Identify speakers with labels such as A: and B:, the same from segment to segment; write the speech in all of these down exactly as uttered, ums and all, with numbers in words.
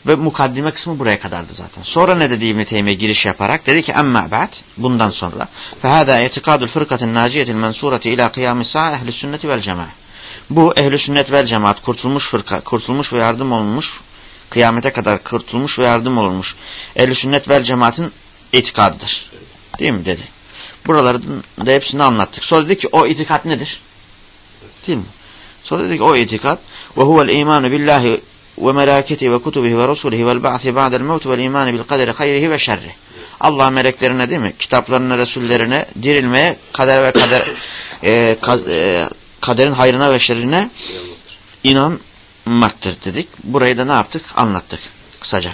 A: Ve mukaddime kısmı buraya kadardı zaten. Sonra ne dedi İbn-i Teymiye giriş yaparak? Dedi ki emma ba'd, bundan sonra فَهَذَا اَيْتِقَادُ الْفِرْقَةِ النَّاجِيَةِ الْمَنْسُورَةِ اِلٰى قِيَامِ السَّاعَةِ اَهْلِ السُنَّةِ وَالْجَمَاعِ. Bu ehl-i sünnet vel cemaat, kurtulmuş fırka, kurtulmuş ve yardım olunmuş, kıyamete kadar kurtulmuş ve yardım olunmuş ehl-i sünnet vel cemaatin itikadıdır. Değil mi dedi. Buraların da hepsini anlattık. Sonra dedi ki o itikat nedir? Değil mi? Sonra dedi ki o itikat ve huvel imanu billahi ve melâketihi ve kutubihi ve rusulihi vel ba'thi ba'del mevt vel imanu bil kaderi hayrihi ve şerri. Allah meleklerine, değil mi? Kitaplarına, resullerine, dirilmeye, kader ve kader e, ka, e, kaderin hayrına ve şerrine inanmaktır dedik. Burayı da ne yaptık? Anlattık kısaca.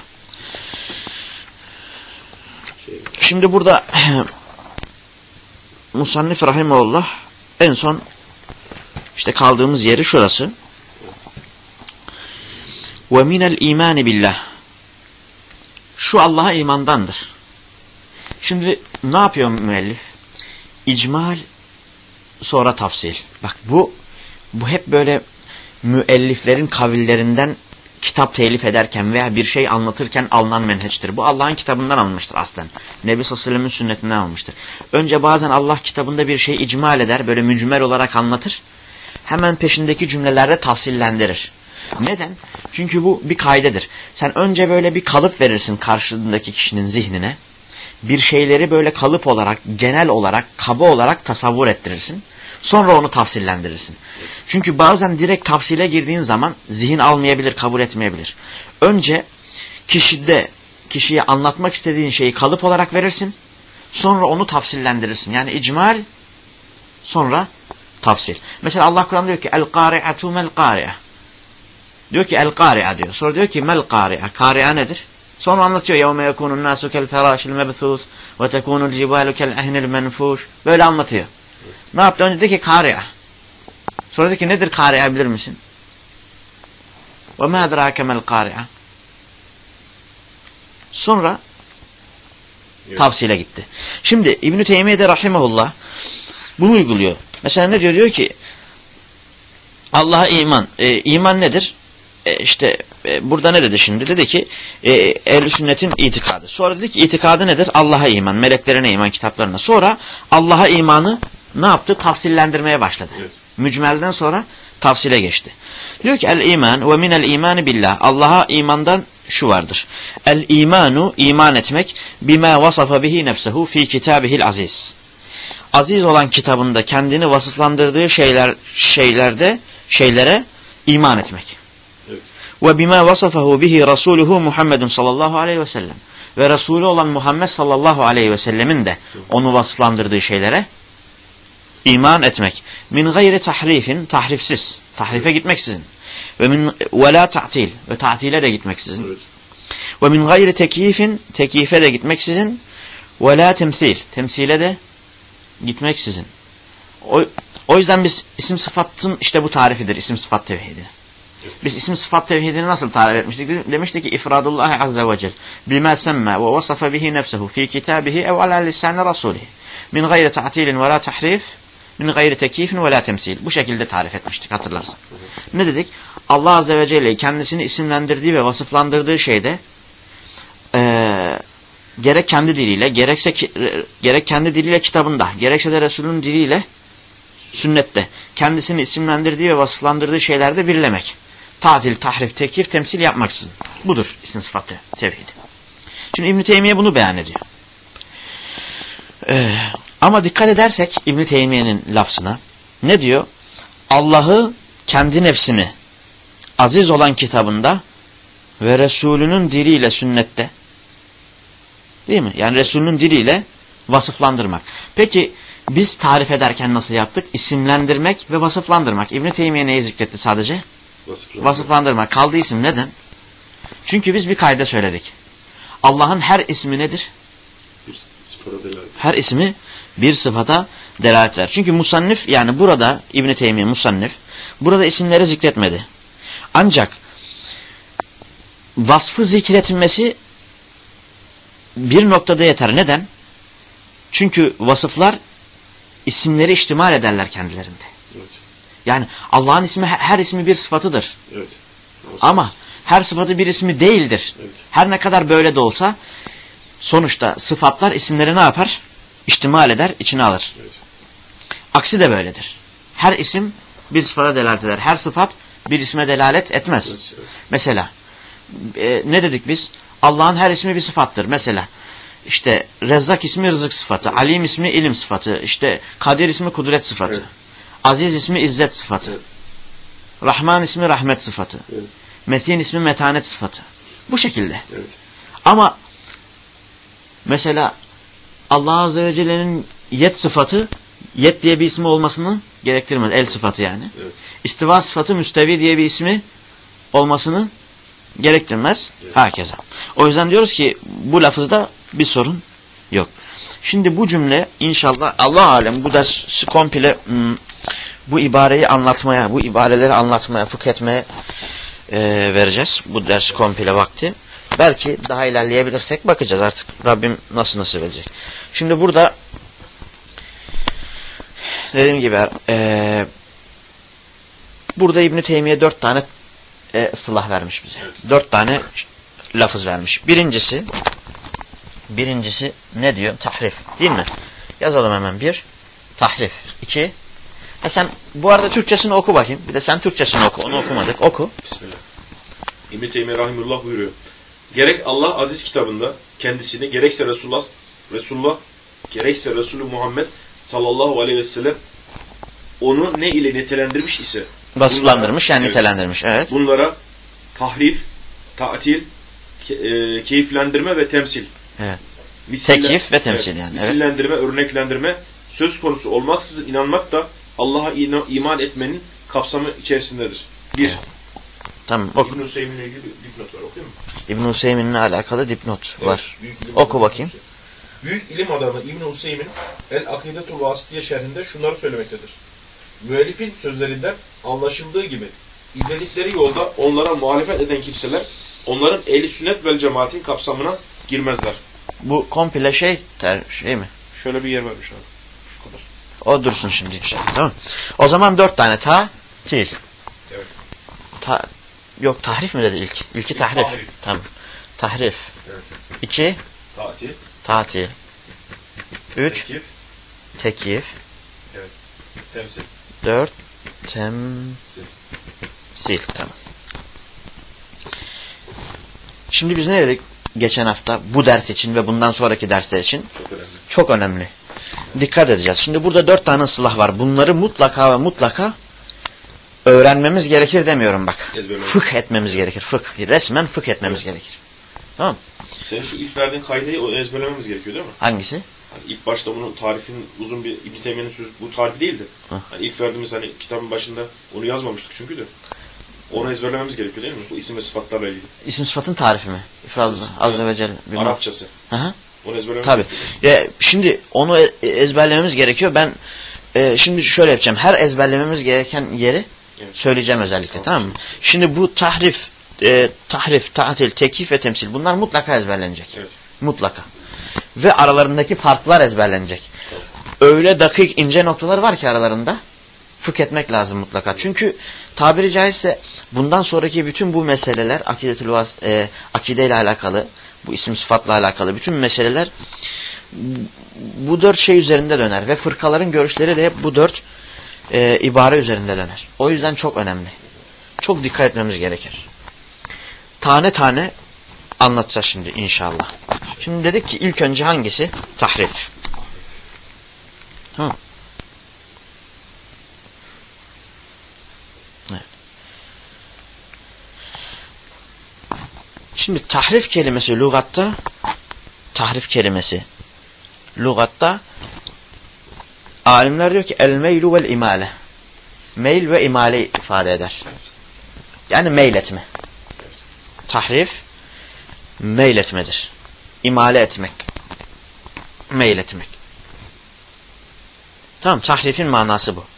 A: Şimdi burada Musannif rahimehullah en son işte kaldığımız yeri şurası. Ve minel imani billah. Şu Allah'a imandandır. Şimdi ne yapıyor müellif? İcmal sonra tafsil. Bak bu bu hep böyle müelliflerin kavillerinden kitap telif ederken veya bir şey anlatırken alınan menheçtir. Bu Allah'ın kitabından alınmıştır aslen. Nebi sallallahu aleyhi ve sellem'in sünnetinden alınmıştır. Önce bazen Allah kitabında bir şey icmal eder, böyle mücmel olarak anlatır. Hemen peşindeki cümlelerde tafsillendirir. Neden? Çünkü bu bir kaidedir. Sen önce böyle bir kalıp verirsin karşındaki kişinin zihnine. Bir şeyleri böyle kalıp olarak, genel olarak, kaba olarak tasavvur ettirirsin. Sonra onu tafsillendirirsin. Çünkü bazen direkt tafsile girdiğin zaman zihin almayabilir, kabul etmeyebilir. Önce kişide, kişiye anlatmak istediğin şeyi kalıp olarak verirsin. Sonra onu tafsillendirirsin. Yani icmal, sonra tafsil. Mesela Allah Kur'an diyor ki el-qari'atu mel-qari'a. Diyor ki el-qari'a diyor. Sonra diyor ki mel-qari'a. Qari'a nedir? Sonra anlatıyor. يَوْمَ يَكُونُ النَّاسُ كَالْفَرَاشِ الْمَبْثُوثِ وَتَكُونُ الْجِبَالُ كَالْعِهْنِ الْمَنْفُوشِ. Böyle anlatıyor. Ne yaptı? Önce dedi ki kari'a. Sonra dedi ki nedir kari'a bilir misin? وَمَا اَدْرَاكَ مَا الْقَارِعَ. Sonra tavsile gitti. Şimdi İbn-i Teymiye de rahimehullah bunu uyguluyor. Mesela ne diyor? Diyor ki Allah'a iman. E, iman nedir? E, işte e, burada ne dedi şimdi? Dedi ki e, ehl-i sünnetin itikadı. Sonra dedi ki itikadı nedir? Allah'a iman, meleklerine iman, kitaplarına. Sonra Allah'a imanı ne yaptı? Tafsillendirmeye başladı. Evet. Mücmelden sonra tafsile geçti. Diyor ki el-iman ve minel imani billah. Allah'a imandan şu vardır. El-imanu iman etmek bima vasafa bihi nefsehu fi kitabihil aziz. Aziz olan kitabında kendini vasıflandırdığı şeyler şeylerde şeylere iman etmek. Evet. Ve bima vasafahu bihi rasuluhu Muhammedun sallallahu aleyhi ve sellem. Ve Resulü olan Muhammed sallallahu aleyhi ve sellemin de onu vasıflandırdığı şeylere iman etmek. Min gayri tahrifin, tahrifsiz, tahrife gitmeksizin. Ve min ve la ta'til, ve ta'tile de gitmeksizin. Evet. Ve min gayri tekifin, tekife de gitmeksizin. Ve la temsil, temsile de gitmeksizin. O, o yüzden biz isim sıfatın işte bu tarifidir, isim sıfat tevhidi. Biz isim sıfat tevhidini nasıl tarif etmiştik? Demiştik ki ifradullah azze ve cel bima semma ve vasafa bihi nefsehu fi kitabihi ev ala lisan rasulihi min gayri ta'tilin ve la tahrif min gayri tekifin ve la temsil. Bu şekilde tarif etmiştik hatırlarsan. Ne dedik? Allah azze ve celle kendisini isimlendirdiği ve vasıflandırdığı şeyde eee gerek kendi diliyle, gerekse gerek kendi diliyle kitabında, gerekse de Resulünün diliyle sünnette kendisini isimlendirdiği ve vasıflandırdığı şeylerde birlemek. Tatil, tahrif, tekif, temsil yapmaksızın. Budur isim sıfatı tevhidi. Şimdi İbn-i Teymiye bunu beyan ediyor. Ee, ama dikkat edersek İbn-i Teymiye'nin lafzına ne diyor? Allah'ı kendi nefsini aziz olan kitabında ve Resulünün diliyle sünnette, değil mi? Yani Resulünün diliyle vasıflandırmak. Peki biz tarif ederken nasıl yaptık? İsimlendirmek ve vasıflandırmak. İbn-i Teymiye neyi zikretti sadece? Vasıflandırmak. Vasıflandırmak. Kaldı isim neden? Çünkü biz bir kaide söyledik. Allah'ın her ismi nedir? Bir sıfata delalet. Her ismi bir sıfata delalet eder. Çünkü musannif yani burada İbn-i Teymiye musannif burada isimleri zikretmedi. Ancak vasfı zikretilmesi bir noktada yeter. Neden? Çünkü vasıflar isimleri ihtimal ederler kendilerinde. Evet. Yani Allah'ın ismi her ismi bir sıfatıdır. Evet. Ama her sıfatı bir ismi değildir. Evet. Her ne kadar böyle de olsa sonuçta sıfatlar isimleri ne yapar? İhtimal eder, içine alır. Evet. Aksi de böyledir. Her isim bir sıfata delalet eder. Her sıfat bir isme delalet etmez. Evet, evet. Mesela e, ne dedik biz? Allah'ın her ismi bir sıfattır. Mesela işte Rezzak ismi rızık sıfatı, evet. Alim ismi ilim sıfatı, işte Kadir ismi kudret sıfatı, evet. Aziz ismi izzet sıfatı, evet. Rahman ismi rahmet sıfatı, evet. Metin ismi metanet sıfatı. Bu şekilde. Evet. Ama mesela Allah Azze ve Celle'nin yet sıfatı, yet diye bir ismi olmasını gerektirmez. El sıfatı yani. Evet. İstiva sıfatı müstevi diye bir ismi olmasını gerektirmez. Evet. Hakeza. O yüzden diyoruz ki bu lafızda bir sorun yok. Şimdi bu cümle inşallah Allah alem bu dersi komple bu ibareyi anlatmaya, bu ibareleri anlatmaya, fıkh etmeye e, vereceğiz. Bu ders komple vakti. Belki daha ilerleyebilirsek bakacağız artık. Rabbim nasıl nasip edecek. Şimdi burada dediğim gibi e, burada İbn-i Teymiye dört tane e, ıslah vermiş bize. Evet. Dört tane lafız vermiş. Birincisi birincisi ne diyor? Tahrif. Değil mi? Yazalım hemen bir. Tahrif. İki. Ha sen bu arada Türkçesini oku bakayım. Bir de sen Türkçesini oku. Onu okumadık. Oku. Bismillah.
B: İbn-i Teymiye rahimullah buyuruyor. Gerek Allah aziz kitabında kendisini, gerekse Resulullah, Resulullah gerekse Resulü Muhammed sallallahu aleyhi ve sellem onu ne ile nitelendirmiş ise
A: vasıflandırmış yani evet, nitelendirmiş. Evet.
B: Bunlara tahrif, ta'til, ke, e, keyiflendirme ve temsil.
A: Evet. Misille, Tekif ve temsil evet, yani.
B: Misillendirme, evet. Örneklendirme söz konusu olmaksızın inanmak da Allah'a iman etmenin kapsamı içerisindedir. Bir. Evet.
A: Tamam. Oku.
B: İbn-i Hüseyin'le ilgili dipnot var. Okuyayım mı?
A: İbn-i Hüseyin'le alakalı dipnot evet, var. Oku bakayım.
B: Büyük ilim adamı İbn-i Hüseyin El-Akidetul Vasitiye şerhinde şunları söylemektedir. Müellifin sözlerinden anlaşıldığı gibi izledikleri yolda onlara muhalefet eden kimseler onların ehli sünnet vel cemaatin kapsamına girmezler.
A: Bu komple şey ter, şey mi?
B: Şöyle bir yer varmış abi. Şu kadar.
A: O dursun şimdi inşallah. Tamam. O zaman dört tane ta til.
B: Evet.
A: Ta yok tahrif mi dedi ilk? İlki ilk tahrif. tahrif. Tamam. Tahrif. Evet. İki
B: tatil.
A: Tatil. Üç
B: tekif.
A: Tekif.
B: Evet. Temsil.
A: Dört temsil. Sil. Tamam. Şimdi biz ne dedik geçen hafta bu ders için ve bundan sonraki dersler için?
B: Çok önemli.
A: Çok önemli. Dikkat edeceğiz. Şimdi burada dört tane ıslah var. Bunları mutlaka ve mutlaka öğrenmemiz gerekir demiyorum bak. Fıkh etmemiz gerekir. Fıkh. Resmen fıkh etmemiz evet, gerekir. Tamam.
B: Senin şu ilk verdiğin kaideyi ezberlememiz gerekiyor değil mi?
A: Hangisi?
B: Yani ilk başta bunun tarifinin uzun bir İbn-i Teymiye'nin sözü bu tarifi değildi. Yani ilk verdiğimiz hani kitabın başında onu yazmamıştık çünkü de. Onu ezberlememiz gerekiyor değil mi? Bu isim ve sıfatlarla ilgili.
A: İsim sıfatın tarifi mi? İfradlı. Azze ve Celle.
B: Arapçası.
A: Hı hı.
B: Onu ezberlememiz
A: Tabii.
B: gerekiyor.
A: Ya, şimdi onu ezberlememiz gerekiyor. Ben e, şimdi şöyle yapacağım. Her ezberlememiz gereken yeri evet, söyleyeceğim özellikle. Tamam, tamam mı? Şimdi bu tahrif, e, tahrif, ta'til, tekif ve temsil bunlar mutlaka ezberlenecek. Evet. Mutlaka. Ve aralarındaki farklar ezberlenecek. Evet. Öyle dakik ince noktalar var ki aralarında. Fıkh etmek lazım mutlaka. Çünkü tabiri caizse bundan sonraki bütün bu meseleler akidetül vas, e, akideyle alakalı, bu isim sıfatla alakalı bütün meseleler bu dört şey üzerinde döner ve fırkaların görüşleri de hep bu dört e, ibare üzerinde döner. O yüzden çok önemli. Çok dikkat etmemiz gerekir. Tane tane anlatacağız şimdi inşallah. Şimdi dedik ki ilk önce hangisi? Tahrif. Hı. Evet. Şimdi tahrif kelimesi lügatta tahrif kelimesi lügatta alimler diyor ki el meylu vel imale. Meyl ve imale ifade eder. Yani meyletme. Tahrif meyletmedir. İmale etmek. Meyletmek. Tamam, tahrifin manası bu.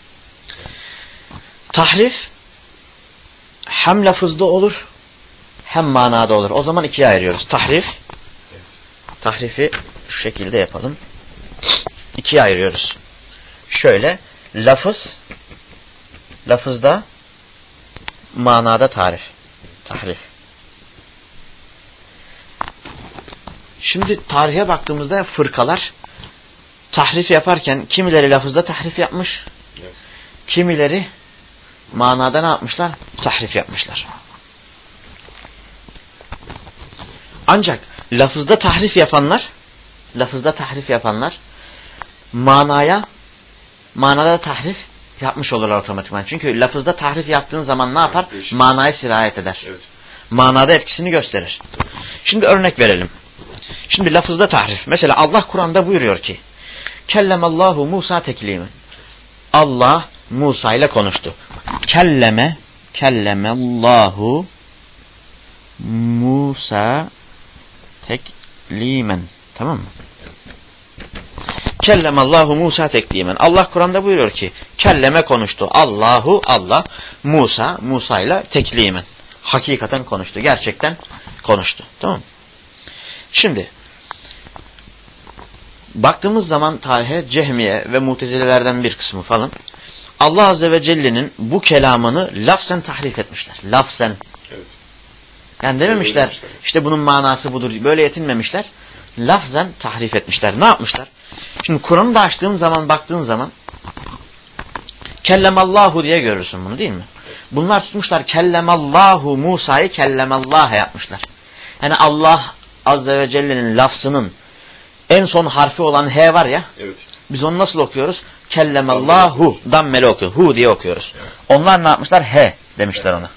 A: Tahrif hem lafızda olur hem manada olur. O zaman ikiye ayırıyoruz. Tahrif tahrifi şu şekilde yapalım. İkiye ayırıyoruz. Şöyle lafız lafızda manada tarif. Tahrif. Şimdi tarihe baktığımızda fırkalar tahrif yaparken kimileri lafızda tahrif yapmış, evet. Kimileri manada ne yapmışlar? Tahrif yapmışlar. Ancak lafızda tahrif yapanlar, lafızda tahrif yapanlar manaya, manada tahrif yapmış olurlar otomatikman. Çünkü lafızda tahrif yaptığın zaman ne yapar? Evet, manaya sirayet eder. Evet. Manada etkisini gösterir. Evet. Şimdi örnek verelim. Şimdi lafızda tahrif. Mesela Allah Kur'an'da buyuruyor ki Kellemallahu Musa teklimen. Allah Musa ile konuştu. Kelleme Kellemallahu Musa teklimen. Tamam mı? Kellemallahu Musa teklimen. Allah Kur'an'da buyuruyor ki kelleme konuştu. Allahu Allah Musa Musa ile teklimen. Hakikaten konuştu. Gerçekten konuştu. Tamam mı? Şimdi baktığımız zaman tarihe Cehmiye ve Mutezilelerden bir kısmı falan Allah Azze ve Celle'nin bu kelamını lafzen tahrif etmişler. Lafzen. Evet. Yani dememişler işte bunun manası budur. Böyle yetinmemişler. Lafzen tahrif etmişler. Ne yapmışlar? Şimdi Kur'an'ı da açtığım zaman baktığın zaman Kellemallahu diye görürsün bunu değil mi? Bunlar tutmuşlar Kellemallahu Musa'yı Kellemallah'a yapmışlar. Yani Allah Azze ve Celle'nin lafzının en son harfi olan H var ya. Evet. Biz onu nasıl okuyoruz? Kellemallahu dammeli okuyor. Hu diye okuyoruz. Evet. Onlar ne yapmışlar? He demişler ona.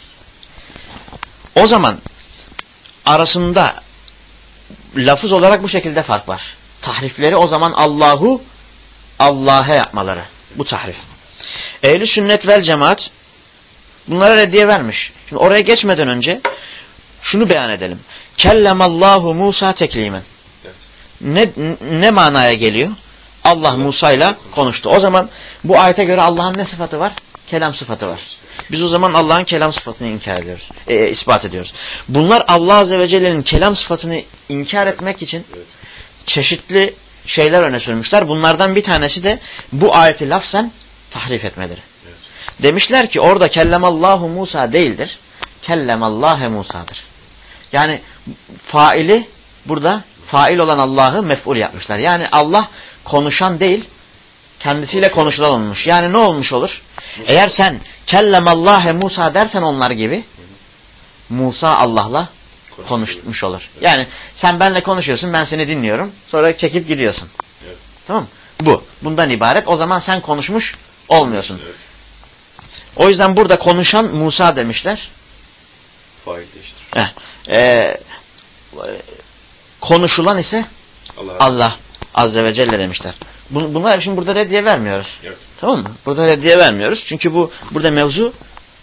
A: O zaman arasında lafız olarak bu şekilde fark var. Tahrifleri o zaman Allahu Allah'a yapmaları. Bu tahrif. Ehl-i sünnet vel cemaat bunlara reddiye vermiş. Şimdi oraya geçmeden önce şunu beyan edelim. Kellemallahu Musa teklimen. Ne, ne manaya geliyor? Allah Musa ile konuştu. O zaman bu ayete göre Allah'ın ne sıfatı var? Kelam sıfatı var. Biz o zaman Allah'ın kelam sıfatını inkar ediyoruz. E, ispat ediyoruz. Bunlar Allah Azze ve Celle'nin kelam sıfatını inkar etmek için çeşitli şeyler öne sürmüşler. Bunlardan bir tanesi de bu ayeti lafzen tahrif etmeleri. Demişler ki orada kellemallahu Musa değildir. Kellemallâhe Musa'dır. Yani faili burada fail olan Allah'ı mef'ul yapmışlar. Yani Allah konuşan değil, kendisiyle konuşulan olmuş. Yani ne olmuş olur? Eğer sen kellemallâhe Musa dersen onlar gibi Musa Allah'la konuşmuş olur. Yani sen benimle konuşuyorsun, ben seni dinliyorum. Sonra çekip gidiyorsun. Evet. Tamam mı? Bu. Bundan ibaret. O zaman sen konuşmuş olmuyorsun. Evet. O yüzden burada konuşan Musa demişler. Fail değiştir. Heh. Ee, konuşulan ise Allah, Allah Azze ve Celle demişler. Bunlar şimdi burada reddiye vermiyoruz. Evet. Tamam mı? Burada reddiye vermiyoruz. Çünkü bu burada mevzu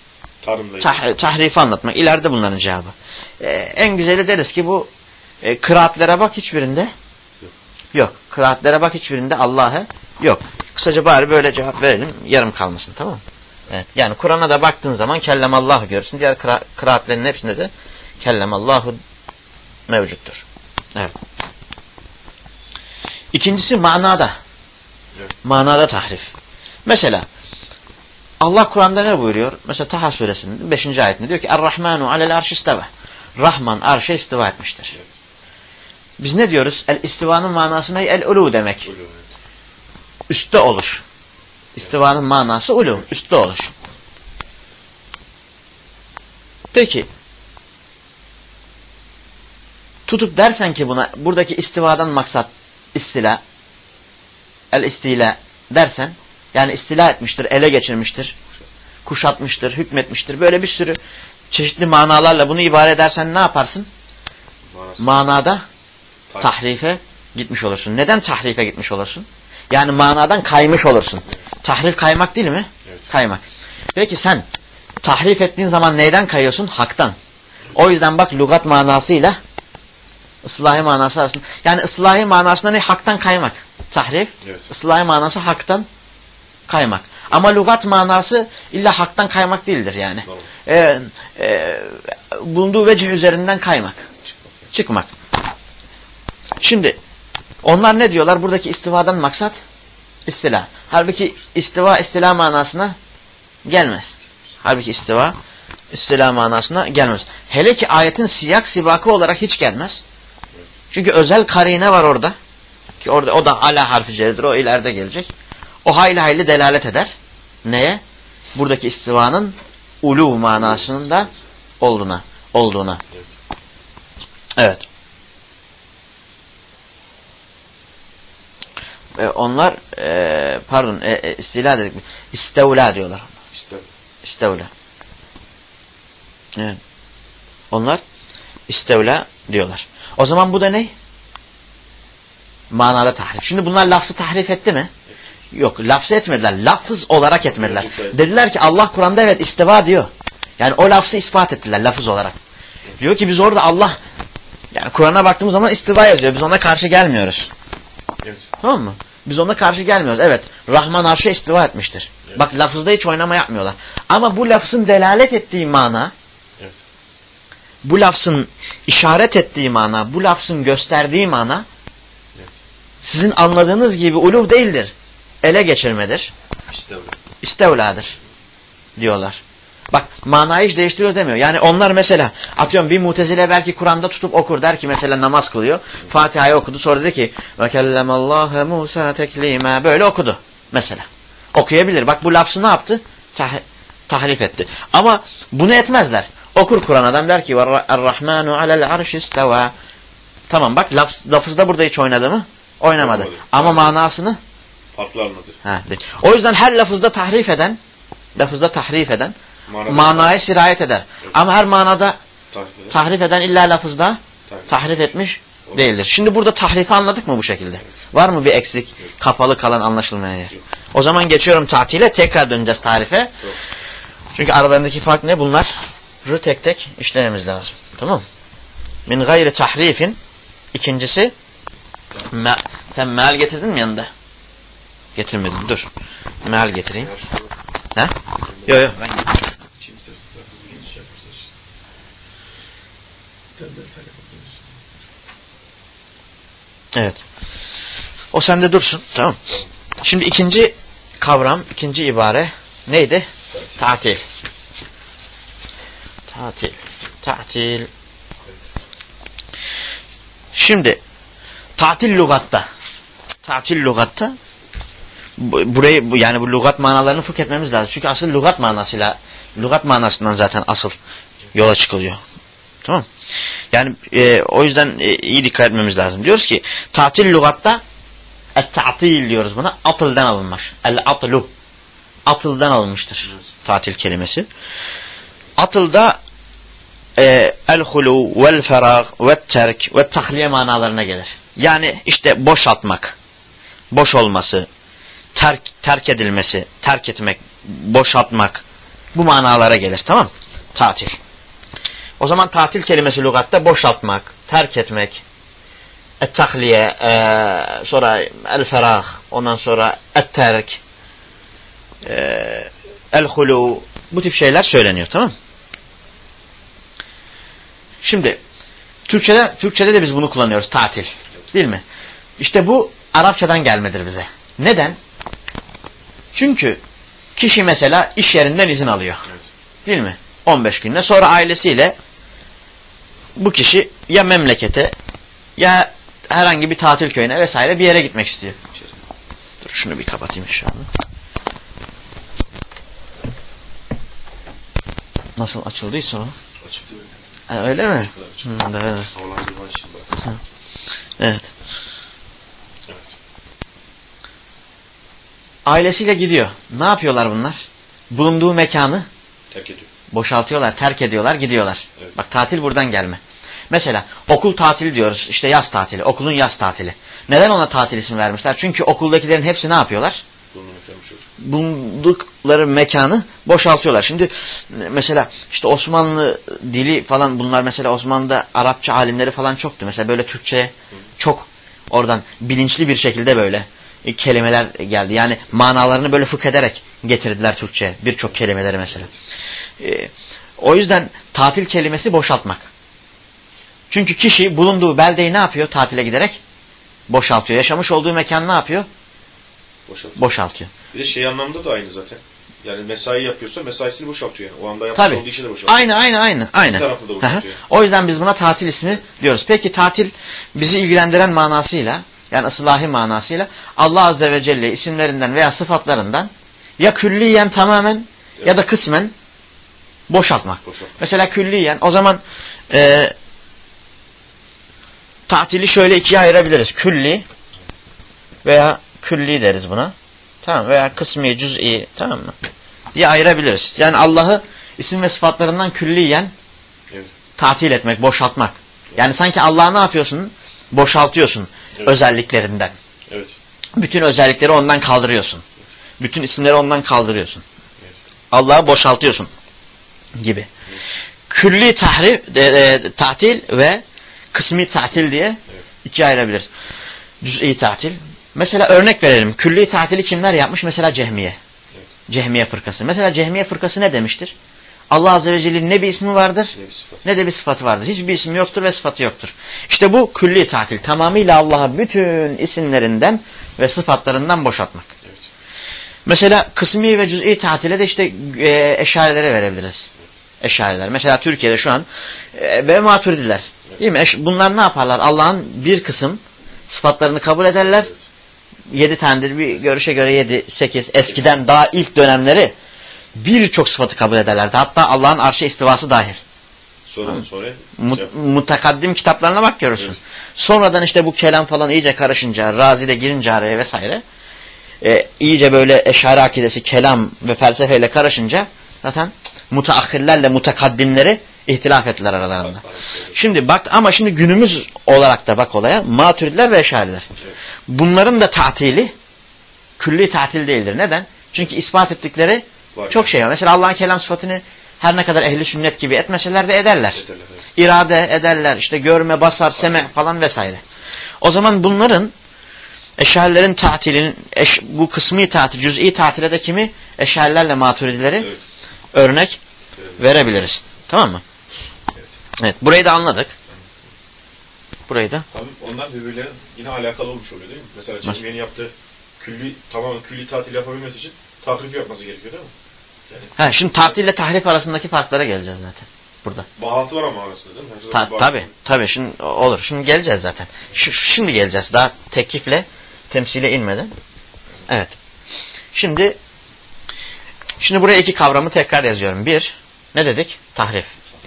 A: tah tahrifi anlatmak. İleride bunların cevabı. Ee, en güzeli deriz ki bu e, kıraatlere bak hiçbirinde yok. Yok. Kıraatlere bak hiçbirinde Allah'a yok. Kısaca bari böyle cevap verelim. Yarım kalmasın. Tamam mı? Evet. Yani Kur'an'a da baktığın zaman kellemallahu görürsün. Diğer kıra kıraatlerin hepsinde de kellemallahu mevcuttur. Evet. İkincisi manada. Evet. Manada tahrif. Mesela Allah Kur'an'da ne buyuruyor? Mesela Taha suresinin beşinci ayetinde diyor ki Er-Rahmanu alel arş isteva. Rahman arşa istiva etmiştir. Evet. Biz ne diyoruz? El istivanın manası ne? El ulu demek. Ulu, evet. Üstte oluş. İstivanın manası ulu. Üstte oluş. Peki tutup dersen ki buna buradaki istivadan maksat istila, el istila dersen yani istila etmiştir, ele geçirmiştir, kuşatmıştır, hükmetmiştir. Böyle bir sürü çeşitli manalarla bunu ibare edersen ne yaparsın? Manası. Manada Tahrif. tahrife gitmiş olursun. Neden tahrife gitmiş olursun? Yani manadan kaymış olursun. Tahrif kaymak değil mi? Evet. Kaymak. Peki sen tahrif ettiğin zaman neyden kayıyorsun? Haktan. O yüzden bak lügat manasıyla ıslahi manası arasında. Yani ıslahi manasında ne? Haktan kaymak. Tahrif. Evet. Islahi manası haktan kaymak. Ama lügat manası illa haktan kaymak değildir yani. Ee, e, bulunduğu vecih üzerinden kaymak. Çıkmak. Çıkmak. Şimdi onlar ne diyorlar? Buradaki istivadan maksat istila. Halbuki istiva istila manasına gelmez. Halbuki istiva istila manasına gelmez. Hele ki ayetin siyak sibakı olarak hiç gelmez. Çünkü özel karine var orada. Ki orada o da ala harfi cerdir. O ileride gelecek. O hayli hayli delalet eder. Neye? Buradaki istivanın ulu manasının da olduğuna. olduğuna. Evet. Ee, onlar e, pardon e, e, istila dedik mi? İstevla diyorlar.
B: İstevla.
A: İstevla. Evet. Onlar istevla diyorlar. O zaman bu da ne? Manada tahrif. Şimdi bunlar lafzı tahrif etti mi? Yok, lafzı etmediler. Lafız olarak etmediler. Dediler ki Allah Kur'an'da evet istiva diyor. Yani o lafzı ispat ettiler lafız olarak. Diyor ki biz orada Allah, yani Kur'an'a baktığımız zaman istiva yazıyor. Biz ona karşı gelmiyoruz.
B: Evet.
A: Tamam mı? Biz ona karşı gelmiyoruz. Evet, Rahman arşa istiva etmiştir. Evet. Bak lafızda hiç oynama yapmıyorlar. Ama bu lafzın delalet ettiği mana, evet, bu lafzın işaret ettiği mana, bu lafzın gösterdiği mana, evet, sizin anladığınız gibi uluv değildir. Ele geçirmedir.
B: İstevla.
A: İstevladır diyorlar. Bak manayı hiç değiştiriyor demiyor. Yani onlar mesela atıyorum bir mutezile belki Kur'an'da tutup okur, der ki mesela namaz kılıyor. Fatiha'yı okudu, sonra dedi ki ve kellemallâhe Musa teklîmâ, böyle okudu mesela. Okuyabilir. Bak bu lafzı ne yaptı? Tah tahrif etti. Ama bunu etmezler. Okur Kur'an adam, der ki er-Rahmanu alel arş isteva. Tamam bak laf, lafızda burada hiç oynadı mı? Oynamadı. Oynamadı. Ama manasını
B: farklı anladı.
A: Ha, o yüzden her lafızda tahrif eden, lafızda tahrif eden manada manaya sirayet eder. Evet. Ama her manada tahrif eden, tahrif eden illa lafızda tahrif, tahrif etmiş olur, değildir. Şimdi burada tahrifi anladık mı bu şekilde? Evet. Var mı bir eksik, evet, kapalı kalan anlaşılmayan yer? Evet. O zaman geçiyorum tatile, tekrar döneceğiz tarife. Evet. Çünkü aralarındaki fark ne? Bunları tek tek işlememiz lazım. Tamam? Min gayri tahrifin. İkincisi, me sen meal getirdin mi yanında? Getirmedim. Dur. Meal getireyim. Ha? Yok yok. Ben getireyim. Evet. O sende dursun. Tamam. Şimdi ikinci kavram, ikinci ibare neydi? Tatil. Tatil. Tatil. Şimdi tatil lügatta. Tatil lügatta burayı, yani bu lügat manalarını fıkh etmemiz lazım. Çünkü asıl lügat manasıyla, lügat manasından zaten asıl yola çıkılıyor. Tamam? Yani e, o yüzden e, iyi dikkat etmemiz lazım. Diyoruz ki tatil lügatta et-ta'til diyoruz buna. Atıldan alınmış. El-atlu. Atıldan alınmıştır. Evet. Tatil kelimesi. Atılda e, el-hulu vel-ferag ve-terk ve-tahliye manalarına gelir. Yani işte boşaltmak, boş olması, terk, terk edilmesi, terk etmek, boşaltmak, bu manalara gelir. Tamam? Tatil. O zaman tatil kelimesi lügatta boşaltmak, terk etmek, et-tahliye, e, sonra el-ferah, ondan sonra et-terk, e, el-hulu, bu tip şeyler söyleniyor. Tamam? Şimdi Türkçe'de, Türkçe'de de biz bunu kullanıyoruz. Tatil. Değil mi? İşte bu Arapçadan gelmedir bize. Neden? Çünkü kişi mesela iş yerinden izin alıyor. Evet. Değil mi? on beş günde. Sonra ailesiyle bu kişi ya memlekete ya herhangi bir tatil köyüne vesaire bir yere gitmek istiyor. Dur şunu bir kapatayım inşallah. Nasıl açıldıysa o?
B: Açıktı öyle.
A: Ha, öyle mi? Hı, evet. Evet. Evet. Ailesiyle gidiyor. Ne yapıyorlar bunlar? Bulunduğu mekanı
B: terk ediyor.
A: Boşaltıyorlar, terk ediyorlar, gidiyorlar.
B: Evet.
A: Bak tatil buradan gelme. Mesela okul tatili diyoruz. İşte yaz tatili. Okulun yaz tatili. Neden ona tatil ismi vermişler? Çünkü okuldakilerin hepsi ne yapıyorlar? Bulundukları mekanı boşaltıyorlar. Şimdi mesela işte Osmanlı dili falan, bunlar mesela Osmanlı'da Arapça alimleri falan çoktu. Mesela böyle Türkçe'ye çok oradan bilinçli bir şekilde böyle kelimeler geldi. Yani manalarını böyle fıkh ederek getirdiler Türkçe'ye birçok kelimeleri mesela. Ee, o yüzden tatil kelimesi boşaltmak. Çünkü kişi bulunduğu beldeyi ne yapıyor tatile giderek? Boşaltıyor. Yaşamış olduğu mekanı ne yapıyor?
B: Boşaltıyor.
A: Boşaltıyor.
B: Bir de şey anlamda da aynı zaten. Yani mesai yapıyorsa mesaisini boşaltıyor yani. O anda yapmış olduğu işi de boşaltıyor.
A: Aynı aynı aynı. aynı.
B: Bir tarafı da boşaltıyor.
A: O yüzden biz buna tatil ismi diyoruz. Peki tatil bizi ilgilendiren manasıyla, yani ıslahi manasıyla Allah Azze ve Celle isimlerinden veya sıfatlarından ya külliyen tamamen evet. ya da kısmen boşaltmak. Boşaltmak. Mesela külliyen o zaman e, tatili şöyle ikiye ayırabiliriz. Külli veya külli deriz buna. Tamam, veya kısmi, cüz'i, tamam mı? diye ayırabiliriz. Yani Allah'ı isim ve sıfatlarından külliyen evet. tatil etmek, boşaltmak. Yani sanki Allah'ı ne yapıyorsun? Boşaltıyorsun evet. özelliklerinden. Evet. Bütün özellikleri ondan kaldırıyorsun. Bütün isimleri ondan kaldırıyorsun. Evet. Allah'ı boşaltıyorsun gibi. Evet. Külli tahrif, e, e, tatil ve kısmi tatil diye evet. ikiye ayırabiliriz. Cüz'i tatil. Mesela örnek verelim. Külli tatili kimler yapmış? Mesela Cehmiye. Evet. Cehmiye fırkası. Mesela Cehmiye fırkası ne demiştir? Allah Azze ve Celle'nin ne bir ismi vardır ne, bir ne de bir sıfatı vardır. Hiçbir ismi yoktur ve sıfatı yoktur. İşte bu külli tatil. Tamamıyla Allah'a bütün isimlerinden ve sıfatlarından boşaltmak. Evet. Mesela kısmi ve cüz'i tatile de işte e, eşarelere verebiliriz. Evet. Eşareler. Mesela Türkiye'de şu an e, ve maturidiler. Evet. Değil mi? Eş, bunlar ne yaparlar? Allah'ın bir kısım sıfatlarını kabul ederler. Evet. Yedi tanedir. Bir görüşe göre yedi, sekiz. Eskiden daha ilk dönemleri birçok sıfatı kabul ederlerdi. Hatta Allah'ın arşa istivası dahil.
B: Sonra sonra
A: Mut, mutakaddim kitaplarına bak görürsün. Evet. Sonradan işte bu kelam falan iyice karışınca, Razi'de girince araya vesaire, e, iyice böyle eşari akidesi, kelam ve felsefeyle karışınca zaten mutaahhirlerle mutakaddimleri ihtilaf ettiler aralarında. Bak, şimdi bak ama şimdi günümüz olarak da bak olaya maturidiler ve eşariler. Evet. Bunların da tatili külli tatil değildir. Neden? Çünkü ispat ettikleri var çok yani. şey var. Mesela Allah'ın kelam sıfatını her ne kadar ehli sünnet gibi etmeseler de ederler. ederler evet. İrade ederler. İşte görme, basar, seme falan vesaire. O zaman bunların eşarilerin tatilinin eş, bu kısmi tatil, cüz'i tatile de kimi? Eşarilerle maturidileri evet. örnek evet. verebiliriz. Tamam mı? Evet. Evet. Burayı da anladık. Burayı da.
B: Tabii onlar birbirlerine yine alakalı olmuş oluyor değil mi? Mesela Cehmiye'nin yaptığı külli, tamamen külli tatil yapabilmesi için tahrif yapması gerekiyor değil mi? Yani,
A: ha, şimdi tatil ile tahrif arasındaki farklara geleceğiz zaten. Burada.
B: Bağlantı var ama arasında değil mi?
A: Ta, tabii. Tabii. Şimdi olur. Şimdi geleceğiz zaten. Ş şimdi geleceğiz. Daha tekifle, temsile inmeden. Evet. Şimdi şimdi buraya iki kavramı tekrar yazıyorum. Bir, ne dedik? Tahrif.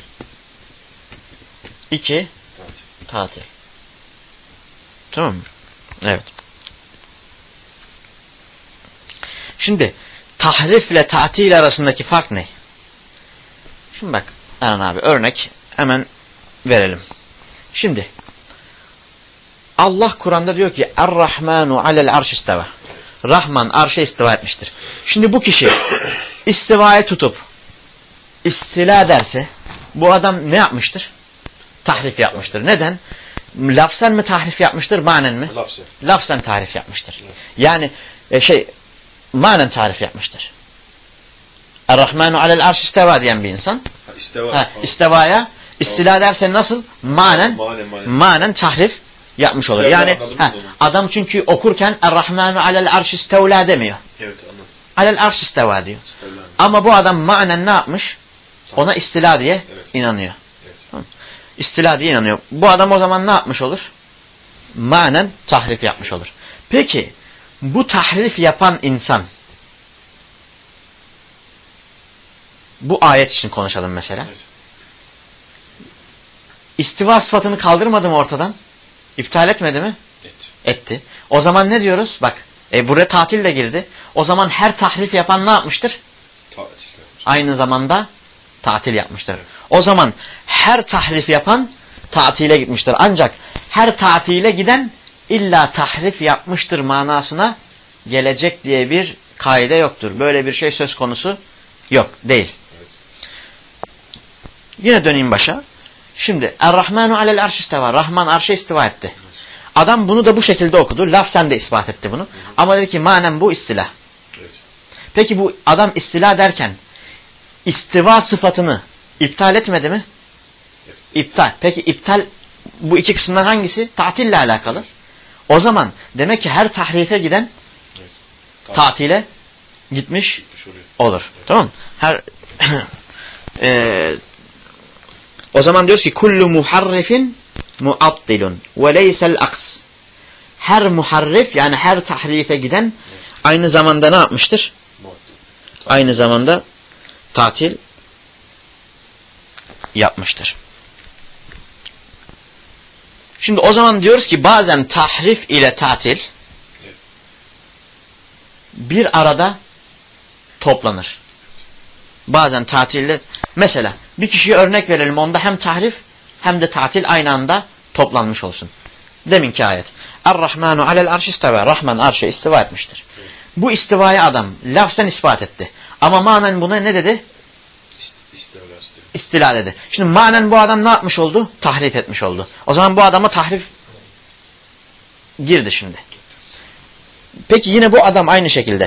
A: İki, tatil. tatil. Tamam mı? Evet. Şimdi tahrifle tatil arasındaki fark ne? Şimdi bak Erhan abi örnek hemen verelim. Şimdi Allah Kur'an'da diyor ki Er-Rahmanu alel arş isteva. Rahman arşa istiva etmiştir. Şimdi bu kişi istivayı tutup istila derse bu adam ne yapmıştır? Tahrif yapmıştır. Neden? Lafzen mi tahrif yapmıştır, manen mi? Lafzen. Lafzen tahrif yapmıştır. Evet. Yani e, şey manen tarif yapmıştır. Er-Rahmanu alel arş isteva diyen bir insan. Ha, isteva. Ha, istivaya istila derse nasıl? Manen, manen, manen. manen tahrif yapmış olur. İsteva yani ha, adam çünkü okurken Er-Rahmanu alel arş istevla demiyor. Evet, anladım. Alel arş isteva diyor. İstevla. Ama bu adam manen ne yapmış? Ona istila diye evet. inanıyor. Evet. İstila diye inanıyor. Bu adam o zaman ne yapmış olur? Manen tahrif yapmış olur. Peki bu tahrif yapan insan, bu ayet için konuşalım mesela. Evet. İstiva sıfatını kaldırmadı mı ortadan? İptal etmedi mi? Et. Etti. O zaman ne diyoruz? Bak, e, buraya tatil de girdi. O zaman her tahrif yapan ne yapmıştır? Tatil yapmıştır. Aynı zamanda tatil yapmıştır. Evet. O zaman her tahrif yapan tatile gitmiştir. Ancak her tatile giden İlla tahrif yapmıştır manasına gelecek diye bir kaide yoktur. Böyle bir şey söz konusu yok, değil. Evet. Yine döneyim başa. Şimdi Er-Rahmanu alel arş isteva. Rahman arşa istiva etti. Evet. Adam bunu da bu şekilde okudu. Lafzen de ispat etti bunu. Evet. Ama dedi ki manen bu istila. Evet. Peki bu adam istila derken istiva sıfatını iptal etmedi mi? Evet. İptal. Peki iptal bu iki kısımdan hangisi? Tatille alakalı. Evet. O zaman demek ki her tahrife giden evet, tatile gitmiş,
B: gitmiş
A: olur.
B: Evet.
A: Tamam. Her e, o zaman diyoruz ki kullu muharrifin muattilun ve leysel aks. Her muharrif yani her tahrife giden evet. aynı zamanda ne yapmıştır? Muattil. Aynı zamanda tatil yapmıştır. Şimdi o zaman diyoruz ki bazen tahrif ile tatil evet. bir arada toplanır. Bazen tatilde mesela bir kişiye örnek verelim, onda hem tahrif hem de tatil aynı anda toplanmış olsun. Deminki ayet. Er-Rahmanu alel arş isteva. Rahman arşa istiva etmiştir. Evet. Bu istivayı adam lafzen ispat etti. Ama manen buna ne dedi?
B: İstila,
A: İstila dedi. Şimdi manen bu adam ne yapmış oldu? Tahrif etmiş oldu. O zaman bu adama tahrif girdi şimdi. Peki yine bu adam aynı şekilde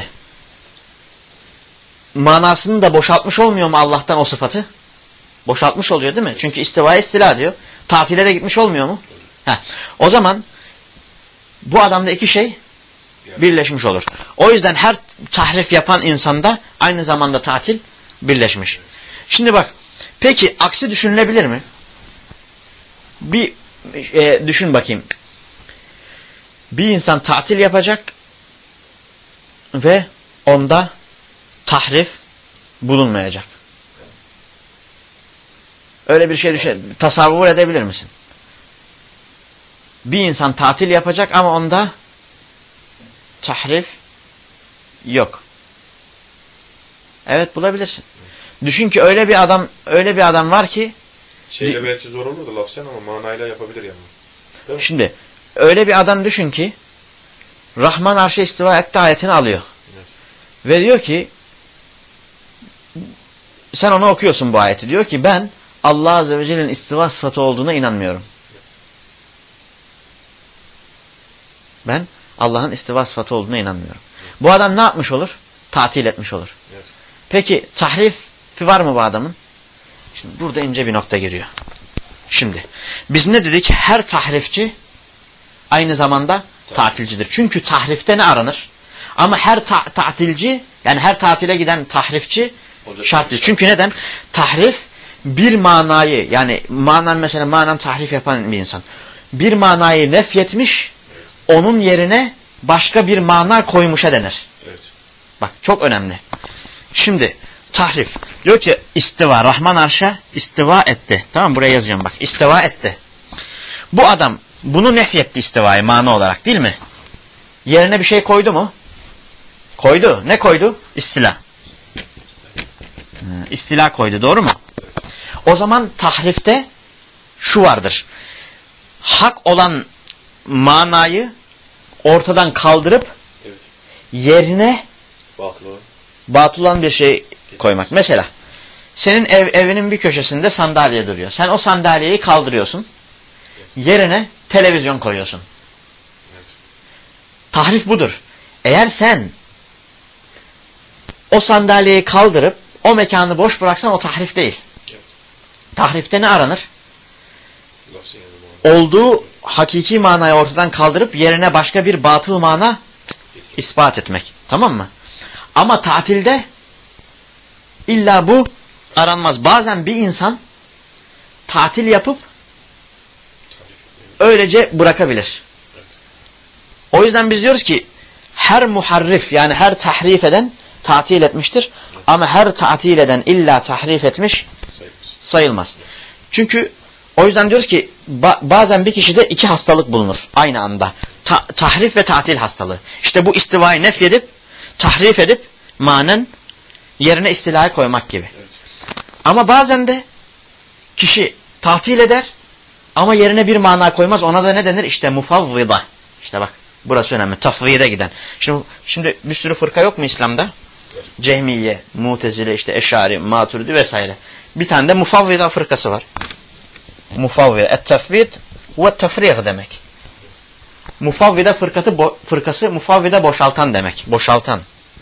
A: manasını da boşaltmış olmuyor mu Allah'tan o sıfatı? Boşaltmış oluyor değil mi? Çünkü istivaya istila diyor. Tatile de gitmiş olmuyor mu? Heh. O zaman bu adamda iki şey birleşmiş olur. O yüzden her tahrif yapan insanda aynı zamanda tatil birleşmiş. Şimdi bak, peki aksi düşünülebilir mi? Bir e, düşün bakayım. Bir insan tatil yapacak ve onda tahrif bulunmayacak. Öyle bir şey düşün, tasavvur edebilir misin? Bir insan tatil yapacak ama onda tahrif yok. Evet, bulabilirsin. Düşün ki öyle bir adam, öyle bir adam var ki
B: şeyle belki zor olur da lafzen ama manayla yapabilir yani.
A: Şimdi öyle bir adam düşün ki Rahman arşa istiva etti ayetini alıyor. Evet. Ve diyor ki sen onu okuyorsun bu ayeti. Diyor ki ben Allah Azze ve Celle'nin istiva sıfatı olduğuna inanmıyorum. Ben Allah'ın istiva sıfatı olduğuna inanmıyorum. Evet. Bu adam ne yapmış olur? Tatil etmiş olur. Evet. Peki tahrifi var mı bu adamın? Şimdi burada ince bir nokta giriyor. Şimdi biz ne dedik? Her tahrifçi aynı zamanda tatilcidir. Çünkü tahrifte ne aranır? Ama her ta tatilci yani her tatile giden tahrifçi şartlı. Çünkü neden? Tahrif bir manayı yani manan mesela manan tahrif yapan bir insan bir manayı nefyetmiş, onun yerine başka bir mana koymuşa denir. Evet. Bak çok önemli. Şimdi tahrif diyor ki istiva, Rahman arşa istiva etti. Tamam, buraya yazıyorum bak. İstiva etti. Bu adam bunu nefyetti istivayı mana olarak değil mi? Yerine bir şey koydu mu? Koydu. Ne koydu? İstila. İstila koydu. Doğru mu? O zaman tahrifte şu vardır. Hak olan manayı ortadan kaldırıp evet. yerine batıl batıl olan bir şey koymak. Mesela senin ev, evinin bir köşesinde sandalye duruyor. Sen o sandalyeyi kaldırıyorsun. Evet. Yerine televizyon koyuyorsun. Evet. Tahrif budur. Eğer sen o sandalyeyi kaldırıp o mekanı boş bıraksan o tahrif değil. Evet. Tahrifte ne aranır? Olduğu hakiki manayı ortadan kaldırıp yerine başka bir batıl mana ispat etmek. Tamam mı? Ama tatilde illa bu aranmaz. Bazen bir insan tatil yapıp öylece bırakabilir. O yüzden biz diyoruz ki her muharrif yani her tahrif eden tatil etmiştir. Ama her tatil eden illa tahrif etmiş sayılmaz. Çünkü o yüzden diyoruz ki ba bazen bir kişide iki hastalık bulunur aynı anda. Ta tahrif ve tatil hastalığı. İşte bu istivayı nefyedip tahrif edip manen yerine istilaya koymak gibi. Evet. Ama bazen de kişi tatil eder ama yerine bir mana koymaz. Ona da ne denir? İşte mufavvida. İşte bak burası önemli. Tafvide giden. Şimdi, şimdi bir sürü fırka yok mu İslam'da? Evet. Cehmiye, Mutezile, işte Eşari, Maturidi vesaire. Bir tane de mufavvida fırkası var. Mufavvida. Et-tefvid ve tefrih demek. Mufavvida fırkası, bo fırkası mufavvida boşaltan demek. Boşaltan.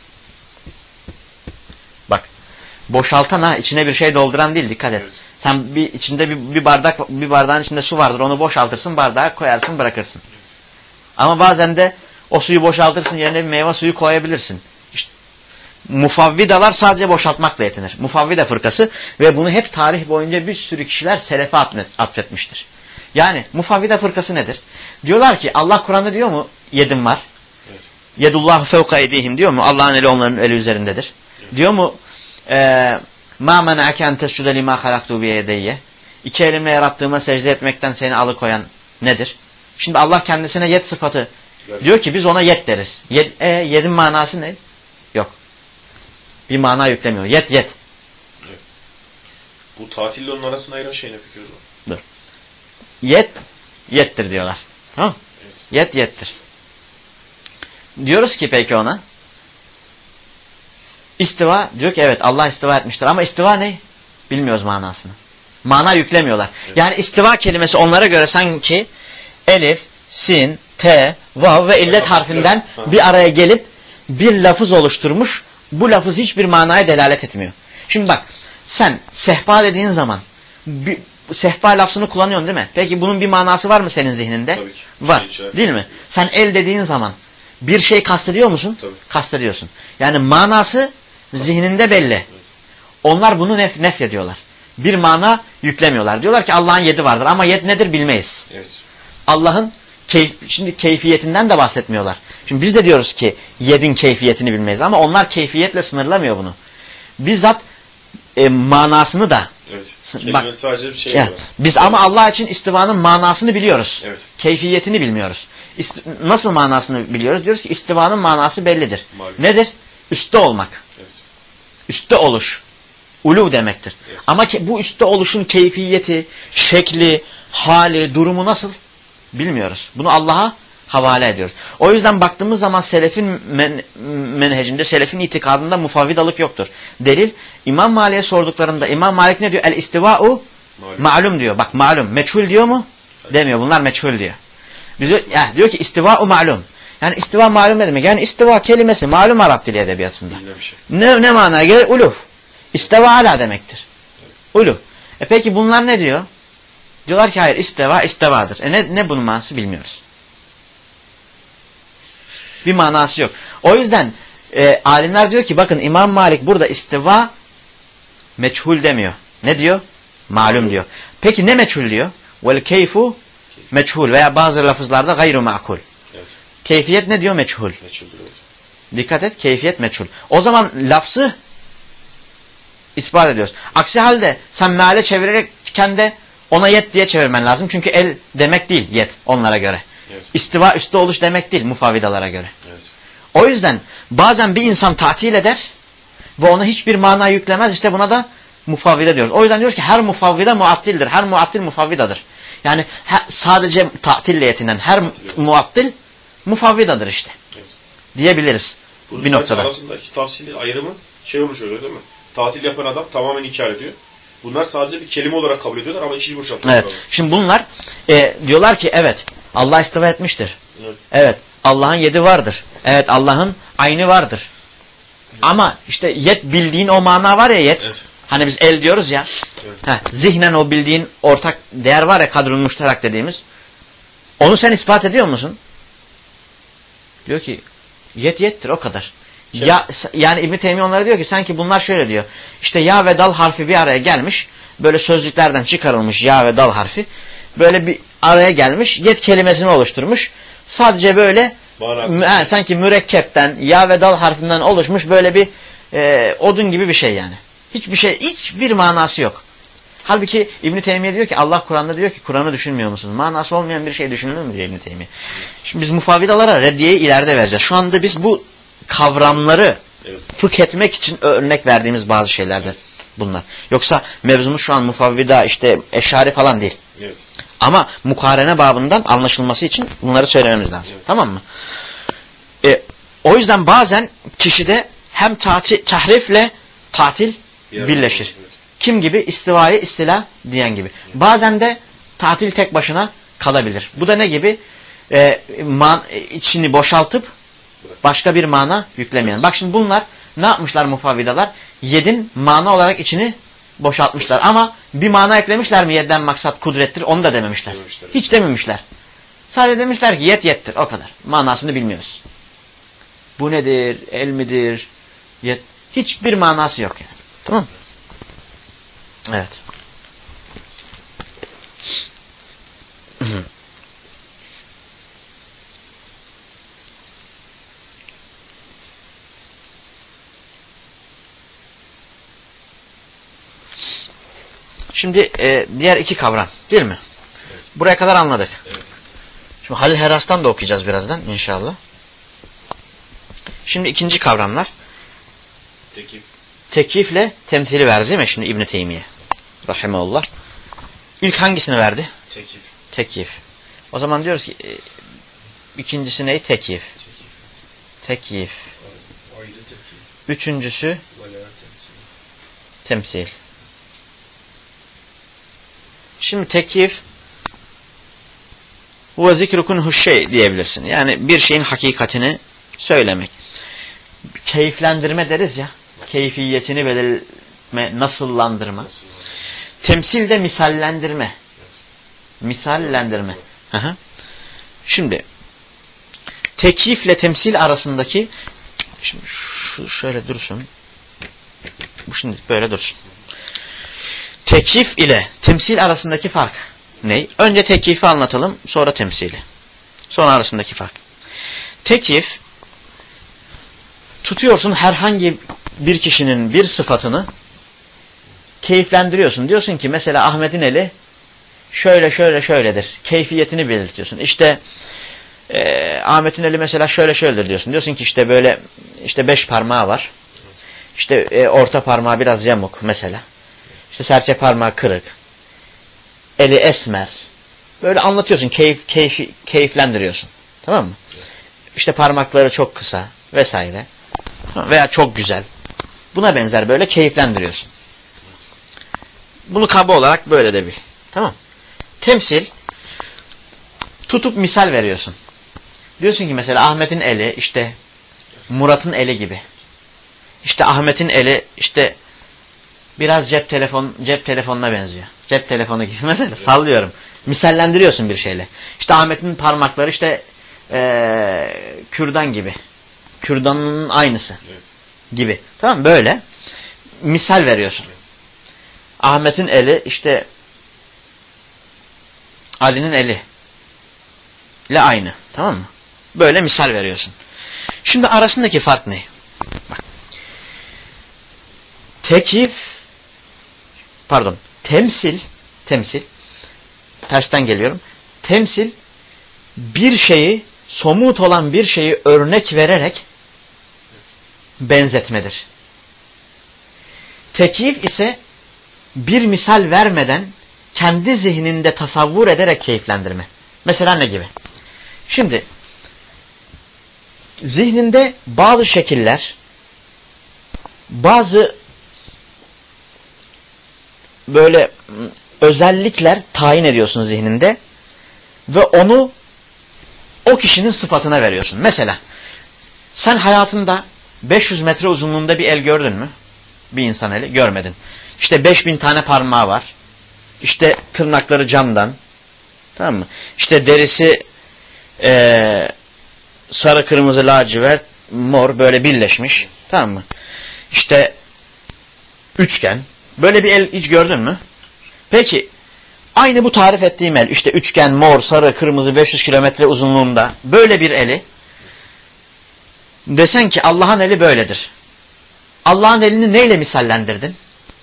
A: Bak. Boşaltan ha, içine bir şey dolduran değil, dikkat et. Evet. Sen bir içinde bir, bir bardak bir bardağın içinde su vardır. Onu boşaltırsın, bardağa koyarsın, bırakırsın. Evet. Ama bazen de o suyu boşaltırsın, yerine bir meyve suyu koyabilirsin. İşte Mufavvidalar sadece boşaltmakla yetinir. Mufavvida fırkası ve bunu hep tarih boyunca bir sürü kişiler selefe atfetmiştir. Yani mufavvida fırkası nedir? Diyorlar ki Allah Kur'an'da diyor mu yedim var? Evet. Yedullahu fevka edihim diyor mu? Allah'ın eli onların eli üzerindedir. Evet. Diyor mu ma mena'ake en tescude lima halaktu bi yedeyye? İki elimle yarattığıma secde etmekten seni alıkoyan nedir? Şimdi Allah kendisine yet sıfatı evet. Diyor ki biz ona yet deriz. Yed, e, yedin manası ne? Yok. Bir mana yüklemiyor. Yet yet.
B: Evet. Bu tatille onun arasında ayıran şey ne fikir o?
A: Dur. Yet yettir diyorlar. Tamam? Evet. Yet yettir. Diyoruz ki peki ona istiva diyor ki evet Allah istiva etmiştir ama istiva ne? Bilmiyoruz manasını. Mana yüklemiyorlar. Evet. Yani istiva kelimesi onlara göre sanki elif, sin, te, vav ve illet harfinden bir araya gelip bir lafız oluşturmuş. Bu lafız hiçbir manaya delalet etmiyor. Şimdi bak sen sehpa dediğin zaman bir, sehpa lafzını kullanıyorsun değil mi? Peki bunun bir manası var mı senin zihninde?
B: Tabii ki.
A: Var. Şey, değil mi? Sen el dediğin zaman bir şey kastediyor musun?
B: Tabii.
A: Kastediyorsun. Yani manası zihninde belli. Evet. Onlar bunu nef nefrediyorlar. Bir mana yüklemiyorlar. Diyorlar ki Allah'ın yedi vardır ama yed nedir bilmeyiz.
B: Evet.
A: Allah'ın keyf, şimdi keyfiyetinden de bahsetmiyorlar. Şimdi biz de diyoruz ki yedin keyfiyetini bilmeyiz ama onlar keyfiyetle sınırlamıyor bunu. Bizzat e, manasını da
B: evet. Bak, sadece bir şey
A: yani, biz ama Allah için istivanın manasını biliyoruz. Evet. Keyfiyetini bilmiyoruz. İst nasıl manasını biliyoruz? Diyoruz ki istivanın manası bellidir. Malum. Nedir? Üstte olmak. Evet. Üstte oluş. Ulu demektir. Evet. Ama bu üstte oluşun keyfiyeti, şekli, hali, durumu nasıl? Bilmiyoruz. Bunu Allah'a havale ediyoruz. O yüzden baktığımız zaman selefin men menhecinde, selefin itikadında mufavvidalık yoktur. Delil, İmam Malik'e sorduklarında İmam Malik ne diyor? El istiva'u ma'lum diyor. Bak ma'lum. Meçhul diyor mu? Evet. Demiyor. Bunlar meçhul diyor. Diyor, ya, diyor ki istiva'u ma'lum. Yani istiva malum ne demek? Yani istiva kelimesi malum Arap dili edebiyatında. Şey. Ne, ne manaya gelir? Uluf. İsteva ala demektir. Evet. Uluf. E peki bunlar ne diyor? Diyorlar ki hayır isteva istevadır. E ne, ne bunun manası bilmiyoruz. Bir manası yok. O yüzden e, alimler diyor ki bakın İmam Malik burada istiva meçhul demiyor. Ne diyor? Malum diyor. Peki ne meçhul diyor? Vel keyfu meçhul veya bazı lafızlarda gayru ma'kul. Evet. Keyfiyet ne diyor? Meçhul. Meçhul evet. Dikkat et keyfiyet meçhul. O zaman lafzı ispat ediyoruz. Aksi halde sen meale çevirirken de ona yet diye çevirmen lazım. Çünkü el demek değil yet onlara göre. Evet. İstiva üstte oluş demek değil mufavvidalara göre. Evet. O yüzden bazen bir insan tatil eder ve ona hiçbir mana yüklemez. İşte buna da mufavvida diyoruz. O yüzden diyoruz ki her mufavvida muattildir. Her muattil mufavvidadır. Yani sadece tatille yetinen her evet. muattil mufavvidadır işte. Evet. Diyebiliriz bunun bir noktada.
B: Arasındaki tafsili ayrımı şey olmuş oluyor değil mi? Tatil yapan adam tamamen inkar ediyor. Bunlar sadece bir kelime olarak kabul ediyorlar ama içini boşaltıyorlar.
A: Evet. Şimdi bunlar e, diyorlar ki evet Allah istiva etmiştir. Evet. Evet. Allah'ın yedi vardır. Evet Allah'ın aynı vardır. Evet. Ama işte yet bildiğin o mana var ya yet. Evet. Hani biz el diyoruz ya. Evet. Heh, zihnen o bildiğin ortak değer var ya kadrun müşterak dediğimiz. Onu sen ispat ediyor musun? Diyor ki yet yettir o kadar. Şey. Ya, yani İbn-i Teymiye onlara diyor ki sanki bunlar şöyle diyor. İşte ya ve dal harfi bir araya gelmiş. Böyle sözlüklerden çıkarılmış ya ve dal harfi. Böyle bir araya gelmiş. Yet kelimesini oluşturmuş. Sadece böyle he, sanki mürekkepten ya ve dal harfinden oluşmuş böyle bir e, odun gibi bir şey yani. Hiçbir şey, hiçbir manası yok. Halbuki İbn-i Teymiye diyor ki Allah Kur'an'da diyor ki Kur'an'ı düşünmüyor musunuz? Manası olmayan bir şey düşünülür mü diyor İbn-i Teymiye. Şimdi biz mufavvidalara reddiyeyi ileride vereceğiz. Şu anda biz bu kavramları evet. fıkh etmek için örnek verdiğimiz bazı şeylerdir evet. bunlar. Yoksa mevzumuz şu an mufavvida işte eşari falan değil. Evet. Ama mukarene babından anlaşılması için bunları söylememiz lazım. Evet. Tamam mı? E, o yüzden bazen kişide hem tatil, tahrifle tatil bir birleşir. Evet. Kim gibi? İstivayı istila diyen gibi. Evet. Bazen de tatil tek başına kalabilir. Bu da ne gibi? E, man, içini boşaltıp başka bir mana yüklemeyen. Bak şimdi bunlar ne yapmışlar mufavvidalar? Yedin mana olarak içini boşaltmışlar. Ama bir mana eklemişler mi yedden maksat kudrettir? Onu da dememişler. dememişler. Hiç dememişler. Sadece demişler ki yet yettir. O kadar. Manasını bilmiyoruz. Bu nedir? El midir? Yet. Hiçbir manası yok yani. Tamam mı? Evet. Şimdi e, diğer iki kavram değil mi? Evet. Buraya kadar anladık. Evet. Şimdi Halil Heras'tan da okuyacağız birazdan inşallah. Şimdi ikinci kavramlar.
B: Tekif.
A: Tekifle temsili verdi değil mi şimdi İbn-i Teymiye? Rahimahullah. İlk hangisini verdi?
B: Tekif.
A: Tekif. O zaman diyoruz ki e, ikincisi ne? Tekif. Tekif. Tekif. Üçüncüsü temsil. Şimdi tekif huve zikrukunhu şey diyebilirsin. Yani bir şeyin hakikatini söylemek. Keyiflendirme deriz ya. Keyfiyetini belirtme, nasıllandırma. Temsil de misallendirme. Misallendirme. Aha. Şimdi tekifle temsil arasındaki şimdi şu şöyle dursun. Bu şimdi böyle dursun. Tekif ile temsil arasındaki fark ne? Önce tekifi anlatalım, sonra temsili. Sonra arasındaki fark. Tekif, tutuyorsun herhangi bir kişinin bir sıfatını keyiflendiriyorsun. Diyorsun ki mesela Ahmet'in eli şöyle şöyle şöyledir. Keyfiyetini belirtiyorsun. İşte e, Ahmet'in eli mesela şöyle şöyledir diyorsun. Diyorsun ki işte böyle işte beş parmağı var. İşte e, orta parmağı biraz yamuk mesela. İşte serçe parmağı kırık. Eli esmer. Böyle anlatıyorsun. Keyif, keyif, keyiflendiriyorsun. Tamam mı? İşte parmakları çok kısa vesaire. Veya çok güzel. Buna benzer böyle keyiflendiriyorsun. Bunu kaba olarak böyle de bil. Tamam. Temsil. Tutup misal veriyorsun. Diyorsun ki mesela Ahmet'in eli işte Murat'ın eli gibi. İşte Ahmet'in eli işte biraz cep telefon cep telefonuna benziyor. Cep telefonu gibi mesela evet. Sallıyorum. Misallendiriyorsun bir şeyle. İşte Ahmet'in parmakları işte ee, kürdan gibi. Kürdanın aynısı evet. Gibi. Tamam mı? Böyle misal veriyorsun. Evet. Ahmet'in eli işte Ali'nin eli ile aynı. Tamam mı? Böyle misal veriyorsun. Şimdi arasındaki fark ne? Bak. Tekif pardon temsil temsil tersten geliyorum. Temsil bir şeyi somut olan bir şeyi örnek vererek benzetmedir. Tekif ise bir misal vermeden kendi zihninde tasavvur ederek keyiflendirme. Mesela ne gibi? Şimdi zihninde bazı şekiller, bazı böyle özellikler tayin ediyorsun zihninde ve onu o kişinin sıfatına veriyorsun. Mesela sen hayatında beş yüz metre uzunluğunda bir el gördün mü? Bir insan eli görmedin. İşte beş bin tane parmağı var. İşte tırnakları camdan. Tamam mı? İşte derisi ee, sarı, kırmızı, lacivert, mor böyle birleşmiş. Tamam mı? İşte üçgen. Böyle bir el hiç gördün mü? Peki aynı bu tarif ettiğim el işte üçgen, mor, sarı, kırmızı beş yüz kilometre uzunluğunda böyle bir eli desen ki Allah'ın eli böyledir. Allah'ın elini neyle misallendirdin?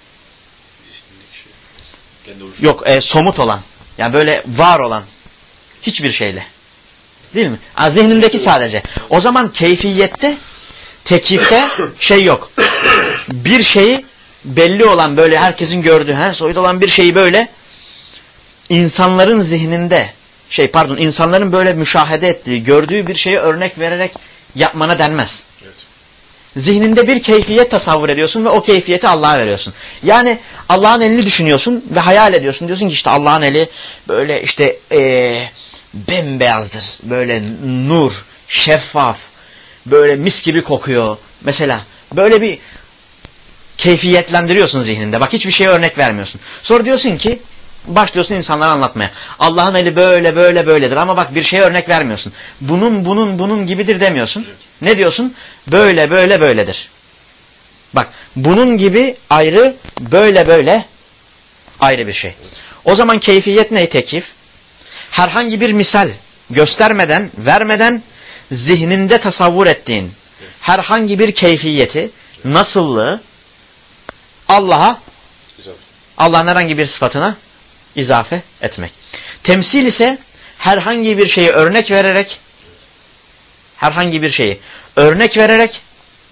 A: Yok e, somut olan. Yani böyle var olan hiçbir şeyle. Değil mi? Ha, zihnindeki sadece. O zaman keyfiyette, tekifte şey yok. Bir şeyi belli olan böyle herkesin gördüğü, he, soyut olan bir şeyi böyle insanların zihninde şey pardon insanların böyle müşahede ettiği, gördüğü bir şeyi örnek vererek yapmana denmez. Evet. Zihninde bir keyfiyet tasavvur ediyorsun ve o keyfiyeti Allah'a veriyorsun. Yani Allah'ın elini düşünüyorsun ve hayal ediyorsun. Diyorsun ki işte Allah'ın eli böyle işte ee, bembeyazdır. Böyle nur, şeffaf, böyle mis gibi kokuyor. Mesela böyle bir keyfiyetlendiriyorsun zihninde. Bak hiçbir şeye örnek vermiyorsun. Sonra diyorsun ki başlıyorsun insanlara anlatmaya. Allah'ın eli böyle böyle böyledir ama bak bir şeye örnek vermiyorsun. Bunun bunun bunun gibidir demiyorsun. Evet. Ne diyorsun? Böyle böyle böyledir. Bak bunun gibi ayrı, böyle böyle ayrı bir şey. O zaman keyfiyet ne tekif? Herhangi bir misal göstermeden, vermeden zihninde tasavvur ettiğin herhangi bir keyfiyeti, nasıllığı Allah'a, Allah'ın herhangi bir sıfatına izafe etmek. Temsil ise herhangi bir şeyi örnek vererek, herhangi bir şeyi örnek vererek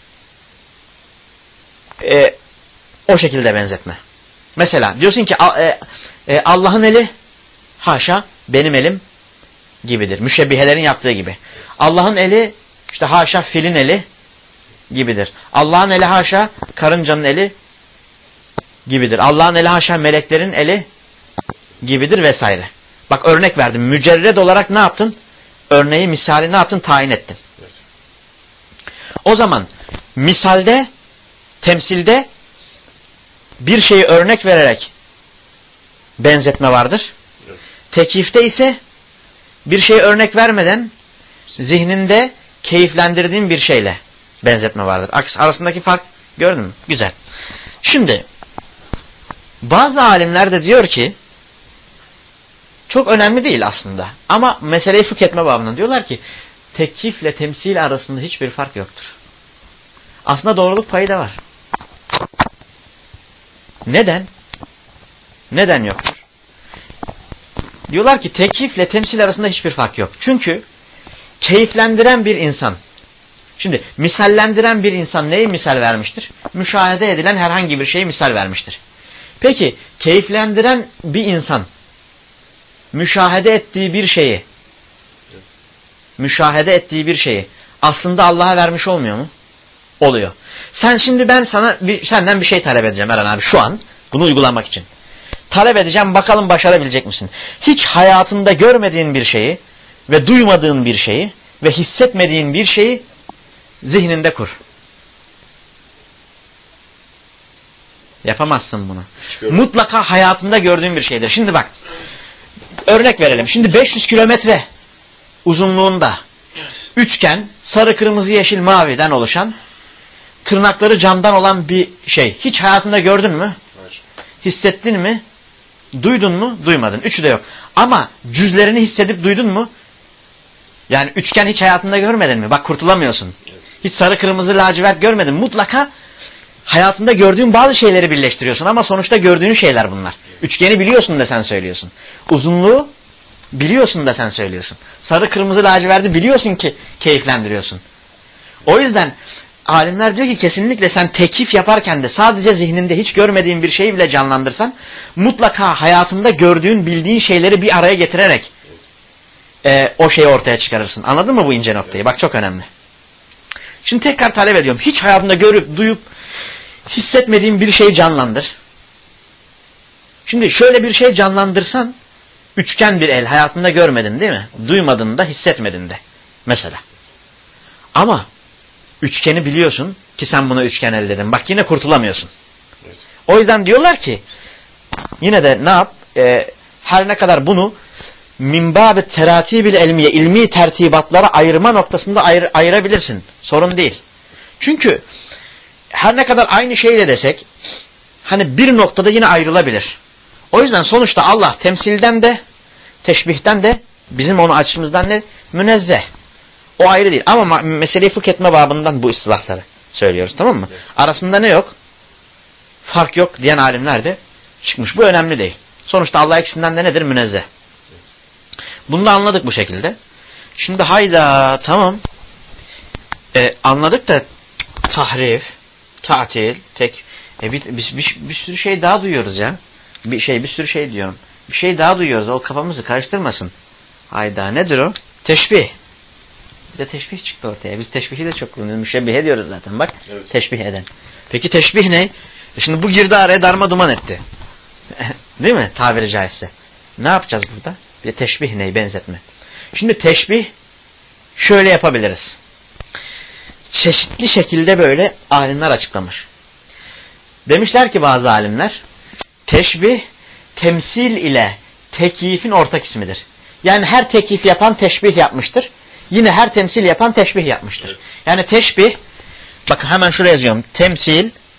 A: e, o şekilde benzetme. Mesela diyorsun ki e, e, Allah'ın eli haşa benim elim gibidir. Müşebbihelerin yaptığı gibi. Allah'ın eli işte haşa filin eli gibidir. Allah'ın eli haşa karıncanın eli gibidir. Allah'ın eli haşa meleklerin eli gibidir vesaire. Bak örnek verdim. Mücerred olarak ne yaptın? Örneği, misali ne yaptın? Tayin ettin. Evet. O zaman misalde, temsilde bir şeyi örnek vererek benzetme vardır. Evet. Tekifte ise bir şeyi örnek vermeden zihninde keyiflendirdiğin bir şeyle benzetme vardır. Aks arasındaki fark gördün mü? Güzel. Şimdi bazı alimler de diyor ki çok önemli değil aslında. Ama meseleyi fıkh etme babından diyorlar ki tekifle temsil arasında hiçbir fark yoktur. Aslında doğruluk payı da var. Neden? Neden yoktur? Diyorlar ki tekifle temsil arasında hiçbir fark yok. Çünkü keyiflendiren bir insan, şimdi misallendiren bir insan neyi misal vermiştir? Müşahede edilen herhangi bir şeyi misal vermiştir. Peki keyiflendiren bir insan müşahede ettiği bir şeyi müşahede ettiği bir şeyi aslında Allah'a vermiş olmuyor mu? Oluyor. Sen şimdi ben sana bir, senden bir şey talep edeceğim Eren abi şu an bunu uygulamak için. Talep edeceğim bakalım başarabilecek misin? Hiç hayatında görmediğin bir şeyi ve duymadığın bir şeyi ve hissetmediğin bir şeyi zihninde kur. Yapamazsın bunu. Mutlaka hayatında gördüğün bir şeydir. Şimdi bak örnek verelim. Şimdi beş yüz kilometre uzunluğunda üçgen sarı kırmızı yeşil maviden oluşan tırnakları camdan olan bir şey. Hiç hayatında gördün mü? Hayır. Hissettin mi? Duydun mu? Duymadın. Üçü de yok. Ama cüzlerini hissedip duydun mu? Yani üçgen hiç hayatında görmedin mi? Bak kurtulamıyorsun. Evet. Hiç sarı kırmızı lacivert görmedin. Mutlaka hayatında gördüğün bazı şeyleri birleştiriyorsun ama sonuçta gördüğün şeyler bunlar. Üçgeni biliyorsun da sen söylüyorsun. Uzunluğu biliyorsun da sen söylüyorsun. Sarı kırmızı laciverti biliyorsun ki keyiflendiriyorsun. O yüzden alimler diyor ki kesinlikle sen tekif yaparken de sadece zihninde hiç görmediğin bir şeyi bile canlandırsan mutlaka hayatında gördüğün, bildiğin şeyleri bir araya getirerek e, o şeyi ortaya çıkarırsın. Anladın mı bu ince noktayı? Bak çok önemli. Şimdi tekrar talep ediyorum. Hiç hayatında görüp, duyup, hissetmediğin bir şeyi canlandır. Şimdi şöyle bir şey canlandırsan üçgen bir el hayatında görmedin değil mi? Duymadın da hissetmedin de. Mesela. Ama üçgeni biliyorsun ki sen buna üçgen el dedin. Bak yine kurtulamıyorsun. Evet. O yüzden diyorlar ki yine de ne yap? Ee, her ne kadar bunu minbâb-ı terâtîbil ilmiye ilmi tertibatlara ayırma noktasında ayır, ayırabilirsin. Sorun değil. Çünkü her ne kadar aynı şeyle desek hani bir noktada yine ayrılabilir. O yüzden sonuçta Allah temsilden de teşbihten de bizim onu açımızdan ne? Münezzeh. O ayrı değil. Ama meseleyi fıkh etme babından bu istilahları söylüyoruz. Tamam mı? Evet. Arasında ne yok? Fark yok diyen alimler de çıkmış. Bu önemli değil. Sonuçta Allah ikisinden de nedir? Münezzeh. Evet. Bunu da anladık bu şekilde. Şimdi hayda tamam. Ee, anladık da tahrif, ta'til, tek e, bir, bir, bir, bir sürü şey daha duyuyoruz ya. Bir şey bir sürü şey diyorum. Bir şey daha duyuyoruz. O kafamızı karıştırmasın. Hayda nedir o? Teşbih. Bir de teşbih çıktı ortaya. Biz teşbihi de çok kullanıyoruz. Müşebbih ediyoruz zaten bak. Evet. Teşbih eden. Peki teşbih ne? E şimdi bu girdi araya darma duman etti. Değil mi? Tabiri caizse. Ne yapacağız burada? Bir de teşbih ne? Benzetme. Şimdi teşbih şöyle yapabiliriz. Çeşitli şekilde böyle alimler açıklamış. Demişler ki bazı alimler teşbih temsil ile tekyifin ortak ismidir. Yani her tekyif yapan teşbih yapmıştır. Yine her temsil yapan teşbih yapmıştır. Yani teşbih, bakın hemen şuraya yazıyorum. Temsil,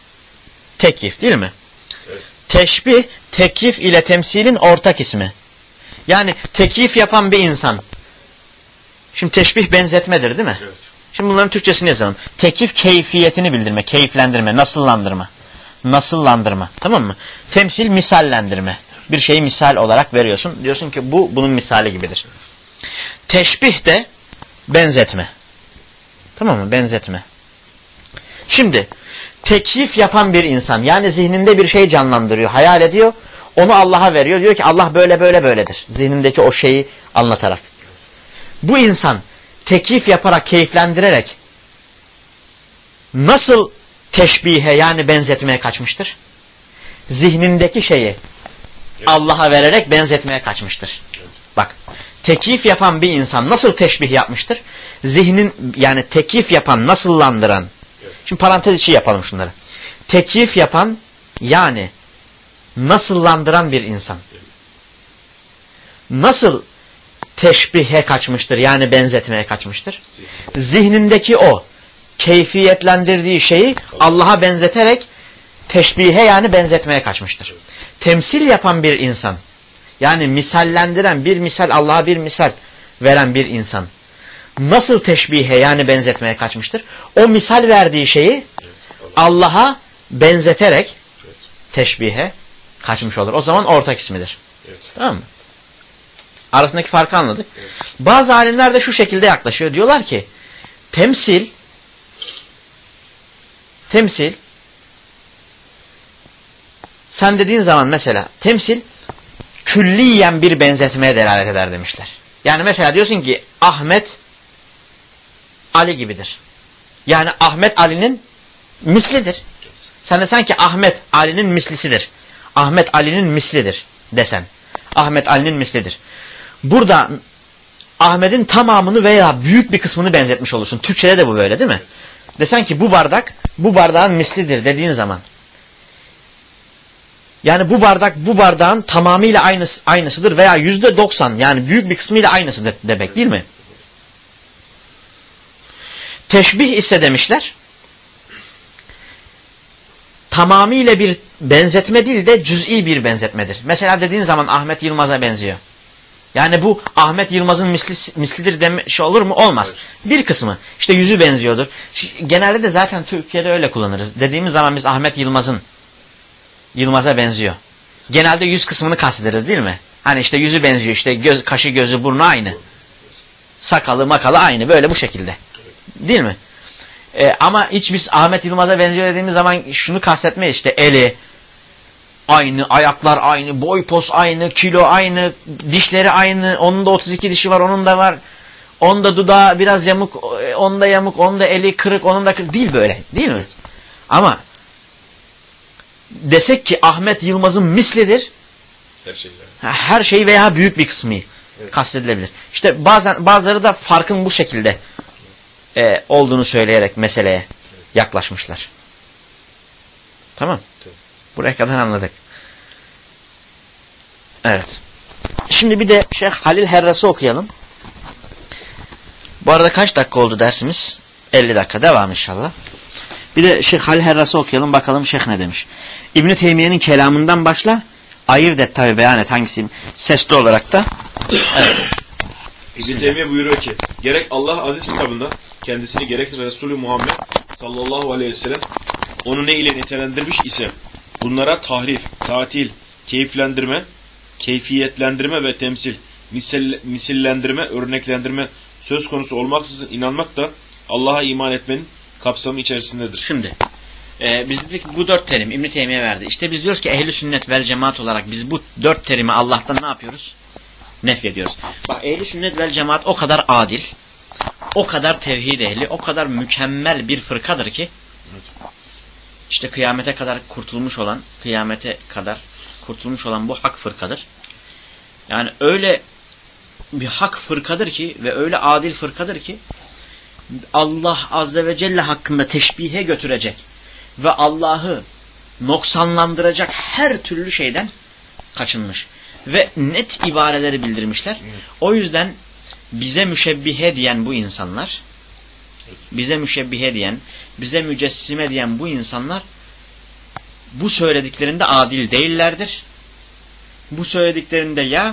A: tekyif değil mi?
B: Evet.
A: Teşbih, tekyif ile temsilin ortak ismi. Yani tekyif yapan bir insan. Şimdi teşbih benzetmedir değil mi?
B: Evet.
A: Şimdi bunların Türkçesini yazalım. Tekyif keyfiyetini bildirme, keyiflendirme, nasıllandırma. Nasıllandırma. Tamam mı? Temsil misallendirme. Bir şeyi misal olarak veriyorsun. Diyorsun ki bu bunun misali gibidir. Teşbih de benzetme. Tamam mı? Benzetme. Şimdi tekyif yapan bir insan, yani zihninde bir şey canlandırıyor, hayal ediyor, onu Allah'a veriyor. Diyor ki Allah böyle böyle böyledir. Zihnindeki o şeyi anlatarak. Bu insan tekyif yaparak, keyiflendirerek nasıl teşbihe, yani benzetmeye kaçmıştır? Zihnindeki şeyi Allah'a vererek benzetmeye kaçmıştır. Bak, tekyif yapan bir insan nasıl teşbih yapmıştır? Zihnin, yani tekyif yapan, nasıllandıran. Şimdi parantez içi yapalım şunları. Tekyif yapan, yani nasıllandıran bir insan nasıl teşbihe kaçmıştır, yani benzetmeye kaçmıştır? Zihnindeki o keyfiyetlendirdiği şeyi Allah'a benzeterek teşbihe, yani benzetmeye kaçmıştır. Temsil yapan bir insan, yani misallendiren, bir misal, Allah'a bir misal veren bir insan nasıl teşbihe, yani benzetmeye kaçmıştır? O misal verdiği şeyi Allah'a benzeterek teşbihe kaçmış olur. O zaman ortak ismidir.
B: Evet.
A: Tamam mı? Arasındaki farkı anladık. Evet. Bazı alimler de şu şekilde yaklaşıyor. Diyorlar ki temsil temsil sen dediğin zaman mesela temsil külliyen bir benzetmeye delalet eder demişler. Yani mesela diyorsun ki Ahmet Ali gibidir. Yani Ahmet Ali'nin mislidir. Sen desen ki Ahmet Ali'nin mislisidir. Ahmet Ali'nin mislidir desen. Ahmet Ali'nin mislidir. Burada Ahmet'in tamamını veya büyük bir kısmını benzetmiş olursun. Türkçe'de de bu böyle değil mi? Desen ki bu bardak bu bardağın mislidir dediğin zaman. Yani bu bardak bu bardağın tamamıyla aynısı, aynısıdır veya yüzde doksan, yani büyük bir kısmıyla aynısıdır demek değil mi? Teşbih ise demişler tamamıyla bir benzetme değil de cüz'i bir benzetmedir. Mesela dediğin zaman Ahmet Yılmaz'a benziyor. Yani bu Ahmet Yılmaz'ın misli, mislidir demiş olur mu? Olmaz. Bir kısmı. İşte yüzü benziyordur. Genelde de zaten Türkiye'de öyle kullanırız. Dediğimiz zaman biz Ahmet Yılmaz'ın Yılmaz'a benziyor. Genelde yüz kısmını kastederiz değil mi? Hani işte yüzü benziyor. İşte göz, kaşı, gözü, burnu aynı. Sakalı, makalı aynı. Böyle bu şekilde. Değil mi? Ee, ama hiç biz Ahmet Yılmaz'a benziyor dediğimiz zaman şunu kastetmeyiz. İşte eli aynı, ayaklar aynı, boy pos aynı, kilo aynı, dişleri aynı. Onun da otuz iki dişi var, onun da var. Onun da dudağı biraz yamuk, onun da yamuk, onun da eli kırık, onun da kırık. Değil böyle. Değil mi? Ama desek ki Ahmet Yılmaz'ın mislidir.
B: Her şey.
A: Yani. Her şey veya büyük bir kısmı evet. kastedilebilir. İşte bazen bazıları da farkın bu şekilde e, olduğunu söyleyerek meseleye evet. yaklaşmışlar. Tamam. Tamam. Buraya kadar anladık. Evet. Şimdi bir de Şeyh Halil Herras'ı okuyalım. Bu arada kaç dakika oldu dersimiz? elli dakika. Devam inşallah. Bir de Şeyh Halil Herras'ı okuyalım. Bakalım Şeyh ne demiş. İbn-i Teymiye'nin kelamından başla. Ayırt et tabi, beyan et. Hangisi? Sesli olarak da. Evet.
B: İbn-i Teymiye buyuruyor ki gerek Allah aziz kitabında kendisini gerekse Resulü Muhammed sallallahu aleyhi ve sellem onu ne ile nitelendirmiş ise bunlara tahrif, tatil, keyiflendirme, keyfiyetlendirme ve temsil, misal, misillendirme, örneklendirme söz konusu olmaksızın inanmak da Allah'a iman etmenin kapsamı içerisindedir.
A: Şimdi e, biz dedik bu dört terim İbn-i Teymiye verdi. İşte biz diyoruz ki ehl-i sünnet vel cemaat olarak biz bu dört terimi Allah'tan ne yapıyoruz? Nefyediyoruz. Bak ehl-i sünnet vel cemaat o kadar adil, o kadar tevhid ehli, o kadar mükemmel bir fırkadır ki işte kıyamete kadar kurtulmuş olan, kıyamete kadar kurtulmuş olan bu hak fırkadır. Yani öyle bir hak fırkadır ki ve öyle adil fırkadır ki Allah Azze ve Celle hakkında teşbihe götürecek ve Allah'ı noksanlandıracak her türlü şeyden kaçınmış. Ve net ibareleri bildirmişler. O yüzden bize müşebbihe diyen bu insanlar, bize müşebbihe diyen, bize mücessime diyen bu insanlar bu söylediklerinde adil değillerdir. Bu söylediklerinde ya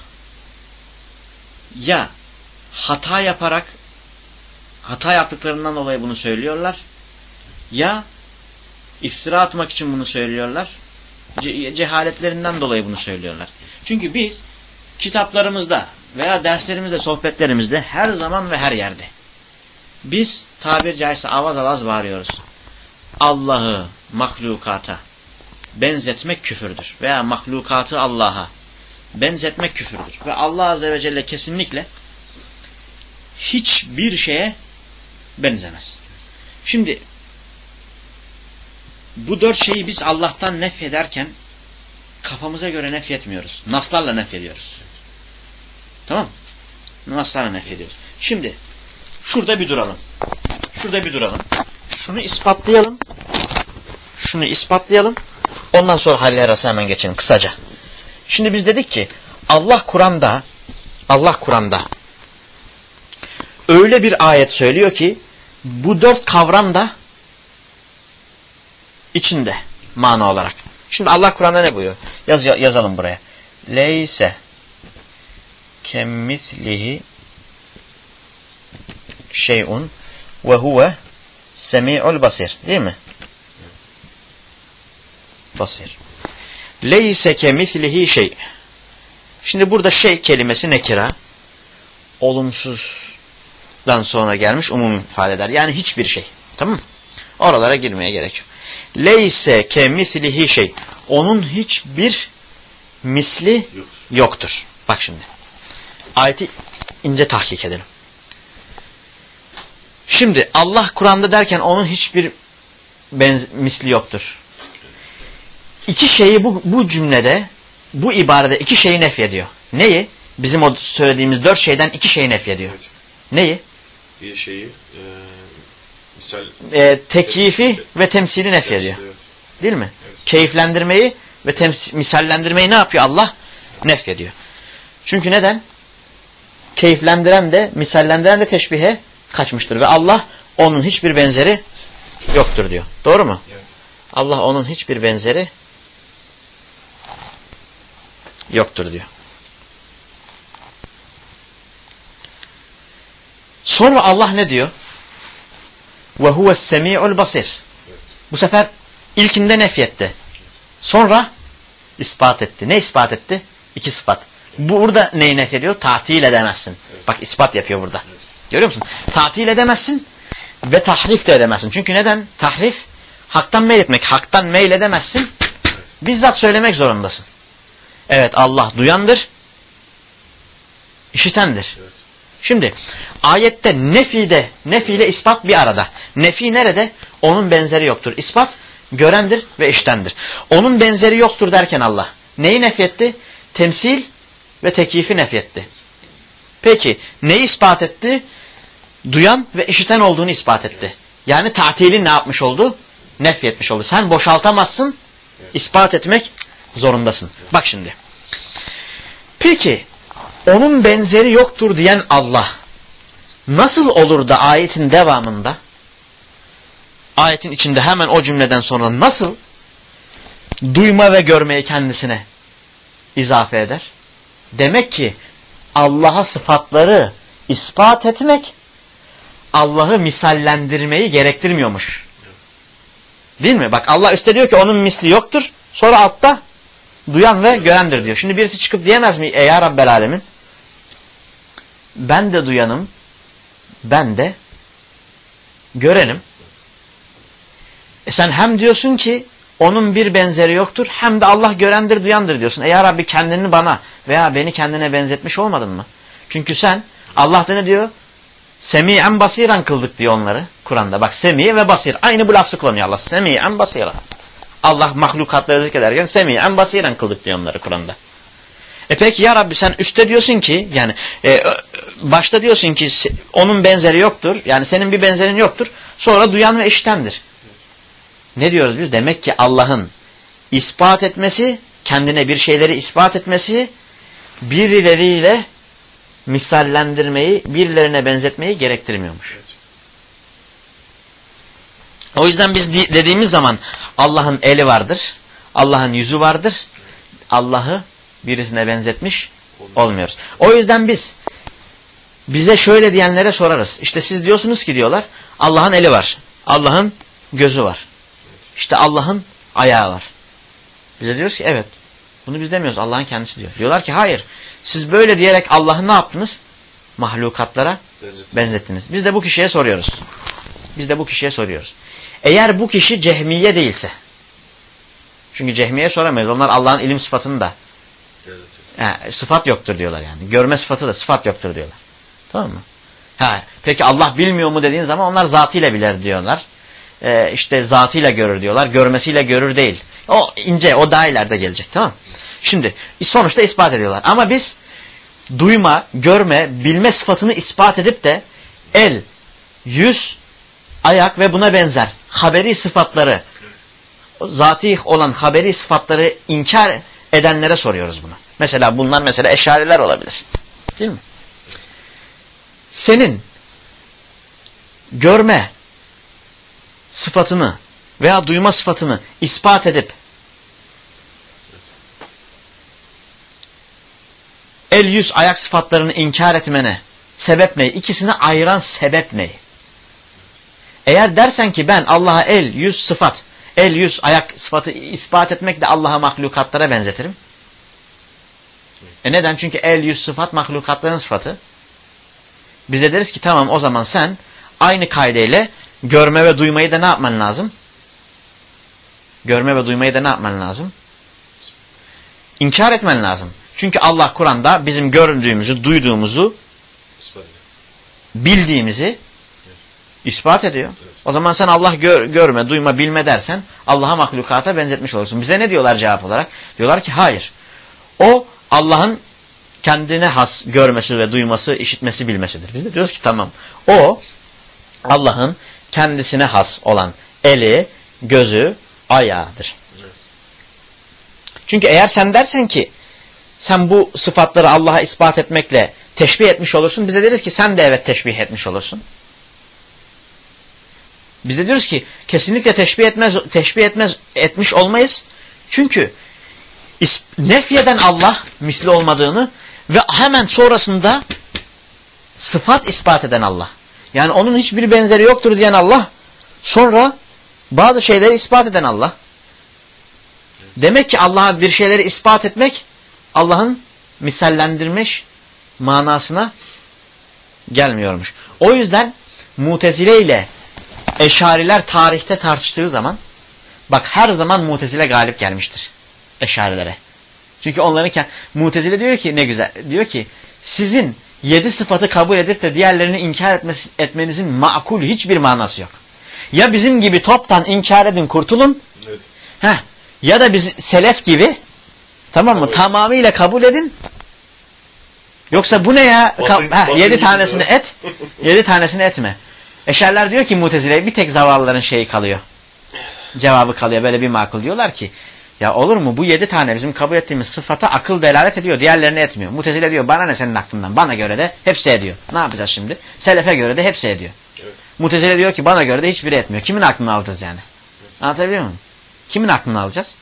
A: ya hata yaparak hata yaptıklarından dolayı bunu söylüyorlar, ya iftira atmak için bunu söylüyorlar, ce cehaletlerinden dolayı bunu söylüyorlar. Çünkü biz kitaplarımızda veya derslerimizde, sohbetlerimizde her zaman ve her yerde biz tabir caizse avaz avaz bağırıyoruz. Allah'ı mahlukata benzetmek küfürdür veya mahlukatı Allah'a benzetmek küfürdür. Ve Allah Azze ve Celle kesinlikle hiçbir şeye benzemez. Şimdi bu dört şeyi biz Allah'tan nefyederken kafamıza göre nefyetmiyoruz. Naslarla nefyediyoruz. Tamam mı? Naslarla nefyediyoruz. Şimdi şurada bir duralım. Şurada bir duralım. Şunu ispatlayalım. Şunu ispatlayalım. Ondan sonra halil arası hemen geçelim kısaca. Şimdi biz dedik ki Allah Kur'an'da Allah Kur'an'da öyle bir ayet söylüyor ki bu dört kavram da içinde mana olarak. Şimdi Allah Kur'an'da ne buyuruyor? Yaz, yazalım buraya. Leyse kemmislihi şey'un ve huve semi'ul basir. Değil mi? Basir. Leyse kemislihi şey. Şimdi burada şey kelimesi nekira. Olumsuzdan sonra gelmiş umum ifade eder. Yani hiçbir şey. Tamam mı? Oralara girmeye gerek yok. Leyse kemislihi şey. Onun hiçbir misli yoktur. Bak şimdi. Ayeti ince tahkik edelim. Şimdi Allah Kur'an'da derken onun hiçbir benz misli yoktur. İki şeyi bu, bu cümlede, bu ibarede iki şeyi nefyediyor. Neyi? Bizim o söylediğimiz dört şeyden iki şeyi nefyediyor. Evet. Neyi?
B: Bir şeyi, e, misal...
A: E, tekyifi ve temsili nefyediyor. Evet. Değil mi? Evet. Keyiflendirmeyi ve misallendirmeyi ne yapıyor Allah? Nefyediyor. Çünkü neden? Keyiflendiren de, misallendiren de teşbihe kaçmıştır. Ve Allah onun hiçbir benzeri yoktur diyor. Doğru mu? Evet. Allah onun hiçbir benzeri yoktur diyor. Sonra Allah ne diyor? Ve huves semi'ul basir. Bu sefer ilkinde nefyetti. Sonra ispat etti. Ne ispat etti? İki sıfat. Burada neyi nefyediyor? Tatil edemezsin. Bak ispat yapıyor burada. Görüyor musun? Tatil edemezsin ve tahrif de edemezsin. Çünkü neden? Tahrif, haktan meyletmek. Haktan meyledemezsin. Bizzat söylemek zorundasın. Evet, Allah duyandır, işitendir. Evet. Şimdi ayette nefide, nefiyle ispat bir arada. Nefi nerede? Onun benzeri yoktur. İspat görendir ve işitendir. Onun benzeri yoktur derken Allah neyi nefyetti? Temsil ve tekyifi nefyetti. Peki neyi ispat etti? Duyan ve işiten olduğunu ispat etti. Yani tatilin ne yapmış oldu? Nefyetmiş oldu. Sen boşaltamazsın, ispat etmek zorundasın. Bak şimdi. Peki onun benzeri yoktur diyen Allah nasıl olur da ayetin devamında, ayetin içinde hemen o cümleden sonra nasıl duyma ve görmeyi kendisine izafe eder? Demek ki Allah'a sıfatları ispat etmek Allah'ı misallendirmeyi gerektirmiyormuş. Değil mi? Bak Allah işte diyor ki onun misli yoktur. Sonra altta duyan ve görendir diyor. Şimdi birisi çıkıp diyemez mi? Ey ya Rabbel Alemin, ben de duyanım, ben de görenim. E sen hem diyorsun ki onun bir benzeri yoktur, hem de Allah görendir, duyandır diyorsun. Ey ya Rabbi, kendini bana veya beni kendine benzetmiş olmadın mı? Çünkü sen, Allah da ne diyor? Semi'en basiren kıldık diyor onları Kur'an'da. Bak, semi ve basir. Aynı bu lafzı kullanıyor Allah. Semi'en basiren. Allah mahlukatları zikrederken semi'en basiren kıldık diyor onları Kur'an'da. E peki ya Rabbi, sen üstte diyorsun ki, yani e, başta diyorsun ki onun benzeri yoktur. Yani senin bir benzerin yoktur. Sonra duyan ve işitendir. Ne diyoruz biz? Demek ki Allah'ın ispat etmesi, kendine bir şeyleri ispat etmesi, birileriyle misallendirmeyi, birilerine benzetmeyi gerektirmiyormuş. Evet. O yüzden biz dediğimiz zaman Allah'ın eli vardır, Allah'ın yüzü vardır, Allah'ı birisine benzetmiş olmuyoruz. O yüzden biz bize şöyle diyenlere sorarız. İşte siz diyorsunuz ki diyorlar Allah'ın eli var, Allah'ın gözü var, işte Allah'ın ayağı var. Bize diyoruz ki evet, bunu biz demiyoruz, Allah'ın kendisi diyor. Diyorlar ki hayır, siz böyle diyerek Allah'ı ne yaptınız? Mahlukatlara benzettiniz. Biz de bu kişiye soruyoruz. Biz de bu kişiye soruyoruz. Eğer bu kişi cehmiye değilse, çünkü cehmiye soramayız. Onlar Allah'ın ilim sıfatını da yani, sıfat yoktur diyorlar yani. Görme sıfatı da sıfat yoktur diyorlar. Tamam mı? Ha, peki Allah bilmiyor mu dediğin zaman onlar zatıyla bilir diyorlar. Ee, işte zatıyla görür diyorlar. Görmesiyle görür değil. O ince, o daha ileride gelecek, tamam mı? Şimdi sonuçta ispat ediyorlar. Ama biz duyma, görme, bilme sıfatını ispat edip de el, yüz, ayak ve buna benzer haberi sıfatları, zati olan haberi sıfatları inkar edenlere soruyoruz bunu. Mesela bunlar mesela eşariler olabilir. Değil mi? Senin görme sıfatını veya duyma sıfatını ispat edip el, yüz, ayak sıfatlarını inkar etmene sebep ne? İkisini ayıran sebep ne? Eğer dersen ki ben Allah'a el, yüz, sıfat, el, yüz, ayak sıfatı ispat etmekle Allah'a mahlukatlara benzetirim. E neden? Çünkü el, yüz, sıfat mahlukatların sıfatı. Biz de deriz ki tamam, o zaman sen aynı kaideyle görme ve duymayı da ne yapman lazım? Görme ve duymayı da ne yapman lazım? İnkar etmen lazım. Çünkü Allah Kur'an'da bizim gördüğümüzü, duyduğumuzu, bildiğimizi ispat ediyor. O zaman sen Allah gör, görme, duyma, bilme dersen Allah'a mahlukata benzetmiş olursun. Bize ne diyorlar cevap olarak? Diyorlar ki hayır. O Allah'ın kendine has görmesi ve duyması, işitmesi, bilmesidir. Biz de diyoruz ki tamam. O Allah'ın kendisine has olan eli, gözü, ayağıdır. Çünkü eğer sen dersen ki sen bu sıfatları Allah'a ispat etmekle teşbih etmiş olursun, biz de deriz ki sen de evet teşbih etmiş olursun. Biz de diyoruz ki kesinlikle teşbih etmez, teşbih etmez, etmiş olmayız. Çünkü nefyeden Allah misli olmadığını ve hemen sonrasında sıfat ispat eden Allah. Yani onun hiçbir benzeri yoktur diyen Allah, sonra bazı şeyleri ispat eden Allah. Demek ki Allah'a bir şeyleri ispat etmek Allah'ın misallendirmiş manasına gelmiyormuş. O yüzden Mutezile ile Eşariler tarihte tartıştığı zaman bak her zaman Mutezile galip gelmiştir Eşarilere. Çünkü onların Mutezile diyor ki ne güzel, diyor ki sizin yedi sıfatı kabul edip de diğerlerini inkar etmesi, etmenizin makul hiçbir manası yok. Ya bizim gibi toptan inkar edin, kurtulun. Evet. Heh, ya da biz selef gibi, tamam mı? Evet. Tamamıyla kabul edin. Yoksa bu ne ya? Batın, Heh, yedi tanesini et, yedi tanesini etme. Eşariler diyor ki Mutezile'ye bir tek zavallıların şeyi kalıyor. Cevabı kalıyor. Böyle bir makul diyorlar ki ya olur mu? Bu yedi tane bizim kabul ettiğimiz sıfata akıl delalet ediyor. Diğerlerini etmiyor. Mutezile diyor bana ne senin aklından? Bana göre de hepsi ediyor. Ne yapacağız şimdi? Selefe göre de hepsi ediyor. Evet. Mutezile diyor ki bana göre de hiçbiri etmiyor. Kimin aklını alacağız yani? Evet. Anlatabiliyor muyum? Kimin aklını alacağız?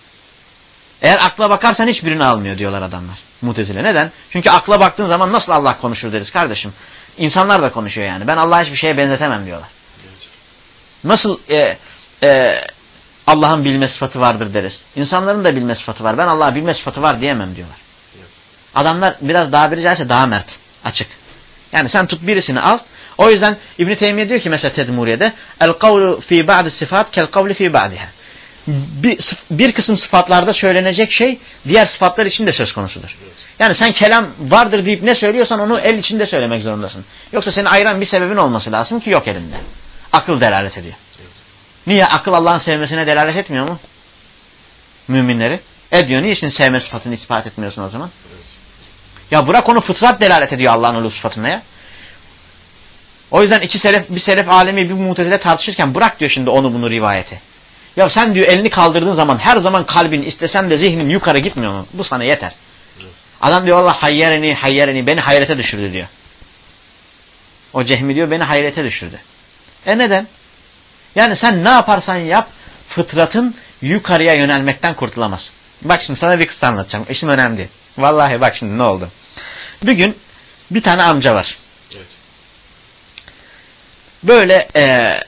A: Eğer akla bakarsan hiçbirini almıyor diyorlar adamlar. Mutezile. Neden? Çünkü akla baktığın zaman nasıl Allah konuşur deriz kardeşim. İnsanlar da konuşuyor yani. Ben Allah'a hiçbir şeye benzetemem diyorlar. Evet. Nasıl e, e, Allah'ın bilme sıfatı vardır deriz. İnsanların da bilme sıfatı var. Ben Allah'a bilme sıfatı var diyemem diyorlar. Evet. Adamlar biraz daha biri caizse daha mert, açık. Yani sen tut birisini al. O yüzden İbn-i Teymiye diyor ki mesela Tedmuriye'de el kavlu fi ba'di sıfat kel kavli fi ba'diha. Bir, bir kısım sıfatlarda söylenecek şey diğer sıfatlar için de söz konusudur. Evet. Yani sen kelam vardır deyip ne söylüyorsan onu el içinde söylemek zorundasın. Yoksa seni ayıran bir sebebin olması lazım ki yok elinde. Akıl delalet ediyor. Evet. Niye? Akıl Allah'ın sevmesine delalet etmiyor mu? Müminleri. Ediyor. Niçin sevme sıfatını ispat etmiyorsun o zaman? Evet. Ya bırak onu, fıtrat delalet ediyor Allah'ın ulu sıfatına ya. O yüzden iki selef, bir selef alemi bir Mutezile tartışırken bırak diyor şimdi onu bunu rivayeti. Ya sen diyor elini kaldırdığın zaman her zaman kalbin istesen de zihnin yukarı gitmiyor mu? Bu sana yeter. Evet. Adam diyor Allah hayyereni hayyereni beni hayrete düşürdü diyor. O Cehmi diyor beni hayrete düşürdü. E neden? Yani sen ne yaparsan yap fıtratın yukarıya yönelmekten kurtulamaz. Bak şimdi sana bir kıssa anlatacağım. İşim önemli. Vallahi bak şimdi ne oldu. Bir gün bir tane amca var.
B: Evet.
A: Böyle e,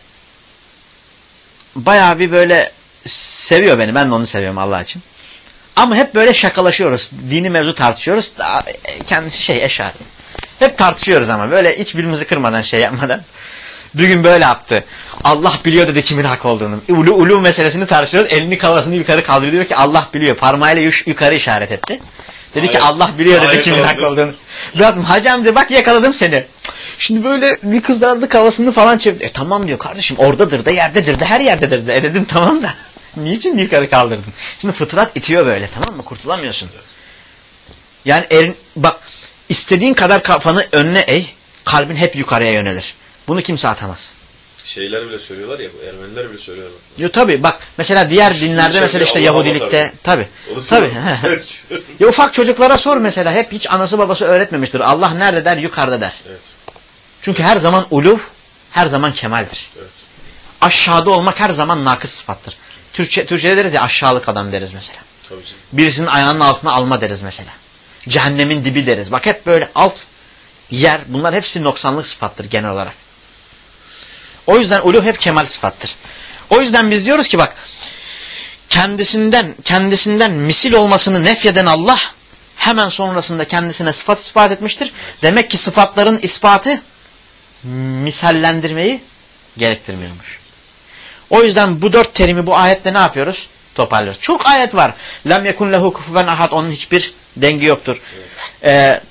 A: bayağı bir böyle seviyor beni. Ben de onu seviyorum Allah için. Ama hep böyle şakalaşıyoruz. Dini mevzu tartışıyoruz. Kendisi şey eşari. Hep tartışıyoruz ama böyle hiç birbirimizi kırmadan şey yapmadan. Bir gün böyle yaptı. Allah biliyor dedi kimin hak olduğunu. Ulu ulu meselesini tartışıyoruz. Elini kafasını yukarı kaldırıyor diyor ki Allah biliyor. Parmağıyla yukarı işaret etti. Dedi Ayet. ki Allah biliyor dedi Ayet kimin hak olduğunu. Rabbim hacam diyor bak yakaladım seni. Şimdi böyle bir kızardı kafasını falan çevirdi. E tamam diyor kardeşim oradadır da yerdedir de her yerdedir de. E dedim tamam da. Niçin yukarı kaldırdın? Şimdi fıtrat itiyor böyle tamam mı? Kurtulamıyorsun. Yani er, bak istediğin kadar kafanı önüne eğ. Kalbin hep yukarıya yönelir. Bunu kimse atamaz.
B: Şeyler bile söylüyorlar ya, Ermeniler bile söylüyorlar.
A: Yo tabi bak mesela diğer Şu dinlerde mesela işte Allah Yahudilikte tabi. Tabi. Ya ufak çocuklara sor mesela hep hiç anası babası öğretmemiştir. Allah nerede der yukarıda der. Evet. Çünkü her zaman uluv her zaman kemaldir. Evet. Aşağıda olmak her zaman nakıs sıfattır. Türkçe, Türkçe'de deriz ya aşağılık adam deriz mesela. Tabii. Birisinin ayağının altına alma deriz mesela. Cehennemin dibi deriz. Bak hep böyle alt yer bunlar hepsi noksanlık sıfattır genel olarak. O yüzden uluh hep kemal sıfattır. O yüzden biz diyoruz ki bak kendisinden kendisinden misil olmasını nefyeden Allah hemen sonrasında kendisine sıfat ispat etmiştir. Demek ki sıfatların ispatı misallendirmeyi gerektirmiyormuş. O yüzden bu dört terimi bu ayette ne yapıyoruz? Toparlıyoruz. Çok ayet var. Lem yekun lehu kufuven ahad onun hiçbir dengi yoktur. Ee,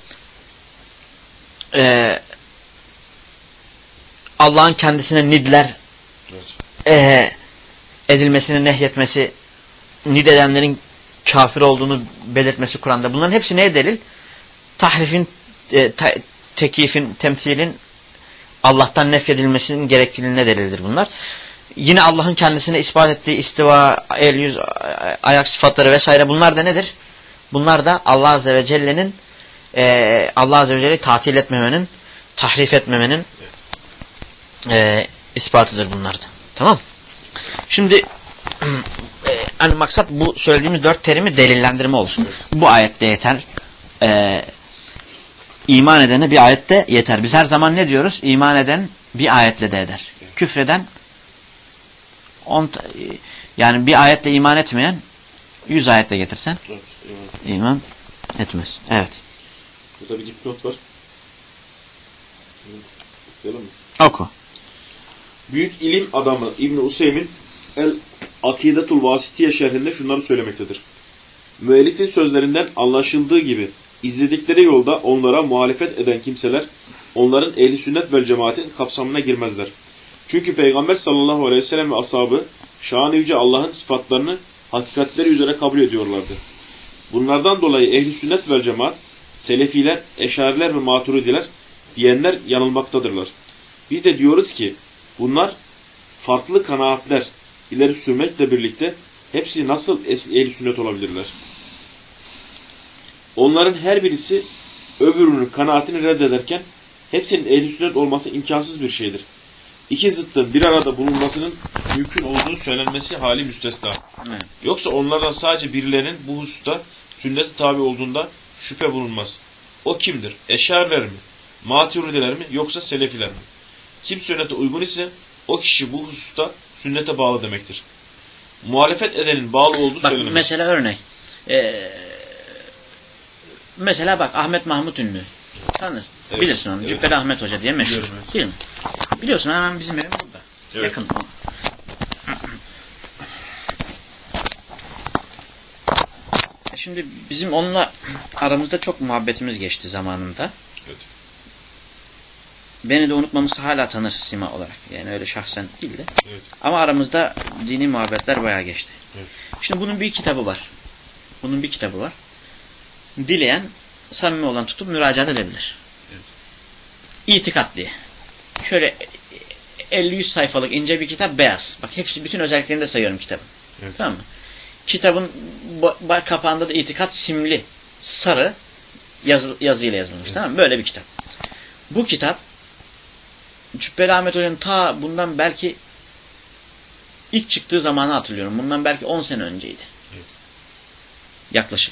A: e, Allah'ın kendisine nidler e, edilmesini nehyetmesi, nid edenlerin kafir olduğunu belirtmesi Kur'an'da. Bunların hepsi neye delil? Tahrifin, e, te, tekifin, temsilin Allah'tan nefyedilmesinin gerekliliğine delildir bunlar. Yine Allah'ın kendisine ispat ettiği istiva, el, yüz, ayak sıfatları vesaire bunlar da nedir? Bunlar da Allah Azze ve Celle'nin e, Allah Azze ve Celle'yi tatil etmemenin, tahrif etmemenin e, ispatıdır bunlar da. Tamam. Şimdi e, hani maksat bu söylediğimiz dört terimi delillendirme olsun. Bu ayette yeter. E, iman edene bir ayette yeter. Biz her zaman ne diyoruz? İman eden bir ayetle de eder. Küfreden On, yani bir ayetle iman etmeyen yüz ayetle getirsen evet, iman etmez. Evet.
B: Burada bir dipnot var. Okuyalım mı?
A: Oku.
B: Büyük ilim adamı İbn-i Useymin El Akidetul Vasitiye şerhinde şunları söylemektedir. Müellifin sözlerinden anlaşıldığı gibi izledikleri yolda onlara muhalefet eden kimseler onların ehli sünnet vel cemaatin kapsamına girmezler. Çünkü Peygamber sallallahu aleyhi ve sellem ve ashabı şan-ı yüce Allah'ın sıfatlarını hakikatleri üzere kabul ediyorlardı. Bunlardan dolayı ehli sünnet vel cemaat, selefiler, eşariler ve maturidiler diyenler yanılmaktadırlar. Biz de diyoruz ki bunlar farklı kanaatler ileri sürmekle birlikte hepsi nasıl ehli sünnet olabilirler? Onların her birisi öbürünün kanaatini reddederken hepsinin ehli sünnet olması imkansız bir şeydir. İki zıttın bir arada bulunmasının mümkün olduğu söylenmesi hali müstesna. Evet. Yoksa onlardan sadece birilerinin bu hususta sünnete tabi olduğunda şüphe bulunmaz. O kimdir? Eşariler mi? Maturidiler mi? Yoksa selefiler mi? Kim sünnete uygun ise o kişi bu hususta sünnete bağlı demektir. Muhalefet edenin bağlı olduğu bak, söylenmez.
A: Mesela örnek. Ee, mesela bak Ahmet Mahmut Ünlü. Tanır. Evet. Bilirsin onu. Evet. Cübbeli Ahmet Hoca diye meşhur. Evet. Değil mi? Biliyorsun hemen bizim evim burada. Evet. Yakın. Şimdi bizim onunla aramızda çok muhabbetimiz geçti zamanında. Evet. Beni de unutmamışsa hala tanır sima olarak. Yani öyle şahsen değil de. Evet. Ama aramızda dini muhabbetler bayağı geçti. Evet. Şimdi bunun bir kitabı var. Bunun bir kitabı var. Dileyen samimi olan tutup müracaat edebilir. Evet. İtikat diye. Şöyle elli yüz sayfalık ince bir kitap beyaz. Bak hepsi bütün özelliklerini de sayıyorum kitabın. Evet. Tamam mı? Kitabın kapağında da itikat simli sarı yazı, yazıyla yazılmış. Evet. Tamam mı? Böyle bir kitap. Bu kitap Cübbeli Ahmet Hoca'nın ta bundan belki İlk çıktığı zamanı hatırlıyorum. Bundan belki on sene önceydi. Evet. Yaklaşık.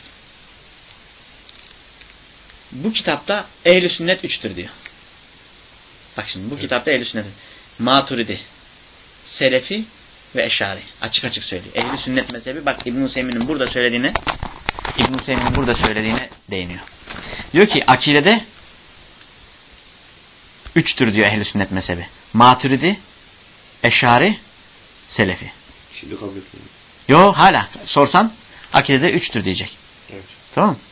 A: Bu kitapta Ehl-i Sünnet üçtür diyor. Bak şimdi bu evet. kitapta Ehl-i Sünnet. Maturidi, Selefi ve Eşari. Açık açık söylüyor. Ehl-i Sünnet mezhebi bak İbn-i Hüseyin'in burada söylediğine İbn-i Hüseyin'in burada söylediğine değiniyor. Diyor ki akidede üçtür diyor Ehl-i Sünnet mezhebi. Maturidi, Eşari, Selefi.
B: Şimdi kabul etmiyorum.
A: Yo hala sorsan akidede üçtür diyecek.
B: Evet.
A: Tamam mı?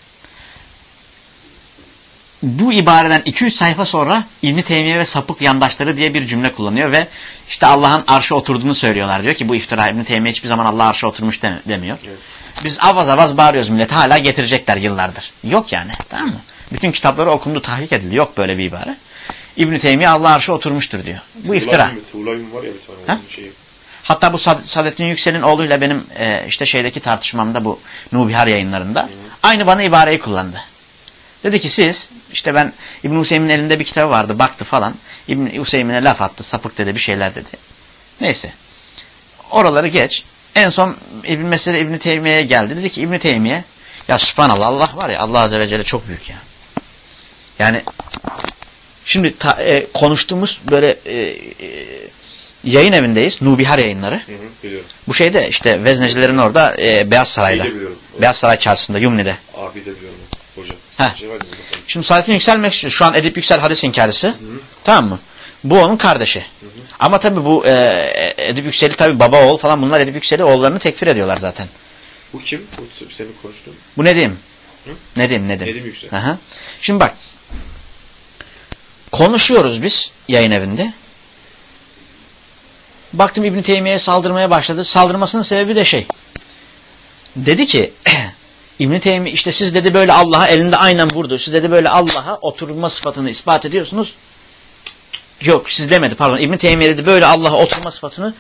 A: Bu ibareden iki üç sayfa sonra İbn-i Teymiye ve sapık yandaşları diye bir cümle kullanıyor ve işte Allah'ın arşa oturduğunu söylüyorlar. Diyor ki bu iftira, İbn-i Teymiye hiçbir zaman Allah arşa oturmuş demiyor. Evet. Biz avaz avaz bağırıyoruz millete, hala getirecekler yıllardır. Yok yani, tamam mı? Bütün kitapları okundu, tahkik edildi. Yok böyle bir ibare. İbn-i Teymiye Allah arşa oturmuştur diyor. Bu iftira.
B: Tuğlay'ın var ya bir tane şey.
A: Hatta bu Saadettin Yüksel'in oğluyla benim e, işte şeydeki tartışmamda bu Nubihar yayınlarında Hı. aynı bana ibareyi kullandı. Dedi ki siz, işte ben İbn-i Hüseyin'in elinde bir kitabı vardı, baktı falan. İbn-i Hüseyin'e laf attı, sapık dedi, bir şeyler dedi. Neyse. Oraları geç. En son İbn mesele İbn Teymiye'ye geldi. Dedi ki İbn Teymiye, ya subhanallah, Allah var ya, Allah azze ve celle çok büyük ya. Yani şimdi ta, e, konuştuğumuz böyle e, e, yayın evindeyiz. Nubihar yayınları. Hı hı, biliyorum. Bu şeyde işte Veznecilerin orada e, Beyaz Saray'da. Beyaz Saray çarşısında, Yumni'de.
B: Abi de biliyorum hocam.
A: Şey şimdi Saadettin Yükselmek şu an Edip Yüksel hadis inkarcısı. Hı hı. Tamam mı? Bu onun kardeşi. Hı hı. Ama tabi bu e, Edip Yüksel'i tabi baba oğul falan, bunlar Edip Yüksel'i oğullarını tekfir ediyorlar zaten.
B: Bu kim? Bu senin konuştuğun.
A: Bu Nedim. Hı? Nedim, Nedim.
B: Nedim Yüksel.
A: Aha. Şimdi bak. Konuşuyoruz biz yayın evinde. Baktım İbn Teymiye'ye saldırmaya başladı. Saldırmasının sebebi de şey. Dedi ki İbn Teymiye işte siz dedi böyle Allah'a elinde aynen vurdu. Siz dedi böyle Allah'a oturma sıfatını ispat ediyorsunuz. Yok siz demedi pardon. İbn Teymiye dedi böyle Allah'a oturma sıfatını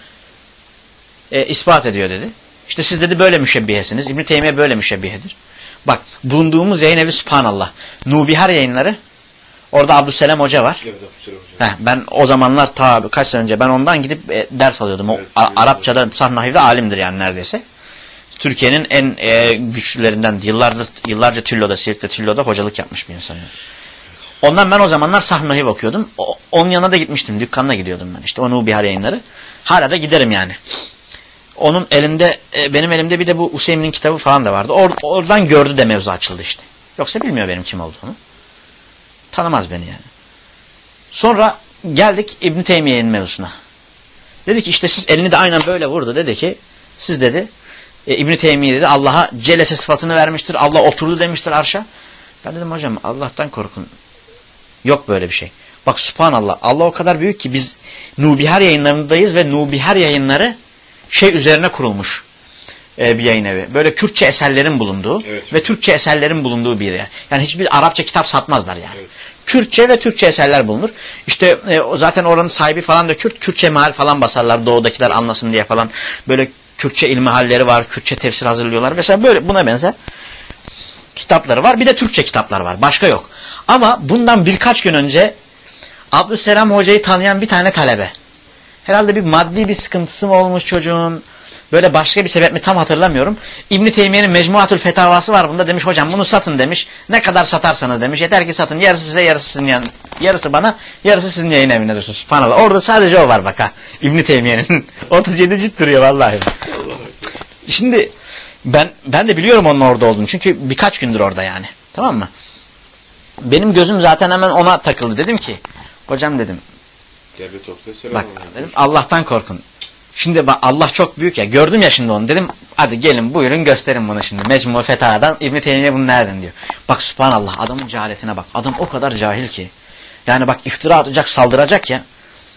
A: e, ispat ediyor dedi. İşte siz dedi böyle müşebbihesiniz. İbn Teymiye böyle müşebbihedir. Bak bulunduğumuz yayın evi subhanallah. Nubihar yayınları. Orada Abdüsselam Hoca var. Evet, Abdüsselam Hoca. Heh, ben o zamanlar ta kaç sene önce ben ondan gidip e, ders alıyordum. Evet, o, Arapçada Sahnahi'de alimdir yani neredeyse. Türkiye'nin en e, güçlülerinden yıllardır, yıllarca Tillo'da, Siirt'te Tillo'da hocalık yapmış bir insan. Yani. Ondan ben o zamanlar Sahnahi bakıyordum. O, onun yanına da gitmiştim. Dükkanına gidiyordum ben. İşte o Nubihar yayınları. Hala da giderim yani. Onun elinde, e, benim elimde bir de bu Useymin'in kitabı falan da vardı. Or, oradan gördü de mevzu açıldı işte. Yoksa bilmiyor benim kim olduğunu. Tanımaz beni yani. Sonra geldik İbn Teymiye'nin mevzusuna. Dedi ki işte siz elini de aynen böyle vurdu. Dedi ki siz dedi e, İbn Teymiye dedi Allah'a celese sıfatını vermiştir. Allah oturdu demiştir arşa. Ben dedim hocam Allah'tan korkun. Yok böyle bir şey. Bak subhanallah. Allah o kadar büyük ki biz Nubihar yayınlarındayız ve Nubihar yayınları şey üzerine kurulmuş e, bir yayın evi. Böyle Kürtçe eserlerin bulunduğu evet. ve Türkçe eserlerin bulunduğu bir yer. Yani hiçbir Arapça kitap satmazlar yani. Evet. Kürtçe ve Türkçe eserler bulunur. İşte e, zaten oranın sahibi falan da Kürt. Kürtçe meal falan basarlar doğudakiler anlasın diye falan. Böyle Kürtçe ilmihalleri var. Kürtçe tefsir hazırlıyorlar. Mesela böyle buna benzer kitapları var. Bir de Türkçe kitaplar var. Başka yok. Ama bundan birkaç gün önce Abdüsselam Hoca'yı tanıyan bir tane talebe. Herhalde bir maddi bir sıkıntısı mı olmuş çocuğun? Böyle başka bir sebep mi tam hatırlamıyorum. İbn Teymiye'nin Mecmuatül Fetavası var bunda, demiş hocam bunu satın demiş. Ne kadar satarsanız demiş. Yeter ki satın. Yarısı size, yarısı sizin yan, yarısı bana, yarısı sizin yayın evine dursun. Subhanallah. Orada sadece o var bak ha. İbn Teymiye'nin otuz yedi cilt duruyor vallahi. Şimdi ben ben de biliyorum onun orada olduğunu. Çünkü birkaç gündür orada yani. Tamam mı? Benim gözüm zaten hemen ona takıldı. Dedim ki hocam dedim. Bak dedim, Allah'tan korkun. Şimdi bak Allah çok büyük ya. Gördüm ya şimdi onu. Dedim hadi gelin buyurun gösterin bunu şimdi. Mecmu Fetaha'dan İbn Teymiye bunu nereden diyor. Bak subhanallah adamın cehaletine bak. Adam o kadar cahil ki. Yani bak iftira atacak, saldıracak ya.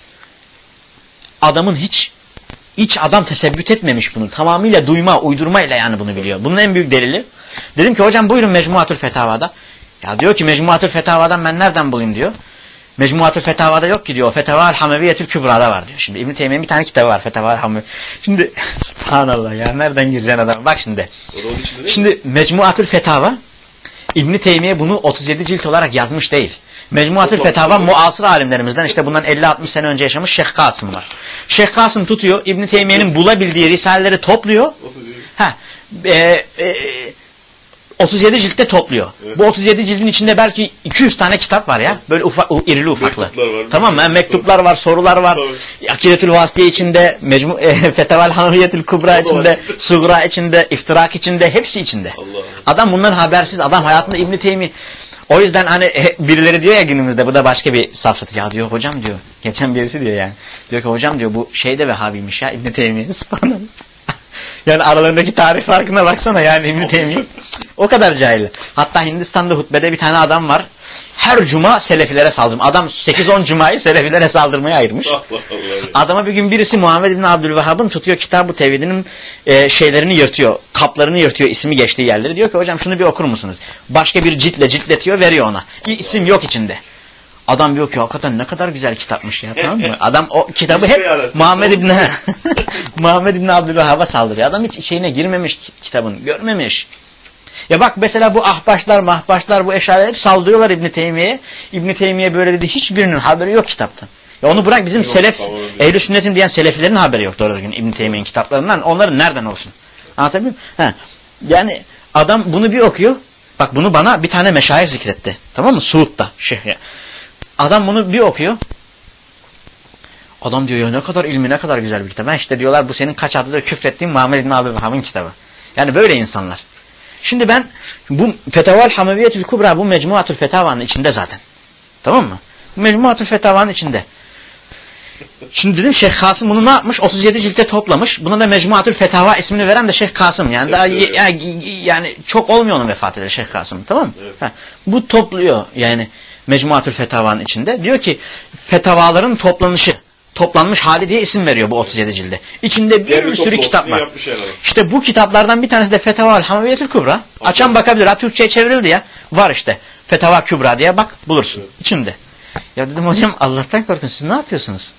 A: Adamın hiç iç adam tesebbüt etmemiş bunu. Tamamıyla duyma, uydurmayla yani bunu biliyor. Bunun en büyük delili. Dedim ki hocam buyurun Mecmuatül Fetava'da. Ya diyor ki Mecmuatül Fetava'dan ben nereden bulayım diyor. Mecmuatül Fetava'da yok ki diyor. Fetavâ-ül Hameviyetül Kübra'da var diyor. Şimdi İbn Teymiye'nin bir tane kitabı var. Fetavâ-ül Hamevi. Şimdi subhanallah ya nereden gireceksin adam? Bak şimdi. Şimdi Mecmuatül Fetava İbn Teymiye bunu otuz yedi cilt olarak yazmış değil. Mecmuatül Fetava muasır alimlerimizden işte bundan elli altmış sene önce yaşamış Şeyh Kasım var. Şeyh Kasım tutuyor İbn Teymiye'nin bulabildiği risaleleri topluyor. Ha, e, e, otuz yedi ciltte topluyor. Evet. Bu otuz yedi cildin içinde belki iki yüz tane kitap var ya. Böyle ufak, irili ufaklı. Var, tamam mı? Yani mektuplar var, sorular var. Akidetül Vasıtiye içinde, Mecmu e, Fetaval Hamaviyetül Kubra içinde, Sugra içinde, İftirak içinde, hepsi içinde. Allah. Adam bundan habersiz. Adam hayatında İbn Teymi. O yüzden hani birileri diyor ya günümüzde, bu da başka bir safsat. Ya diyor hocam diyor. Geçen birisi diyor yani. Diyor ki hocam diyor bu şey de Vehhabiymiş ya İbn Teymi'nin subhanallah. Yani aralarındaki tarih farkına baksana yani İbn Teymiye. O kadar cahil. Hatta Hindistan'da hutbede bir tane adam var. Her cuma Selefilere saldırma. Adam sekiz on cumayı Selefilere saldırmaya ayırmış. Adama bir gün birisi Muhammed İbn Abdülvehhab'ın tutuyor Kitab-ı Tevhid'in e, şeylerini yırtıyor. Kaplarını yırtıyor ismi geçtiği yerleri. Diyor ki hocam şunu bir okur musunuz? Başka bir ciltle ciltletiyor veriyor ona. İsim yok içinde. Adam diyor ki hakikaten ne kadar güzel kitapmış ya, tamam mı? Adam o kitabı hep Muhammed İbn Muhammed İbn Abdülvehhab'a saldırıyor. Adam hiç şeyine girmemiş kitabın, görmemiş. Ya bak mesela bu ahbaşlar, mahbaşlar, bu eşariler hep saldırıyorlar İbn Teymiye'ye. İbn Teymiye böyle dedi, hiçbirinin haberi yok kitaptan. Ya onu bırak, bizim yok, selef, ehl-i sünnetim diyen seleflerin haberi yok doğru düzgün İbn Teymiye'nin kitaplarından. Onların nereden olsun? Anlatabiliyor muyum? Ha. Yani adam bunu bir okuyor. Bak bunu bana bir tane meşayih zikretti. Tamam mı? Suud'da. Şeyh ya. Adam bunu bir okuyor. Adam diyor ya ne kadar ilmi, ne kadar güzel bir kitap. Ben işte diyorlar bu senin kaç adlıdır küfrettiğin Muhammed İbn Abdülvehhab'ın kitabı. Yani böyle insanlar. Şimdi ben bu Fetaval Hamaviyetül Kubra bu Mecmuatül Fetava'nın içinde zaten. Tamam mı? Mecmuatül Fetava'nın içinde. Şimdi dedim Şeyh Kasım bunu ne yapmış? otuz yedi ciltte toplamış. Buna da Mecmuatül Fetava ismini veren de Şeyh Kasım. Yani daha evet, yani, yani çok olmuyor onun vefat eder Şeyh Kasım. Tamam mı? Evet. Ha, bu topluyor yani Mecmuatül Fetava'nın içinde. Diyor ki fetavaların toplanışı, toplanmış hali diye isim veriyor bu otuz yedi cilde. İçinde bir, bir sürü kitap var. İşte bu kitaplardan bir tanesi de Fetaval Hamaviyetül Kubra. Açan bakabilir. Ha, Türkçe'ye çevrildi ya. Var işte. Fetava Kübra diye bak bulursun. Evet. İçinde. Ya dedim hocam Allah'tan korkun. Siz ne yapıyorsunuz?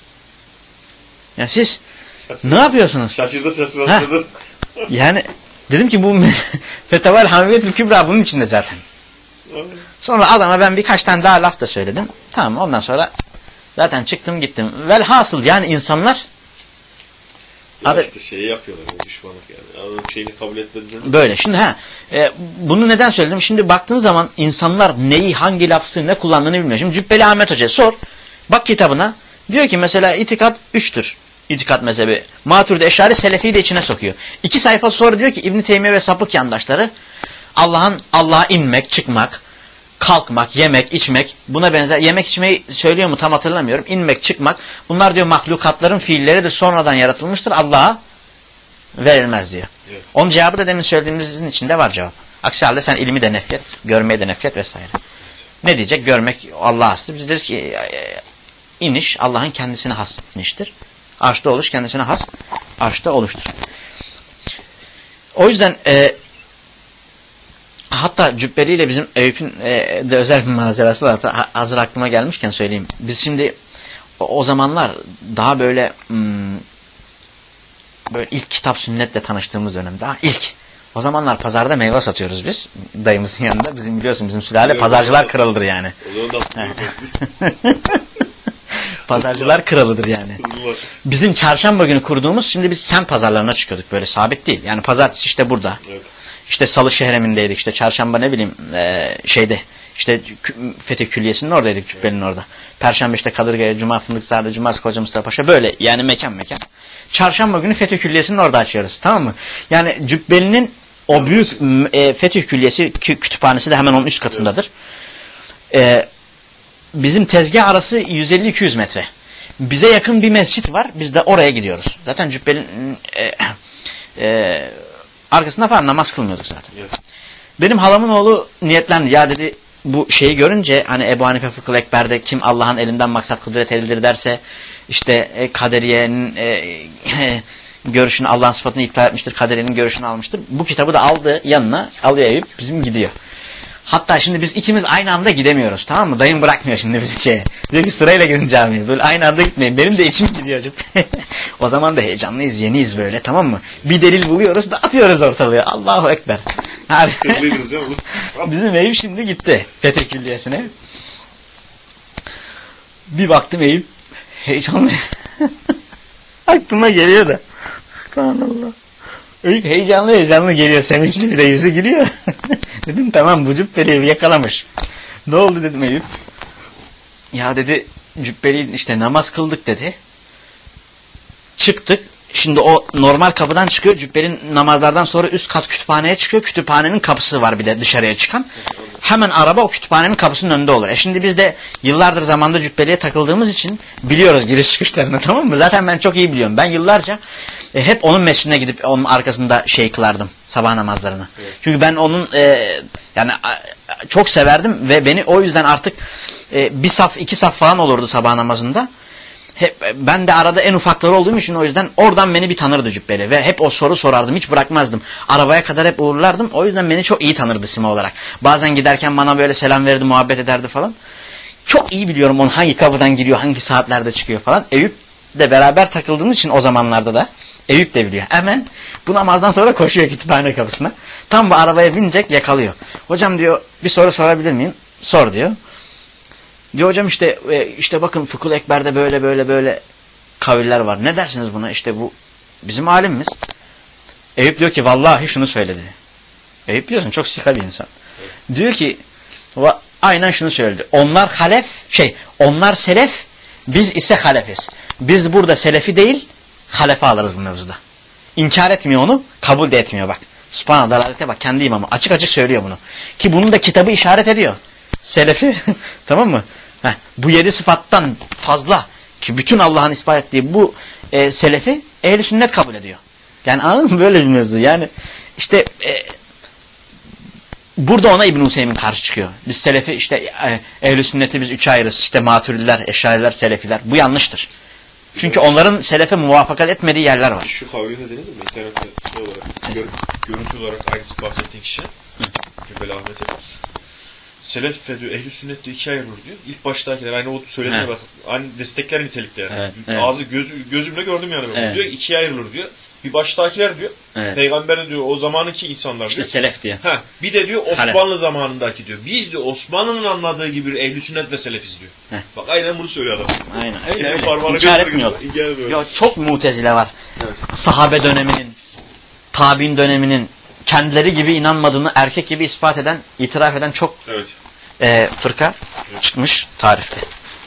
A: Ya siz şaşırdı. Ne yapıyorsunuz? Şaşırdı şaşırdı. Yani dedim ki bu Fetaval Hamaviyetül Kübra bunun içinde zaten. Sonra adama ben birkaç tane daha laf da söyledim. Tamam, ondan sonra zaten çıktım gittim. Velhasıl yani insanlar
B: ya adı, işte şeyi yapıyorlar, düşmanlık yani. Onun şeyini kabul etmediğini.
A: Böyle. Şimdi ha e, bunu neden söyledim? Şimdi baktığın zaman insanlar neyi, hangi lafzı ne kullandığını bilmiyor. Şimdi Cübbeli Ahmet Hoca'ya sor. Bak kitabına. Diyor ki mesela itikat üçtür. İtikat mezhebi. Maturidi Eşari Selefi'yi de içine sokuyor. İki sayfa sonra diyor ki İbn Teymiye ve sapık yandaşları Allah'ın Allah'a inmek, çıkmak, kalkmak, yemek, içmek, buna benzer, yemek içmeyi söylüyor mu tam hatırlamıyorum. İnmek, çıkmak, bunlar diyor mahlukatların fiilleri de sonradan yaratılmıştır, Allah'a verilmez diyor. Evet. Onun cevabı da demin söylediğimizin içinde var cevap. Aksi halde sen ilmi de nefret, görmeyi de nefret vesaire. Ne diyecek? Görmek Allah'a hastır. Biz deriz ki iniş Allah'ın kendisine has iniştir. Arşta oluş kendisine has, arşta oluştur. O yüzden e, hatta Cübbeli ile bizim Eyüp'ün e, de özel bir manzarası var. Hazır aklıma gelmişken söyleyeyim. Biz şimdi o, o zamanlar daha böyle hmm, böyle ilk kitap sünnetle tanıştığımız dönem. Daha ilk. O zamanlar pazarda meyve satıyoruz biz. Dayımızın yanında. Bizim biliyorsun bizim sülale pazarcılar kralıdır yani. Pazarcılar kralıdır yani. Bizim çarşamba günü kurduğumuz, şimdi biz semt pazarlarına çıkıyorduk. Böyle sabit değil. Yani pazartesi işte burada. Evet. İşte Salı Şehremindeydik. İşte çarşamba ne bileyim e, şeyde işte Fetih Külliyesi'nin oradaydık, Cübbeli'nin orada. Perşembe işte Kadırga'ya, Cuma Fındıkzade, Cumartesi Koca Mustafa Paşa, böyle yani mekan mekan. Çarşamba günü Fetih Külliyesi'nin orada açıyoruz. Tamam mı? Yani Cübbeli'nin o büyük e, Fetih Külliyesi kütüphanesi de hemen onun üst katındadır. E, bizim tezgah arası yüz elli iki yüz metre. Bize yakın bir mescit var. Biz de oraya gidiyoruz. Zaten Cübbeli'nin e, e, arkasında falan namaz kılmıyorduk zaten. Evet. Benim halamın oğlu niyetlendi. Ya dedi bu şeyi görünce hani Ebu Hanife Fıkhı Ekber'de kim Allah'ın elinden maksat kudret elidir derse işte e, kaderiyenin e, e, görüşünü, Allah'ın sıfatını iptal etmiştir. Kaderiyenin görüşünü almıştır. Bu kitabı da aldı yanına, alıyor Eyüp, bizim gidiyor. Hatta şimdi biz ikimiz aynı anda gidemiyoruz, tamam mı? Dayım bırakmıyor şimdi bizi şeye. Diyor ki sırayla gidin camiye. Böyle aynı anda gitmeyin. Benim de içim gidiyor. O zaman da heyecanlıyız, yeniyiz böyle, tamam mı? Bir delil buluyoruz, dağıtıyoruz ortalığı. Allahu Ekber. Bizim Eyüp şimdi gitti Fetih Külliyesi'ne. Bir baktım Eyüp heyecanlı. Aklıma geliyor da. Subhanallah. Eyüp heyecanlı heyecanlı geliyor. Sevinçli bir de yüzü gülüyor. Dedim tamam bu Cübbeli'yi yakalamış. Ne oldu dedim Eyüp. Ya dedi Cübbeli işte namaz kıldık dedi. Çıktık. Şimdi o normal kapıdan çıkıyor. Cübbeli'nin namazlardan sonra üst kat kütüphaneye çıkıyor. Kütüphanenin kapısı var bir de dışarıya çıkan. Hemen araba o kütüphanenin kapısının önünde olur. E şimdi biz de yıllardır zamanda Cübbeli'ye takıldığımız için biliyoruz giriş çıkışlarını, tamam mı? Zaten ben çok iyi biliyorum. Ben yıllarca e, hep onun mescidine gidip onun arkasında şey kılardım. Sabah namazlarını. Evet. Çünkü ben onun e, yani a, çok severdim ve beni o yüzden artık e, bir saf iki saf falan olurdu sabah namazında. Hep, ben de arada en ufakları olduğum için o yüzden oradan beni bir tanırdı Cübbeli ve hep o soru sorardım, hiç bırakmazdım. Arabaya kadar hep uğurlardım, o yüzden beni çok iyi tanırdı sima olarak. Bazen giderken bana böyle selam verirdi, muhabbet ederdi falan. Çok iyi biliyorum onun hangi kapıdan giriyor, hangi saatlerde çıkıyor falan. Eyüp de beraber takıldığımız için o zamanlarda da Eyüp de biliyor. Hemen bu namazdan sonra koşuyor kütüphane kapısına. Tam bu arabaya binecek, yakalıyor. Hocam diyor bir soru sorabilir miyim? Sor diyor. Diyor hocam işte işte bakın Fıkhul Ekber'de böyle böyle böyle kaviller var. Ne dersiniz buna? İşte bu bizim alimimiz. Eyüp diyor ki vallahi şunu söyledi. Eyüp biliyorsun çok sika bir insan. Evet. Diyor ki aynen şunu söyledi. Onlar halef şey onlar selef, biz ise halefiz. Biz burada selefi değil halefe alırız bu mevzuda. İnkar etmiyor onu, kabul de etmiyor bak. Subhanallah, dalalete bak, kendi imamı açık açık söylüyor bunu. Ki bunun da kitabı işaret ediyor. Selefi tamam mı? Heh, bu yedi sıfattan fazla ki bütün Allah'ın ispat ettiği bu e, selefi ehl-i sünnet kabul ediyor. Yani anladın mı, böyle bir mevzu. Yani işte e, burada ona İbn-i Hüseyin karşı çıkıyor. Biz selefi işte e, ehl-i sünneti biz üçe ayırırız. İşte maturidiler, eşariler, selefiler. Bu yanlıştır. Çünkü onların selefe muvafakat etmediği yerler var.
B: Şu kavli ne denir mi? İnternette şey olarak, gör, görüntü olarak aynısı bahsettiğin kişi Cübbeli Ahmet'e. Selef ve diyor, ehl-i sünnet diyor ikiye ayrılır diyor. İlk baştakiler aynı o söylediğine bak. Aynı destekler nitelikte yani. Evet, evet. Ağzı göz, gözümle gördüm yani. Evet. Diyor ikiye ayrılır diyor. Bir baştakiler diyor. Evet. Peygamber diyor o zamanki insanlar
A: işte
B: diyor.
A: İşte selef diyor.
B: Ha, bir de diyor Osmanlı Halef. Zamanındaki diyor. Biz diyor Osmanlı'nın anladığı gibi ehl-i sünnet ve selefiz diyor. Heh. Bak aynen bunu söylüyor adam.
A: Aynen öyle öyle. İnkar etmiyor. Ya çok mutezile var. Evet. Sahabe döneminin, tabi'in döneminin kendileri gibi inanmadığını erkek gibi ispat eden, itiraf eden çok evet. e, fırka evet. çıkmış tarihte.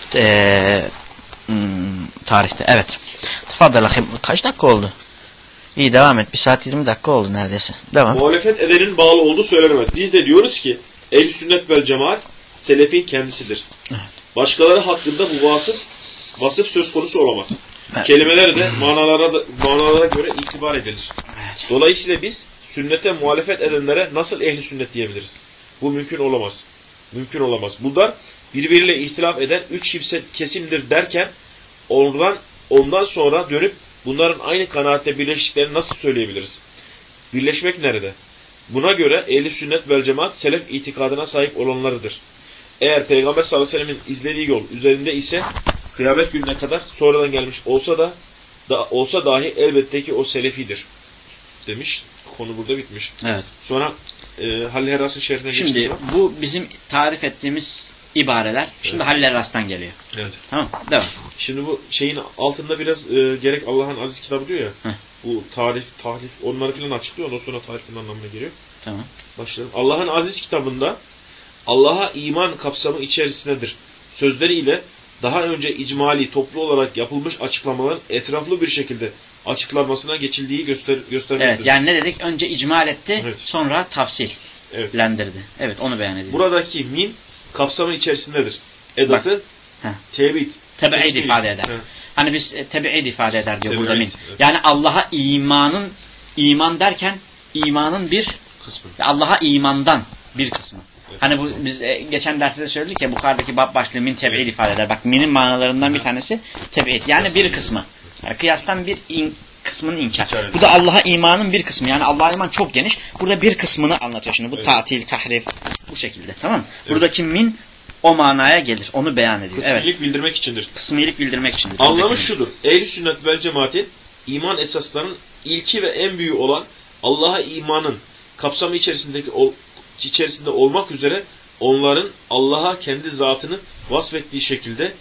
A: E, hmm, tarihte evet. Tefadal akım. Kaç dakika oldu? İyi devam et. bir saat yirmi dakika oldu neredeyse. Devam.
B: Muhalefet edenin bağlı olduğu söylenemez. Biz de diyoruz ki ehl-i sünnet vel cemaat selefin kendisidir. Evet. Başkaları hakkında bu vasıf vasıf söz konusu olamaz. Evet. Kelimeler de manalara da, manalara göre itibar edilir. Evet. Dolayısıyla biz sünnete muhalefet edenlere nasıl ehl-i sünnet diyebiliriz? Bu mümkün olamaz. Mümkün olamaz. Bunlar birbiriyle ihtilaf eden üç kimse kesimdir derken ondan ondan sonra dönüp bunların aynı kanaatte birleştiklerini nasıl söyleyebiliriz? Birleşmek nerede? Buna göre ehl-i sünnet vel cemaat selef itikadına sahip olanlarıdır. Eğer Peygamber sallallahu aleyhi ve sellemin izlediği yol üzerinde ise kıyamet gününe kadar sonradan gelmiş olsa da, da olsa dahi elbette ki o selefidir demiş. Konu burada bitmiş.
A: Evet.
B: Sonra e, Halil Herras'ın şerhine geçtik.
A: Şimdi bu bizim tarif ettiğimiz ibareler. Şimdi evet. Halil Herras'tan geliyor.
B: Evet.
A: Tamam. Devam.
B: Şimdi bu şeyin altında biraz e, gerek Allah'ın aziz kitabı diyor ya. Heh. Bu tarif, tahlif onları filan açıklıyor. Ondan sonra tarifin anlamına geliyor.
A: Tamam.
B: Başlayalım. Allah'ın aziz kitabında Allah'a iman kapsamı içerisindedir sözleriyle daha önce icmali toplu olarak yapılmış açıklamaların etraflı bir şekilde açıklanmasına geçildiği göster göstermektedir.
A: Evet, yani ne dedik? Önce icmal etti, evet. Sonra tafsillendirdi. Evet. evet, onu beyan ediyor.
B: Buradaki min kapsamı içerisindedir. Edatı tebid.
A: Tebe'id ifade eder. He. Hani biz e, tebe'id ifade eder diyor burada min. Evet. Yani Allah'a imanın, iman derken imanın bir kısmı. Allah'a imandan bir kısmı. Evet. Hani bu biz e, geçen derste söyledik ya Bukhari'deki bab başlığı min tebe'id evet. ifade eder. Bak minin manalarından evet. bir tanesi tebe'id. Yani kıyastan bir kısmı. Yani kıyastan bir in, kısmının inkar. Bu da Allah'a imanın bir kısmı. Yani Allah'a iman çok geniş. Burada bir kısmını anlatıyor şimdi. Bu evet. tatil, tahrif bu şekilde. Tamam mı? Evet. Buradaki min o manaya gelir. Onu beyan ediyor.
B: Kısmilik
A: evet.
B: bildirmek içindir.
A: Kısmilik bildirmek içindir.
B: Anlamı şudur. Ehl-i sünnet vel cemaatin iman esaslarının ilki ve en büyüğü olan Allah'a imanın kapsamı içerisindeki ol, içerisinde olmak üzere onların Allah'a kendi zatını vasfettiği şekilde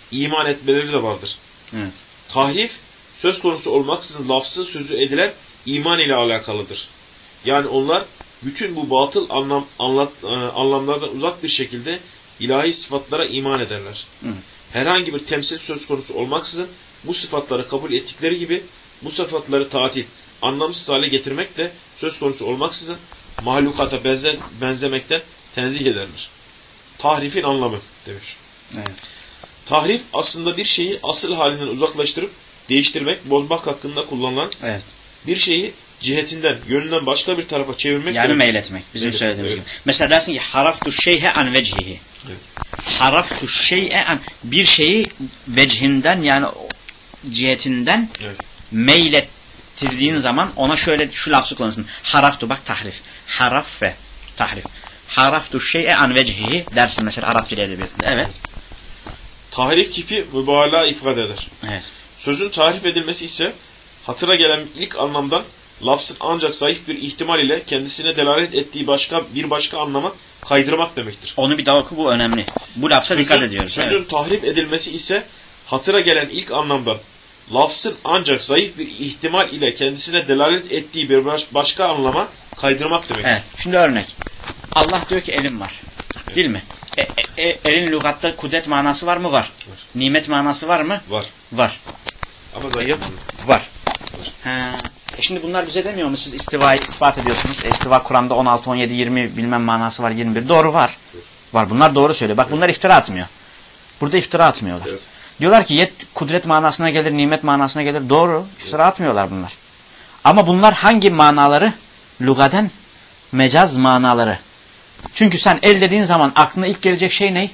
B: iman etmeleri de vardır.
A: Evet.
B: Tahrif, söz konusu olmaksızın lafzı sözü edilen iman ile alakalıdır. Yani onlar bütün bu batıl anlam, anlat, e, anlamlardan uzak bir şekilde ilahi sıfatlara iman ederler.
A: Evet.
B: Herhangi bir temsil söz konusu olmaksızın bu sıfatları kabul ettikleri gibi bu sıfatları tatil, anlamsız hale getirmek de söz konusu olmaksızın mahlukata benze, benzemekten tenzih ederler. Tahrifin anlamı demiş.
A: Evet.
B: Tahrif aslında bir şeyi asıl halinden uzaklaştırıp değiştirmek, bozmak hakkında kullanılan
A: Evet.
B: bir şeyi cihetinden, yönünden başka bir tarafa çevirmek.
A: Yani meyletmek. Bizim
B: meyletmek,
A: söylediğimiz
B: evet.
A: gibi. Mesela dersin ki haraftu şeyhe an vecihi.
B: Evet.
A: Haraftu şeyhe an, bir şeyi vecihinden yani cihetinden
B: Evet.
A: meylettirdiğin zaman ona şöyle şu lafzı kullanırsın. Haraftu, bak tahrif. Haraf ve tahrif. Haraftu şeyhe an vecihi dersin mesela Arap dili edebiyatında. Evet.
B: Tahrif kipi mübalağa ifade eder.
A: Evet.
B: Sözün tahrif edilmesi ise hatıra gelen ilk anlamdan lafzın ancak zayıf bir ihtimal ile kendisine delalet ettiği başka bir başka anlama kaydırmak demektir.
A: Onu bir daha oku, bu önemli. Bu lafza
B: Sözün,
A: dikkat ediyoruz.
B: Sözün
A: evet.
B: tahrif edilmesi ise hatıra gelen ilk anlamdan lafzın ancak zayıf bir ihtimal ile kendisine delalet ettiği bir baş, başka anlama kaydırmak demektir.
A: Evet. Şimdi örnek. Allah diyor ki elim var.
B: Evet.
A: Değil mi? E, e, e, elin lügatta kudret manası var mı? Var.
B: Var.
A: Nimet manası var mı?
B: Var.
A: Var.
B: Ama zayıf.
A: Yok. Var. Ha. E şimdi bunlar bize demiyor mu? Siz istivayı ispat ediyorsunuz. E, istiva Kur'an'da on altı, on yedi, yirmi bilmem manası var, yirmi bir. Doğru var.
B: Evet.
A: Var. Bunlar doğru söylüyor. Bak evet. Bunlar iftira atmıyor. Burada iftira atmıyorlar.
B: Evet.
A: Diyorlar ki yet kudret manasına gelir, nimet manasına gelir. Doğru. İftira evet. atmıyorlar bunlar. Ama bunlar hangi manaları? Lugaden mecaz manaları. Çünkü sen el dediğin zaman aklına ilk gelecek şey ne?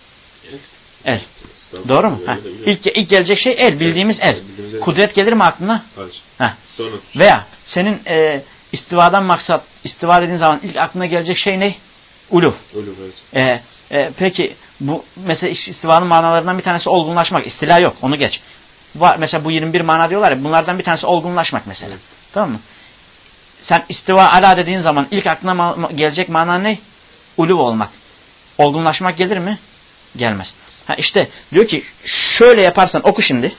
A: El. Doğru mu? Ha. İlk, ilk gelecek şey el. Bildiğimiz el. el. Kudret gelir mi aklına?
B: Hayır.
A: Ha.
B: Sonra.
A: Veya senin e, istivadan maksat, istiva dediğin zaman ilk aklına gelecek şey ne? Uluv.
B: Uluv, evet.
A: E, e, peki bu mesela istivanın manalarından bir tanesi olgunlaşmak. İstila yok. Onu geç. Var, mesela bu yirmi bir mana diyorlar ya, bunlardan bir tanesi olgunlaşmak mesela. Evet. Tamam mı? Sen istiva ala dediğin zaman ilk aklına ma gelecek mana ne? Uluv olmak. Olgunlaşmak gelir mi? Gelmez. Ha işte diyor ki şöyle yaparsan oku şimdi.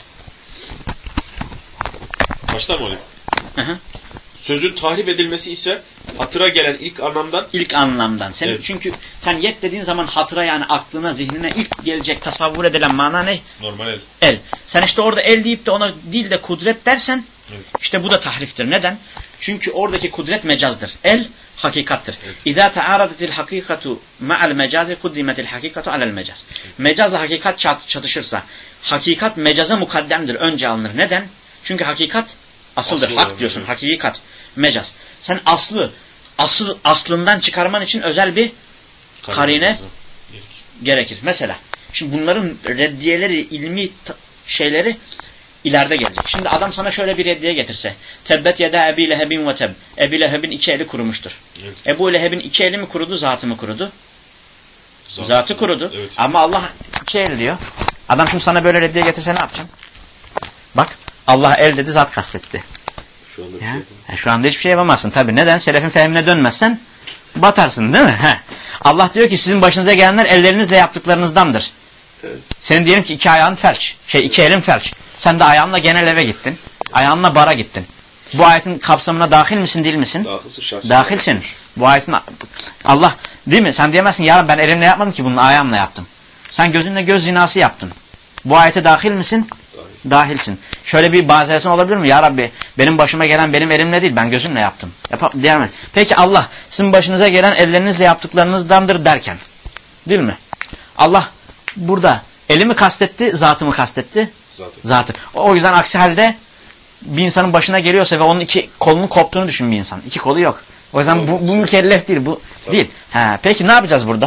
B: Baştan mı olayım? Hı hı. Sözün tahrif edilmesi ise hatıra gelen ilk anlamdan.
A: İlk anlamdan. Senin
B: evet.
A: Çünkü sen yet dediğin zaman hatıra yani aklına, zihnine ilk gelecek tasavvur edilen mana ne?
B: Normal el.
A: El. Sen işte orada el deyip de ona değil de kudret dersen
B: evet.
A: işte bu da tahriftir. Neden? Çünkü oradaki kudret mecazdır. El hakikattır. İzâ te'âradetil hakikatu ma'al mecazi kuddimetil hakikatu alel mecaz. Mecazla hakikat çatışırsa hakikat mecaza mukaddemdir. Önce alınır. Neden? Çünkü hakikat asıldır. Asıl hak diyorsun. Evet. Hakikat. Mecaz. Sen aslı asıl aslından çıkarman için özel bir karine, karine gerekir. Mesela şimdi bunların reddiyeleri, ilmi şeyleri ileride gelecek. Şimdi adam sana şöyle bir reddiye getirse. Tebbet yeda Ebi Lehebin ve teb. Ebi Leheb'in iki eli kurumuştur. Evet. Ebu Leheb'in iki eli mi kurudu, zatı mı kurudu? Zatı, zatı kurudu. Evet. Ama Allah iki el diyor. Adam şimdi sana böyle reddiye getirse ne yapacaksın? Bak Allah el dedi, zat kastetti.
B: Şu anda,
A: ya, şey şu anda hiçbir şey yapamazsın. Tabii neden? Selefin fehmine dönmezsen batarsın değil mi? Heh. Allah diyor ki sizin başınıza gelenler ellerinizle yaptıklarınızdandır. Evet. Senin diyelim ki iki ayağın felç. Şey iki elin felç. Sen de ayağınla genel eve gittin. Ayağınla bara gittin. Bu ayetin kapsamına dahil misin değil misin?
B: Dahilsin.
A: Dahilsin. Bu ayetin Allah değil mi? Sen diyemezsin ya ben elimle yapmadım ki bunu ayağımla yaptım. Sen gözünle göz zinası yaptın. Bu ayete dahil misin? Dahil. Dahilsin. Şöyle bir bazeretin olabilir mi? Ya Rabbi benim başıma gelen benim elimle değil ben gözümle yaptım. Yap diyemem. Peki Allah sizin başınıza gelen ellerinizle yaptıklarınızdandır derken. Değil mi? Allah burada eli mi kastetti, zatı mı kastetti?
B: Zatı.
A: Zatı. O yüzden aksi halde bir insanın başına geliyorsa ve onun iki kolunun koptuğunu düşün bir insan. İki kolu yok. O yüzden bu, bu mükellef değil. Bu tabii. Değil. Ha, peki ne yapacağız burada?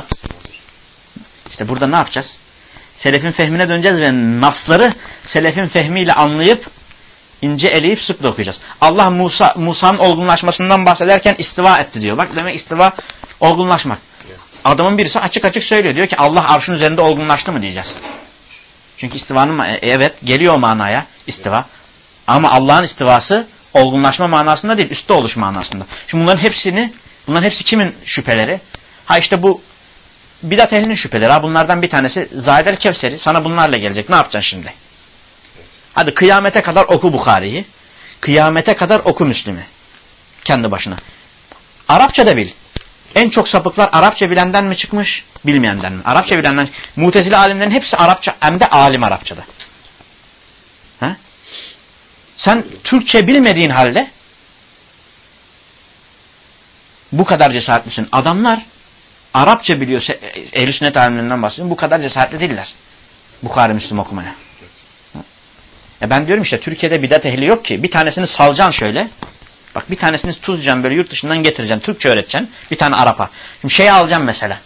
A: İşte burada ne yapacağız? Selefin fehmine döneceğiz ve nasları selefin fehmiyle anlayıp ince eleyip sık dokuyacağız. Allah Musa Musa'nın olgunlaşmasından bahsederken istiva etti diyor. Bak demek istiva olgunlaşmak. Adamın birisi açık açık söylüyor. Diyor ki Allah arşın üzerinde olgunlaştı mı diyeceğiz. Çünkü istivanın evet geliyor o manaya istiva. Ama Allah'ın istivası olgunlaşma manasında değil, üstte oluş manasında. Şimdi bunların hepsini, bunların hepsi kimin şüpheleri? Ha işte bu bidat ehlinin şüpheleri. Ha bunlardan bir tanesi Zahid el-Kevseri. Sana bunlarla gelecek. Ne yapacaksın şimdi? Hadi kıyamete kadar oku Bukhari'yi. Kıyamete kadar oku Müslim'i. Kendi başına. Arapça da bil. En çok sapıklar Arapça bilenden mi çıkmış, bilmeyenden mi? Arapça bilenden. Mutezile alimlerin hepsi Arapça, hem de alim Arapçada. Ha? Sen Türkçe bilmediğin halde bu kadar cesaretlisin. Adamlar Arapça biliyorsa, ehl-i sünnet alimlerinden bahsediyorum, bu kadar cesaretli değiller. Bukhari Müslim okumaya. Ya ben diyorum işte Türkiye'de bidat ehli yok ki. Bir tanesini salacaksın şöyle. Bak bir tanesini tutacaksın böyle yurt dışından getireceksin. Türkçe öğreteceksin. Bir tane Arap'a. Şimdi şeyi alacağım mesela.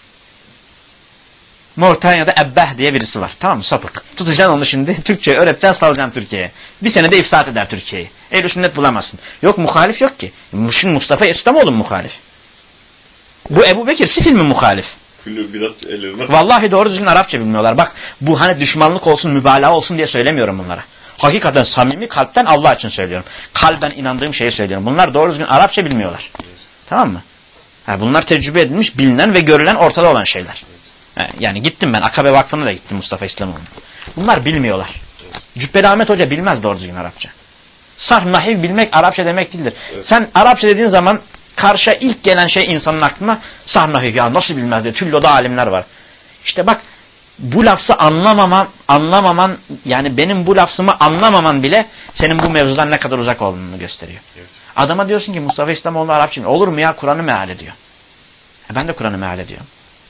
A: Moritanya'da Ebbeh diye birisi var. Tamam mı? Sapık. Tutacaksın onu şimdi. Türkçe öğreteceksin, salacaksın Türkiye'ye. Bir senede ifsat eder Türkiye'yi. Ehl-i sünnet bulamazsın. Yok muhalif yok ki. Şimdi Mustafa İslamoğlu mu muhalif? Bu Ebu Bekir Sifil mi muhalif? Vallahi doğru düzgün Arapça bilmiyorlar. Bak bu hani düşmanlık olsun, mübalağa olsun diye söylemiyorum bunlara. Hakikaten samimi kalpten Allah için söylüyorum. Kalben inandığım şeyi söylüyorum. Bunlar doğru düzgün Arapça bilmiyorlar. Evet. Tamam mı? Ha, bunlar tecrübe edilmiş, bilinen ve görülen ortada olan şeyler. Ha, yani gittim ben Akabe Vakfı'na da gittim Mustafa İslamoğlu'na. Bunlar bilmiyorlar. Evet. Cübbeli Ahmet Hoca bilmez doğru düzgün Arapça. Sarf nahiv bilmek Arapça demek değildir. Evet. Sen Arapça dediğin zaman karşıya ilk gelen şey insanın aklına sarf nahiv. Ya nasıl bilmez diyor. Tüllo'da alimler var. İşte bak bu lafzı anlamaman, anlamaman yani benim bu lafzımı anlamaman bile senin bu mevzudan ne kadar uzak olduğunu gösteriyor. Evet. Adama diyorsun ki Mustafa İslamoğlu Arapça mı? Olur mu ya Kur'an'ı meal ediyor. E ben de Kur'an'ı meal ediyorum.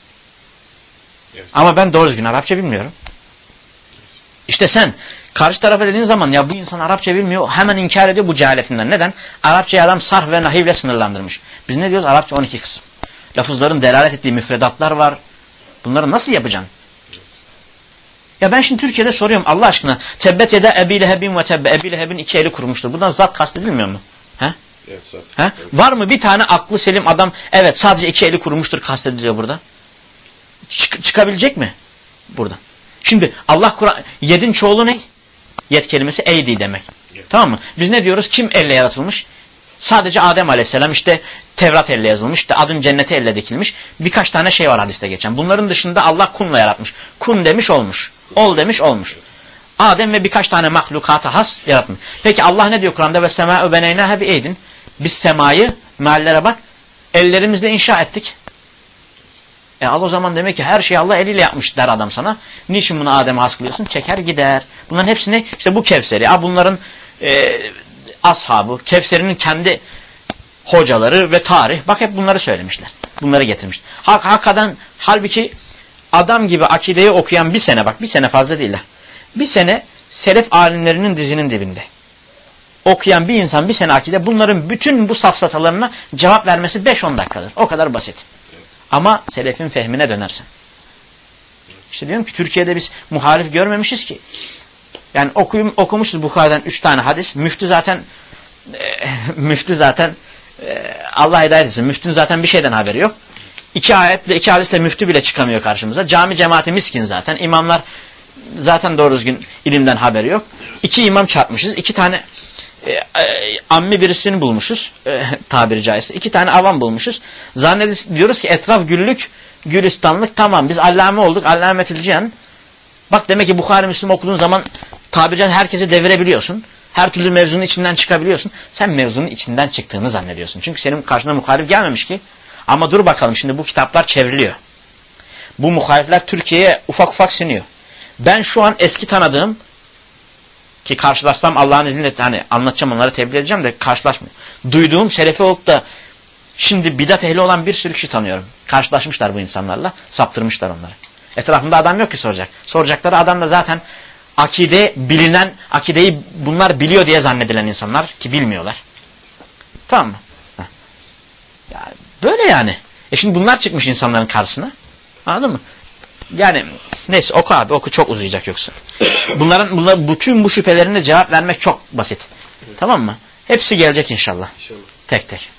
A: Evet. Ama ben doğru düzgün Arapça bilmiyorum. Evet. İşte sen karşı tarafa dediğin zaman ya bu insan Arapça bilmiyor hemen inkar ediyor bu cehaletinden. Neden? Arapçayı adam sarf ve nahivle sınırlandırmış. Biz ne diyoruz? Arapça on iki kısım. Lafızların delalet ettiği müfredatlar var. Bunları nasıl yapacaksın? Ya ben şimdi Türkiye'de soruyorum Allah aşkına. Tebbet yeda Ebi Leheb'in ve tebbe. Ebi Leheb'in iki eli kurumuştur. Buradan zat kastedilmiyor mu? He? Evet, zat. He? Evet. Var mı bir tane aklı selim adam evet sadece iki eli kurumuştur kastediliyor burada? Çık çıkabilecek mi? Buradan. Şimdi Allah Kur'an yedin çoğulu ne? Yed kelimesi eydi demek. Evet. Tamam mı? Biz ne diyoruz? Kim elle yaratılmış? Sadece Adem Aleyhisselam işte Tevrat elle yazılmış, işte adın cennete elle dikilmiş. Birkaç tane şey var hadiste geçen. Bunların dışında Allah kunla yaratmış. Kun demiş olmuş. Ol demiş olmuş. Adem ve birkaç tane mahlukata has yaratmış. Peki Allah ne diyor Kur'an'da? Ve semâ'u beneynâhe bi'eydin. Biz semayı, meallere bak, ellerimizle inşa ettik. E al o zaman demek ki her şeyi Allah eliyle yapmış der adam sana. Niçin bunu Adem'e has kılıyorsun? Çeker gider. Bunların hepsini işte bu Kevseri. Ya bunların e, ashabı, Kevser'in kendi hocaları ve tarih. Bak hep bunları söylemişler. Bunları getirmişler. Hak, hakikaten halbuki adam gibi akideyi okuyan bir sene bak bir sene fazla değiller. Bir sene selef alimlerinin dizinin dibinde. Okuyan bir insan bir sene akide bunların bütün bu safsatalarına cevap vermesi beş on dakikadır. O kadar basit. Ama selefin fehmine dönersen. İşte diyorum ki Türkiye'de biz muhalif görmemişiz ki. Yani okuyum, okumuşuz Bukhari'den üç tane hadis. Müftü zaten e, müftü zaten e, Allah hidayet etsin. Müftünün zaten bir şeyden haberi yok. İki ayetle, iki hadisle müftü bile çıkamıyor karşımıza. Cami cemaati miskin zaten. İmamlar zaten doğru düzgün ilimden haberi yok. İki imam çarpmışız. İki tane e, e, ammi birisini bulmuşuz. E, tabiri caizse. İki tane avam bulmuşuz. Zannediyoruz ki etraf güllük, gülistanlık tamam. Biz allame olduk. Allametülcihan. Bak demek ki Bukhari Müslim okuduğun zaman tabiri caizse herkesi devirebiliyorsun. Her türlü mevzunun içinden çıkabiliyorsun. Sen mevzunun içinden çıktığını zannediyorsun. Çünkü senin karşına muhalif gelmemiş ki. Ama dur bakalım şimdi bu kitaplar çevriliyor. Bu muhalifler Türkiye'ye ufak ufak siniyor. Ben şu an eski tanıdığım ki karşılaşsam Allah'ın izniyle hani anlatacağım onları tebliğ edeceğim de karşılaşmıyor. Duyduğum şerefi olup da şimdi bidat ehli olan bir sürü kişi tanıyorum. Karşılaşmışlar bu insanlarla, saptırmışlar onları. Etrafında adam yok ki soracak. Soracakları adam da zaten akide bilinen, akideyi bunlar biliyor diye zannedilen insanlar ki bilmiyorlar. Tamam mı? Ya böyle yani. E şimdi bunlar çıkmış insanların karşısına. Anladın mı? Yani neyse oku abi oku çok uzayacak yoksa. Bunların bunlar bütün bu şüphelerine cevap vermek çok basit. Evet. Tamam mı? Hepsi gelecek inşallah. İnşallah. Tek tek.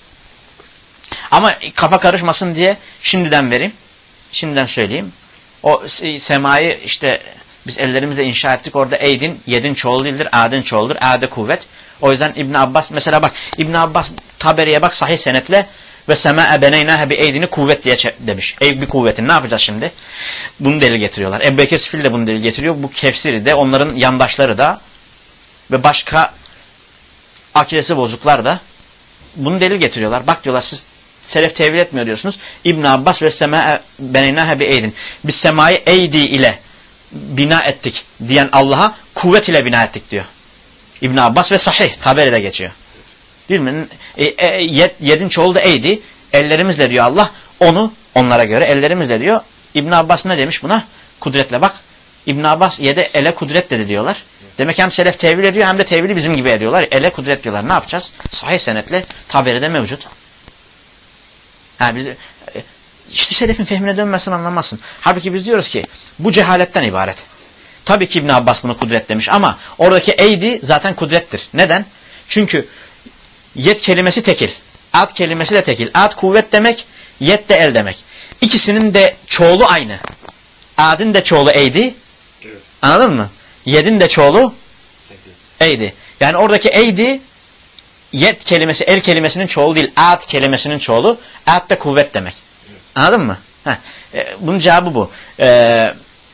A: Ama kafa karışmasın diye şimdiden vereyim. Şimdiden söyleyeyim. O semayı işte biz ellerimizle inşa ettik. Orada eydin, yedin çoğul değildir, adin çoğuldur. Ade kuvvet. O yüzden İbn Abbas mesela bak İbn Abbas Taberi'ye bak sahih senetle ve semâe beneynâhe bi eydini kuvvet diye demiş. Ey bir kuvvetin ne yapacağız şimdi? Bunu delil getiriyorlar. Ebu Bekir Sifil de bunu delil getiriyor. Bu Kefsiri de onların yandaşları da ve başka akidesi bozuklar da bunu delil getiriyorlar. Bak diyorlar siz selef tevil etmiyor diyorsunuz. İbn Abbas ve semâe beneynâhe bi eydin. Biz semayı eydi ile bina ettik diyen Allah'a kuvvet ile bina ettik diyor. İbn Abbas ve sahih Taberi'de geçiyor. Değil mi? E, e, yed, yedin çoğulu da eydi. Ellerimizle diyor Allah. Onu onlara göre ellerimizle diyor. İbn Abbas ne demiş buna? Kudretle bak. İbn Abbas yede ele kudret dedi diyorlar. Demek hem selef tevil ediyor hem de tevili bizim gibi ediyorlar. Ele kudret diyorlar. Ne yapacağız? Sahih senetle Taberi'de mevcut. Ha biz işte selefin fehmine dönmezsen anlamazsın. Halbuki biz diyoruz ki bu cehaletten ibaret. Tabii ki İbn Abbas bunu kudret demiş ama oradaki eydi zaten kudrettir. Neden? Çünkü yet kelimesi tekil. Ad kelimesi de tekil. Ad kuvvet demek, yet de el demek. İkisinin de çoğulu aynı. Ad'in de çoğulu eydi. Evet. Anladın mı? Yedin de çoğulu eydi. Yani oradaki eydi yet kelimesi el kelimesinin çoğulu değil. Ad kelimesinin çoğulu. Ad da kuvvet demek. Evet. Anladın mı? Heh. E, bunun cevabı bu. Eee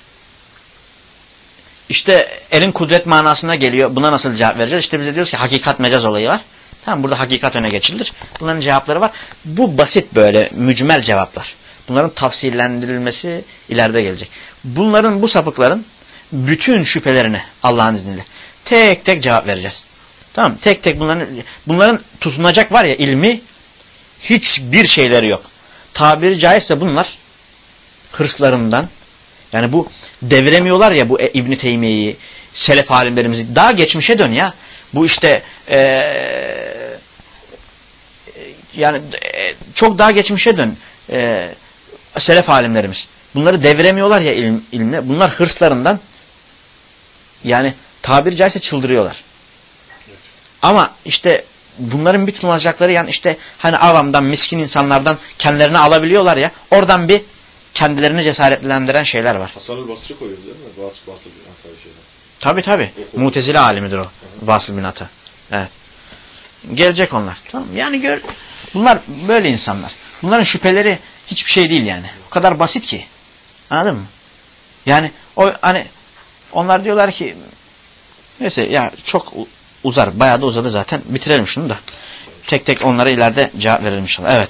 A: İşte elin kudret manasına geliyor. Buna nasıl cevap vereceğiz? İşte biz de diyoruz ki hakikat mecaz olayı var. Tamam, burada hakikat öne geçirilir. Bunların cevapları var. Bu basit böyle mücmel cevaplar. Bunların tafsillendirilmesi ileride gelecek. Bunların, bu sapıkların bütün şüphelerine Allah'ın izniyle tek tek cevap vereceğiz. Tamam, tek tek bunların bunların tutunacak var ya ilmi hiçbir şeyleri yok. Tabiri caizse bunlar hırslarından, yani bu deviremiyorlar ya bu İbn-i Teymiye'yi, selef alimlerimizi. Daha geçmişe dön ya. Bu işte ee, yani e, çok daha geçmişe dön. E, selef alimlerimiz. Bunları deviremiyorlar ya ilim, ilimle. Bunlar hırslarından yani tabiri caizse çıldırıyorlar. Evet. Ama işte bunların bir tutunacakları yani işte hani avamdan, miskin insanlardan kendilerini alabiliyorlar ya. Oradan bir kendilerini cesaretlendiren şeyler var.
B: Hasan-ül Basri koyuyor değil mi? Bas, Basri bin Ata şeyler.
A: Tabii tabii. Mutezile alimidir o. Basri bin Ata. Evet. Gelecek onlar. Tamam. Yani gör, bunlar böyle insanlar. Bunların şüpheleri hiçbir şey değil yani. O kadar basit ki. Anladın mı? Yani o hani onlar diyorlar ki neyse ya çok uzar. Bayağı da uzadı zaten. Bitirelim şunu da. Tek tek onlara ileride cevap verelim inşallah. Evet.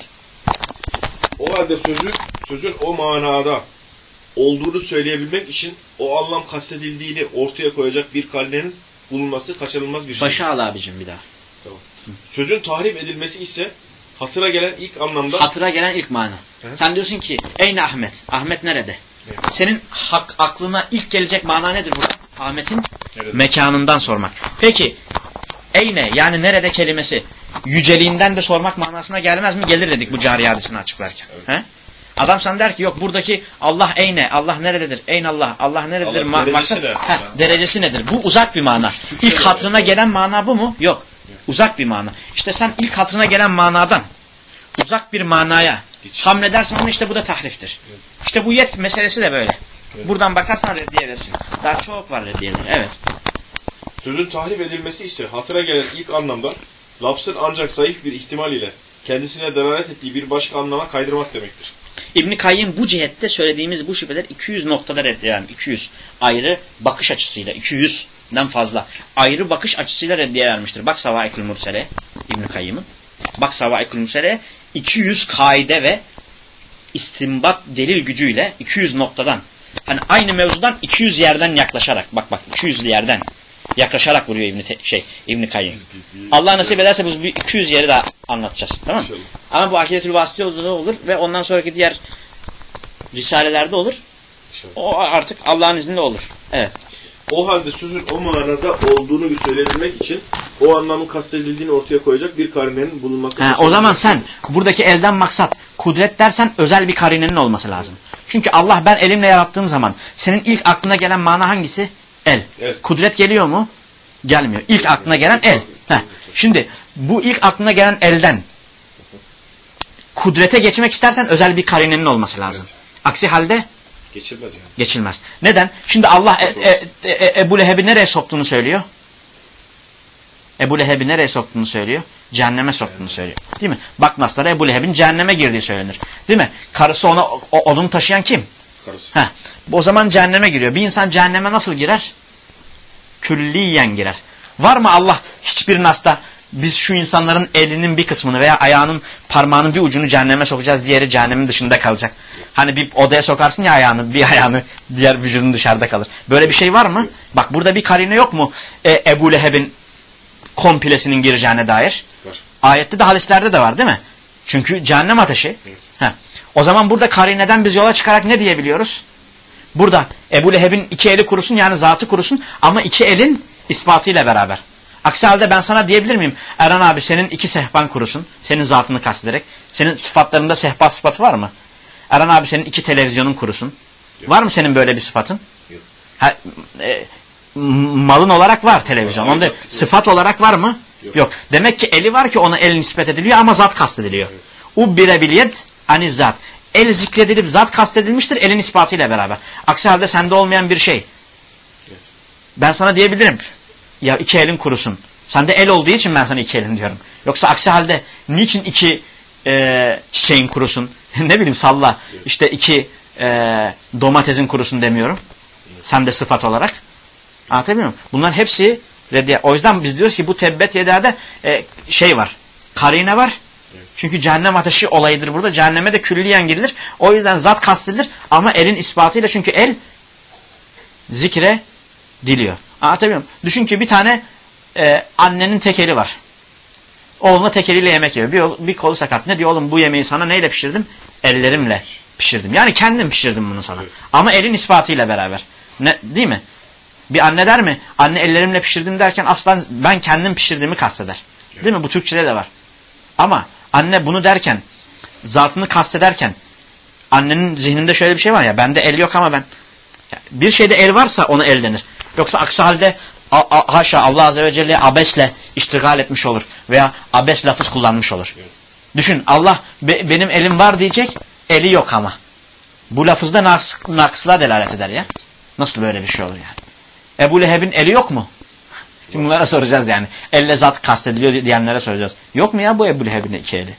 B: O halde sözü, sözün o manada olduğunu söyleyebilmek için o anlam kastedildiğini ortaya koyacak bir karinenin bulunması kaçınılmaz bir şey.
A: Başa al abicim bir daha.
B: Tamam. Sözün tahrif edilmesi ise hatıra gelen ilk anlamda...
A: Hatıra gelen ilk mana. Hı? Sen diyorsun ki ey Ahmet, Ahmet nerede? Evet. Senin hak, aklına ilk gelecek mana nedir burada? Ahmet'in evet. Mekanından sormak. Peki eyne yani nerede kelimesi yüceliğinden de sormak manasına gelmez mi? Gelir dedik bu cari hadisini açıklarken. Evet. He? Adam sana der ki yok buradaki Allah eyne, Allah nerededir? Eyn Allah, Allah nerededir? Allah Ma derecesi, ne? Heh, derecesi nedir? Bu uzak bir mana. Türkçe ilk hatırına yani. Gelen mana bu mu? Yok. Evet. Uzak bir mana. İşte sen ilk hatırına gelen manadan uzak bir manaya Hiç. hamledersen onu işte bu da tahriftir. Evet. İşte bu yet meselesi de böyle. Evet. Buradan bakarsan reddiye verirsin. Daha çok var reddiyeler. Evet.
B: Sözün tahrif edilmesi ise hatıra gelen ilk anlamda lafzın ancak zayıf bir ihtimal ile kendisine delalet ettiği bir başka anlama kaydırmak demektir.
A: İbn-i Kayyim bu cihette söylediğimiz bu şüpheler iki yüz noktada reddiye, iki yüz ayrı bakış açısıyla, iki yüzden fazla ayrı bakış açısıyla reddiye vermiştir. Bak Savaikül Mursele İbn-i Kayyim'in. Bak Savaikül Mursele iki yüz kaide ve istinbat delil gücüyle iki yüz noktadan hani aynı mevzudan iki yüz yerden yaklaşarak bak bak iki yüz yerden yaklaşarak vuruyor İbn şey İbn Kayyim. Allah nasip ederse biz iki yüz yeri daha anlatacağız. Tamam mı? Ama bu Akidetül Vasıtiye'de olur ve ondan sonraki diğer risalelerde olur. O artık Allah'ın izniyle olur. Evet.
B: O halde sözün o manada olduğunu söyleyebilmek için o anlamın kastedildiğini ortaya koyacak bir karinenin bulunması.
A: Ha, o zaman sen buradaki elden maksat kudret dersen özel bir karinenin olması lazım. Çünkü Allah ben elimle yarattığım zaman senin ilk aklına gelen mana hangisi? El. Evet. Kudret geliyor mu? Gelmiyor. İlk aklına gelen el. Heh. Şimdi bu ilk aklına gelen elden kudrete geçmek istersen özel bir karinenin olması lazım. Evet. Aksi halde
B: geçilmez yani.
A: Geçilmez. Neden? Şimdi Allah e, e, e, Ebu Leheb'i nereye soktuğunu söylüyor. Ebu Leheb'i nereye soktuğunu söylüyor? Cehenneme soktuğunu söylüyor. Değil mi? Bak naslara Ebu Leheb'in cehenneme girdiği söylenir. Değil mi? Karısı ona o, odun taşıyan kim?
B: Karısı.
A: Heh. O zaman cehenneme giriyor. Bir insan cehenneme nasıl girer? Külliyen girer. Var mı Allah hiçbir nasta biz şu insanların elinin bir kısmını veya ayağının parmağının bir ucunu cehenneme sokacağız, diğeri cehennemin dışında kalacak. Hani bir odaya sokarsın ya ayağını, bir ayağını diğer vücudun dışarıda kalır. Böyle bir şey var mı? Bak burada bir karine yok mu? E, Ebu Leheb'in komplesinin gireceğine dair.
B: Var.
A: Ayette de hadislerde de var değil mi? Çünkü cehennem ateşi.
B: Evet.
A: Heh. O zaman burada karineden biz yola çıkarak ne diyebiliyoruz? Burada Ebu Leheb'in iki eli kurusun, yani zatı kurusun, ama iki elin ispatıyla beraber. Aksi halde ben sana diyebilir miyim? Erhan abi senin iki sehpan kurusun. Senin zatını kastederek. Senin sıfatlarında sehpa sıfatı var mı? Erhan abi senin iki televizyonun kurusun. Yok. Var mı senin böyle bir sıfatın?
B: Yok.
A: Ha, e, malın olarak var televizyon. Onda yok. Sıfat olarak var mı? Yok. Yok. Demek ki eli var ki ona el nispet ediliyor ama zat kastediliyor. Ubbire bil yed aniz zat. El zikredilip zat kastedilmiştir elin ispatıyla beraber. Aksi halde sende olmayan bir şey. Evet. Ben sana diyebilirim. Ya iki elin kurusun. Sende el olduğu için ben sana iki elin diyorum. Yoksa aksi halde niçin iki e, çiçeğin kurusun? Ne bileyim salla. Evet. İşte iki e, domatesin kurusun demiyorum. Evet. Sen de sıfat olarak. Anlatabiliyor muyum? Bunların hepsi reddiye. O yüzden biz diyoruz ki bu tebbet yederde e, şey var. Karine var. Evet. Çünkü cehennem ateşi olayıdır burada. Cehenneme de külliyen girilir. O yüzden zat kastedilir ama elin ispatıyla, çünkü el zikre diliyor. Anlatabiliyor muyum? Düşün ki bir tane e, annenin tek eli var. Oğluna tek eliyle yemek yiyor. Bir, bir kolu sakat. Ne diyor oğlum, bu yemeği sana neyle pişirdim? Ellerimle pişirdim. Yani kendim pişirdim bunu sana. Evet. Ama elin ispatıyla beraber. Ne, değil mi? Bir anne der mi? Anne ellerimle pişirdim derken aslan ben kendim pişirdiğimi kasteder. Evet. Değil mi? Bu Türkçede de var. Ama anne bunu derken, zatını kastederken, annenin zihninde şöyle bir şey var ya, bende el yok ama ben, bir şeyde el varsa ona el denir. Yoksa aksi halde a, a, haşa Allah Azze ve Celle abesle iştigal etmiş olur veya abes lafız kullanmış olur. Evet. Düşün, Allah be, benim elim var diyecek, eli yok ama. Bu lafızda naks, naksla delalet eder ya. Nasıl böyle bir şey olur yani? Ebu Leheb'in eli yok mu? Şimdi bunlara soracağız yani. Elle zat kastediliyor diyenlere soracağız. Yok mu ya bu Ebu Leheb'in iki eli?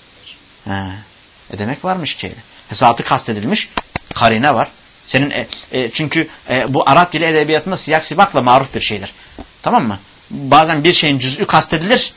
A: He. E demek varmış iki eli. Zatı kastedilmiş, karine var. Senin e, e, çünkü e, bu Arap dili edebiyatında siyak sibakla maruf bir şeydir. Tamam mı? Bazen bir şeyin cüz'ü kastedilir.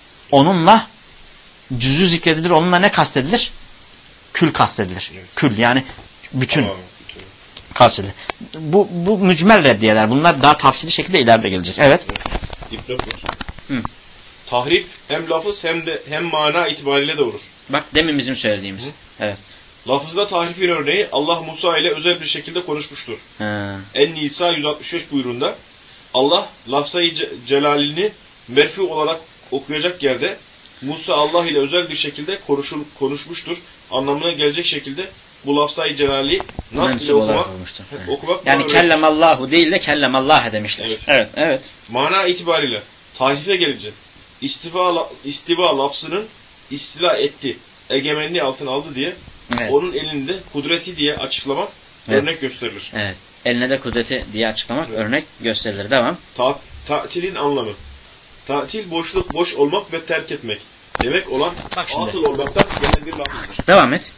A: Onunla cüz'ü zikredilir. Onunla ne kastedilir? Kül kastedilir. Kül yani bütün kastedilir. Bu, bu mücmel reddiyeler. Bunlar daha tafsili şekilde ileride gelecek. Evet.
B: Dipnot var. Hı. Tahrif hem lafız hem de hem mana itibariyle de olur.
A: Bak demin bizim söylediğimiz. Hı. Evet.
B: Lafızda tahrifin örneği Allah Musa ile özel bir şekilde konuşmuştur. En-Nisa yüz altmış beş buyruğunda Allah lafzayı celalini merfi olarak okuyacak yerde Musa Allah ile özel bir şekilde konuşul, konuşmuştur anlamına gelecek şekilde bu lafzayı celali nasıl ile okumak,
A: evet. okumak yani kellemallahu değil de kellemallah demişler.
B: Evet.
A: Evet, evet.
B: Mana itibariyle tahrife gelince istiva, istiva lafzının istila etti, egemenliği altına aldı diye evet. onun elinde kudreti diye açıklamak evet. örnek gösterilir. Evet.
A: Eline de kudreti diye açıklamak evet. örnek gösterilir. Devam.
B: Ta tatilin anlamı. Tatil boşluk, boş olmak ve terk etmek. Demek olan atıl olmaktan gelen bir lafızdır.
A: Devam et.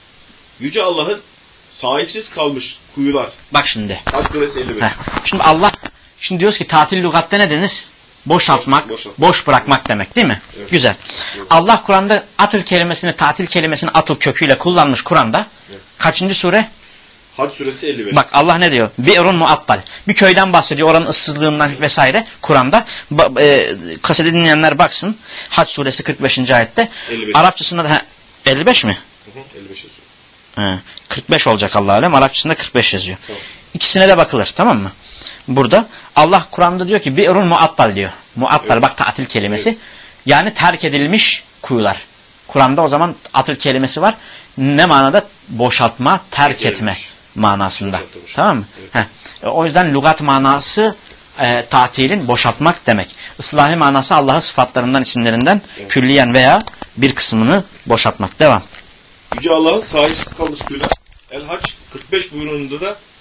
B: Yüce Allah'ın sahipsiz kalmış kuyular.
A: Bak şimdi.
B: Hac suresi elli beş.
A: Heh. Şimdi Allah, şimdi diyoruz ki tatil lügatte ne denir? Boşaltmak, boş, boş bırakmak demek değil mi? Evet. Güzel. Evet. Allah Kur'an'da atıl kelimesini, tatil kelimesini atıl köküyle kullanmış Kur'an'da. Evet. Kaçıncı sure?
B: Hac suresi elli beş.
A: Bak Allah ne diyor? Bi'run muattal. Bir köyden bahsediyor, oranın ıssızlığından vesaire Kur'an'da. E, kasede dinleyenler baksın. Hac suresi kırk beşinci ayette. elli beş. Arapçasında da he, elli beş mi?
B: Hı hı, elli beş yazıyor.
A: He, kırk beş olacak Allah alem. Arapçasında kırk beş yazıyor.
B: Tamam.
A: İkisine de bakılır, tamam mı? Burada Allah Kur'an'da diyor ki bi'run muattal diyor. Muattal evet. Bak tatil kelimesi. Evet. Yani terk edilmiş kuyular. Kur'an'da o zaman atıl kelimesi var. Ne manada? Boşaltma, terk Edilmiş. etme manasında. Tamam mı? Evet. Heh. O yüzden lügat manası e, tatilin boşaltmak demek. Islahi manası Allah'ın sıfatlarından, isimlerinden evet. külliyen veya bir kısmını boşaltmak. Devam.
B: Yüce Allah'ın sahipsiz kalmış kuyular. El-Hac kırk beş buyruğunda da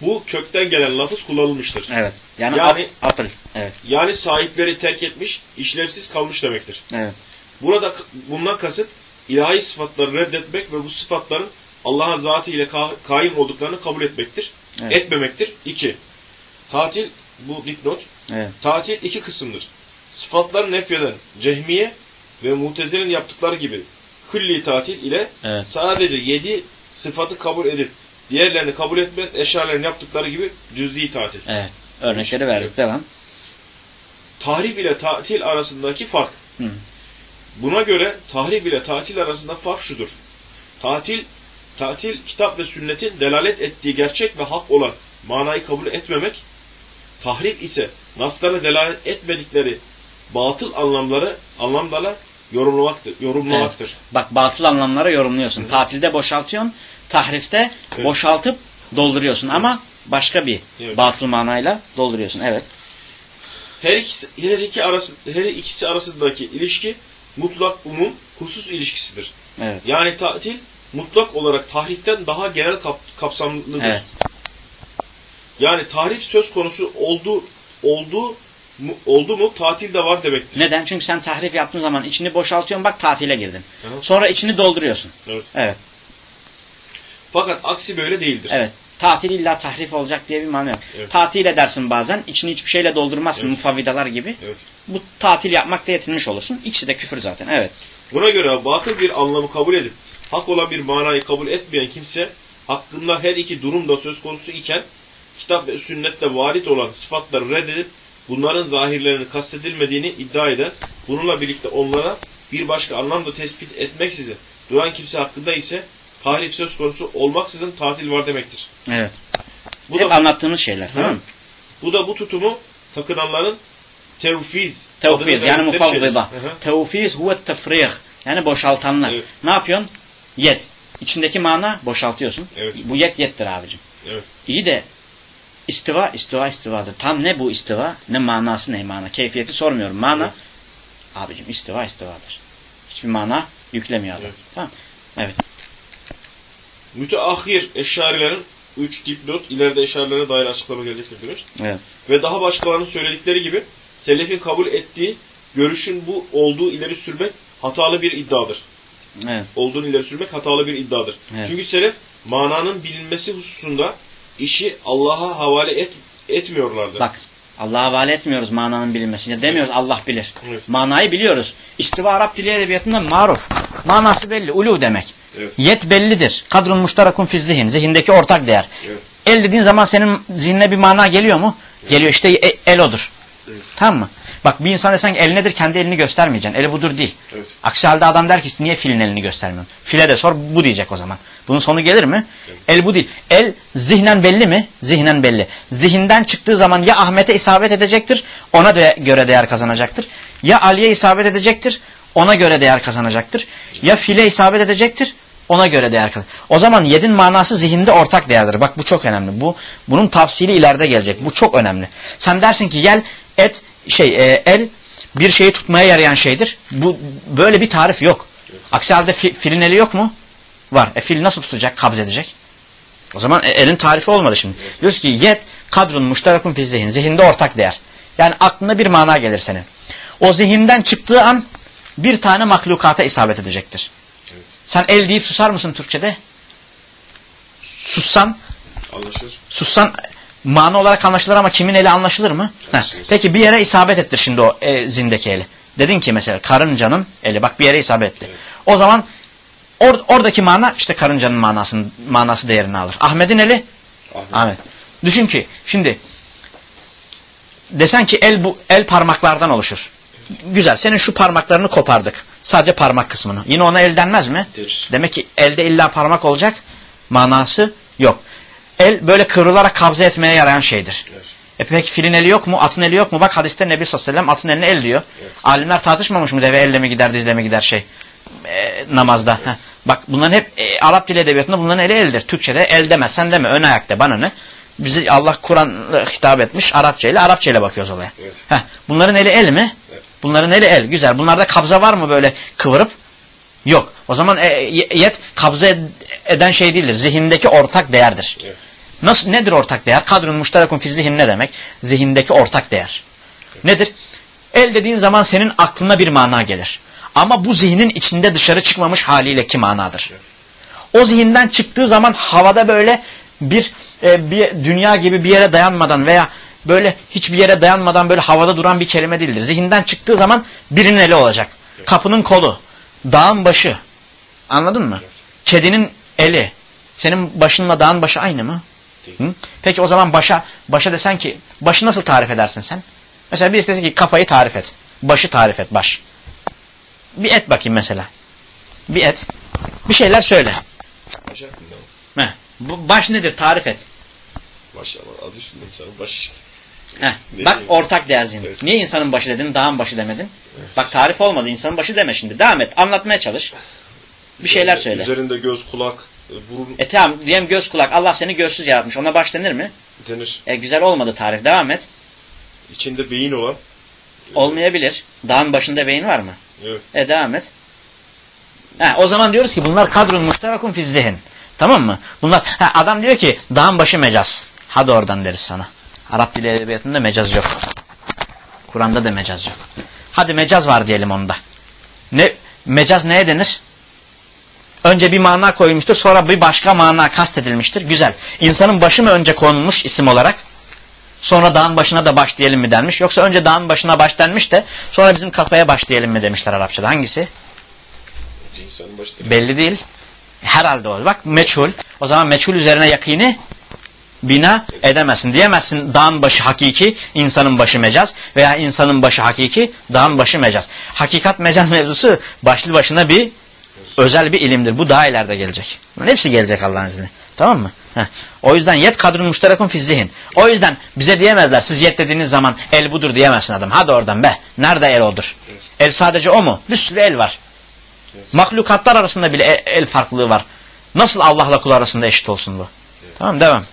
B: bu kökten gelen lafız kullanılmıştır.
A: Evet. Yani,
B: yani
A: atıl. Evet.
B: Yani sahipleri terk etmiş, işlevsiz kalmış demektir.
A: Evet.
B: Burada bundan kasıt ilahi sıfatları reddetmek ve bu sıfatların Allah'ın zatı ile ka kaim olduklarını kabul etmektir. Evet. Etmemektir. İki. Tatil, bu dipnot. Evet. Tatil iki kısımdır. Sıfatları nefyeden Cehmiye ve Mutezile'nin yaptıkları gibi külli tatil ile evet. sadece yedi sıfatı kabul edip diğerlerini kabul etmeyen eşarilerin yaptıkları gibi cüz'i tatil.
A: Evet. Örnekleri verdik. Evet. Devam.
B: Tahrif ile tatil arasındaki fark. Hı. Buna göre tahrif ile tatil arasında fark şudur. Tatil, tatil kitap ve sünnetin delalet ettiği gerçek ve hak olan manayı kabul etmemek, tahrif ise naslara delalet etmedikleri batıl anlamları anlamlarla yorumlamaktır. yorumlamaktır.
A: Evet. Bak batıl anlamlara yorumluyorsun. Hı. Tatilde boşaltıyorsun, tahrifte evet. boşaltıp dolduruyorsun evet. ama başka bir evet. batıl manayla dolduruyorsun. Evet.
B: Her ikisi, her iki arası, her ikisi arasındaki ilişki mutlak umum husus ilişkisidir. Evet. Yani tatil mutlak olarak tahriften daha genel kap, kapsamlıdır. Evet. Yani tahrif söz konusu oldu oldu mu, oldu mu tatil de var demektir.
A: Neden? Çünkü sen tahrif yaptığın zaman içini boşaltıyorsun, bak tatile girdin. Hı. Sonra içini dolduruyorsun. Evet. Evet.
B: Fakat aksi böyle değildir.
A: Evet. Tatil illa tahrif olacak diye bir mana yok. Evet. Tatil edersin bazen, içini hiçbir şeyle doldurmazsın, evet. mufavvidalar gibi. Evet. Bu tatil yapmakla yetinmiş olursun. İkisi de küfür zaten. Evet.
B: Buna göre batıl bir anlamı kabul edip hak olan bir manayı kabul etmeyen kimse hakkında her iki durum da söz konusu iken kitap ve sünnette varit olan sıfatları reddedip bunların zahirlerini kastedilmediğini iddia eder. Bununla birlikte onlara bir başka anlamda tespit etmeksizin duran kimse hakkında ise tahrif söz konusu olmaksızın tatil var demektir.
A: Evet. Bu Hep da anlattığımız şeyler, hı. tamam mı?
B: Bu da bu tutumu takınanların tevfiz.
A: Tevfiz yani mufavvida. Tevfiz huve tefrih. Yani boşaltanlar. Evet. Ne yapıyorsun? Yet. İçindeki mana boşaltıyorsun. Evet. Bu yet yettir abicim. Evet. İyi de istiva, istiva, istivadır. Tam ne bu istiva? Ne manası ne mana? Keyfiyeti sormuyorum. Mana, evet. abicim istiva, istivadır. Hiçbir mana yüklemiyor adam. Evet. Tamam. Evet.
B: Müteahhir eşarilerin üç dipnot, ileride eşarilere dair açıklama gelecektir diyor. Evet. Ve daha başkalarının söyledikleri gibi selefin kabul ettiği görüşün bu olduğu ileri sürmek hatalı bir iddiadır. Evet. Olduğunu ileri sürmek hatalı bir iddiadır. Evet. Çünkü selef mananın bilinmesi hususunda işi Allah'a havale et, etmiyorlardı.
A: Bak, Allah'a havale etmiyoruz mananın bilinmesini. Demiyoruz Allah bilir. Evet. Manayı biliyoruz. İstiva Arap dili edebiyatında maruf. Manası belli. Ulu demek. Evet. Yet bellidir. Kadrun muştarakun fiz zihin. Zihindeki ortak değer. Evet. El dediğin zaman senin zihnine bir mana geliyor mu? Evet. Geliyor. İşte el odur. Evet. Tamam mı? Bak bir insan desen ki el nedir? Kendi elini göstermeyeceksin. Eli budur değil. Evet. Aksi halde adam der ki niye filin elini göstermiyorsun? File de sor bu diyecek o zaman. Bunun sonu gelir mi? Evet. El bu değil. El zihnen belli mi? Zihnen belli. Zihinden çıktığı zaman ya Ahmet'e isabet edecektir. Ona de göre değer kazanacaktır. Ya Ali'ye isabet edecektir. Ona göre değer kazanacaktır. Ya file isabet edecektir. Ona göre değer kazanacaktır. O zaman yedin manası zihinde ortak değerdir. Bak bu çok önemli. Bu bunun tafsili ileride gelecek. Bu çok önemli. Sen dersin ki yel, et, şey e, el bir şeyi tutmaya yarayan şeydir. Bu böyle bir tarif yok. Aksi halde fi, filin eli yok mu? Var. E fil nasıl tutacak? Kabz edecek. O zaman e, elin tarifi olmadı şimdi. Diyoruz ki yet kadrun muştarakun fi zihin. Zihinde ortak değer. Yani aklına bir mana gelir senin. O zihinden çıktığı an bir tane mahlukata isabet edecektir. Evet. Sen el deyip susar mısın Türkçe'de? Sussan
B: anlaşılır.
A: Sussan mana olarak anlaşılır ama kimin eli anlaşılır mı? Peki bir yere isabet ettir şimdi o e, zindeki eli. Dedin ki mesela karıncanın eli. Bak bir yere isabet etti. Evet. O zaman or, oradaki mana işte karıncanın manasının manası değerini alır. Ahmet'in eli Ahmet. Ahmet. Düşün ki şimdi desen ki el bu el parmaklardan oluşur. Güzel. Senin şu parmaklarını kopardık. Sadece parmak kısmını. Yine ona el denmez mi? Der. Demek ki elde illa parmak olacak. Manası yok. El böyle kıvrılarak kabze etmeye yarayan şeydir. Evet. E peki filin eli yok mu? Atın eli yok mu? Bak hadiste Nebi sallallahu aleyhi ve sellem atın eline el diyor. Evet. Alimler tartışmamış mı? Deve elle mi gider, dizle mi gider şey e, namazda. Evet. Bak bunların hep e, Arap dili edebiyatında bunların eli eldir. Türkçe'de el demezsen deme. Ön ayak de bana ne? Bizi Allah Kur'an'la hitap etmiş. Arapça ile Arapça ile bakıyoruz olaya. Evet. Heh, bunların eli el mi? Evet. Bunların eli el. Güzel. Bunlarda kabza var mı böyle kıvırıp? Yok. O zaman e, yet kabza eden şey değildir. Zihindeki ortak değerdir. Evet. Nasıl, nedir ortak değer? Kadrun muşterakun fi zihin ne demek? Zihindeki ortak değer. Nedir? El dediğin zaman senin aklına bir mana gelir. Ama bu zihnin içinde dışarı çıkmamış haliyle ki manadır. O zihinden çıktığı zaman havada böyle bir, e, bir dünya gibi bir yere dayanmadan veya böyle hiçbir yere dayanmadan böyle havada duran bir kelime değildir. Zihinden çıktığı zaman birinin eli olacak. Kapının kolu, dağın başı. Anladın mı? Kedinin eli. Senin başınla dağın başı aynı mı? Hı? Peki o zaman başa başa desen ki başı nasıl tarif edersin sen? Mesela birisi desin ki kafayı tarif et. Başı tarif et, baş. Bir et bakayım mesela. Bir et. Bir şeyler söyle.
B: Baş hakkında mı?
A: Heh. Bu baş nedir? Tarif et.
B: Baş ama adı üstünde insanın başı işte.
A: Heh. Bak ortak değer zihin. Evet. Niye insanın başı dedin, dağın başı demedin? Evet. Bak tarif olmadı. İnsanın başı deme şimdi. Devam et. Anlatmaya çalış. Bir şeyler söyle.
B: Üzerinde göz, kulak, burun.
A: E tamam diyelim göz, kulak. Allah seni gözsüz yaratmış. Ona baş denir mi?
B: Denir.
A: E güzel olmadı tarif. Devam et.
B: İçinde beyin olan.
A: Olmayabilir. Dağın başında beyin var mı?
B: Evet.
A: E devam et. Ha, o zaman diyoruz ki bunlar kadrun muşterakun fi zihin. Tamam mı? Bunlar ha, adam diyor ki dağın başı mecaz. Hadi oradan deriz sana. Arap dili edebiyatında mecaz yok. Kur'an'da da mecaz yok. Hadi mecaz var diyelim onda. Ne mecaz neye denir? Önce bir mana koyulmuştur, sonra bir başka mana kastedilmiştir. Güzel. İnsanın başı mı önce konulmuş isim olarak? Sonra dağın başına da baş diyelim mi denmiş? Yoksa önce dağın başına baş denmiş de sonra bizim kafaya baş diyelim mi demişler Arapçada. Hangisi? Belli değil. Herhalde o. Bak meçhul. O zaman meçhul üzerine yakini bina edemezsin. Diyemezsin dağın başı hakiki, insanın başı mecaz veya insanın başı hakiki, dağın başı mecaz. Hakikat mecaz mevzusu başlı başına bir özel bir ilimdir. Bu daha ileride gelecek. Bunun hepsi gelecek Allah'ın izniyle. Tamam mı? Heh. O yüzden yet kadrun muşterakun fi zihin. O yüzden bize diyemezler. Siz yet dediğiniz zaman el budur diyemezsin adam. Hadi oradan be. Nerede el odur? Evet. El sadece o mu? Bir sürü el var. Evet. Mahlukatlar arasında bile el, el farklılığı var. Nasıl Allah'la kul arasında eşit olsun bu? Evet. Tamam devam.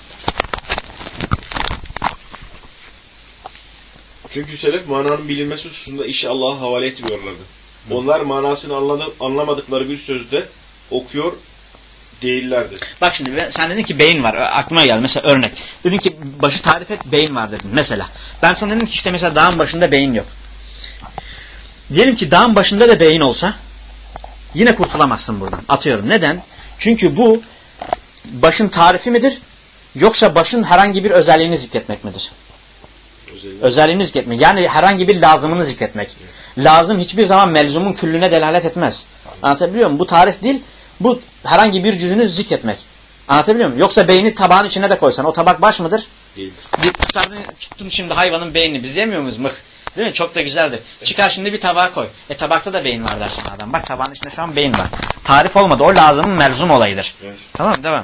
B: Çünkü selef mananın bilinmesi hususunda işi Allah'a havale etmiyorlardı. Hı. Onlar manasını anladı, anlamadıkları bir sözde okuyor değillerdi.
A: Bak şimdi ben, sen dedin ki beyin var. Aklıma geldi mesela örnek. Dedin ki başı tarif et, beyin var dedin mesela. Ben sana dedim ki işte mesela dağın başında beyin yok. Diyelim ki dağın başında da beyin olsa yine kurtulamazsın buradan. Atıyorum. Neden? Çünkü bu başın tarifi midir? Yoksa başın herhangi bir özelliğini zikretmek midir? Özelliğini, özelliğini zikretmek. Yani herhangi bir lazımını zikretmek. Evet. Lazım hiçbir zaman melzumun küllüne delalet etmez. Aynen. Anlatabiliyor muyum? Bu tarif değil. Bu herhangi bir cüzünü zikretmek. Anlatabiliyor muyum? Yoksa beyni tabağın içine de koysan o tabak baş mıdır? Değildir. Bir tutardın, tuttun şimdi hayvanın beynini. Biz yemiyor muyuz mıh? Değil mi? Çok da güzeldir. Evet. Çıkar şimdi bir tabağa koy. E tabakta da beyin var dersin adam. Bak tabağın içinde şu an beyin var. Tarif olmadı. O lazımın melzum olayıdır. Evet. Tamam devam.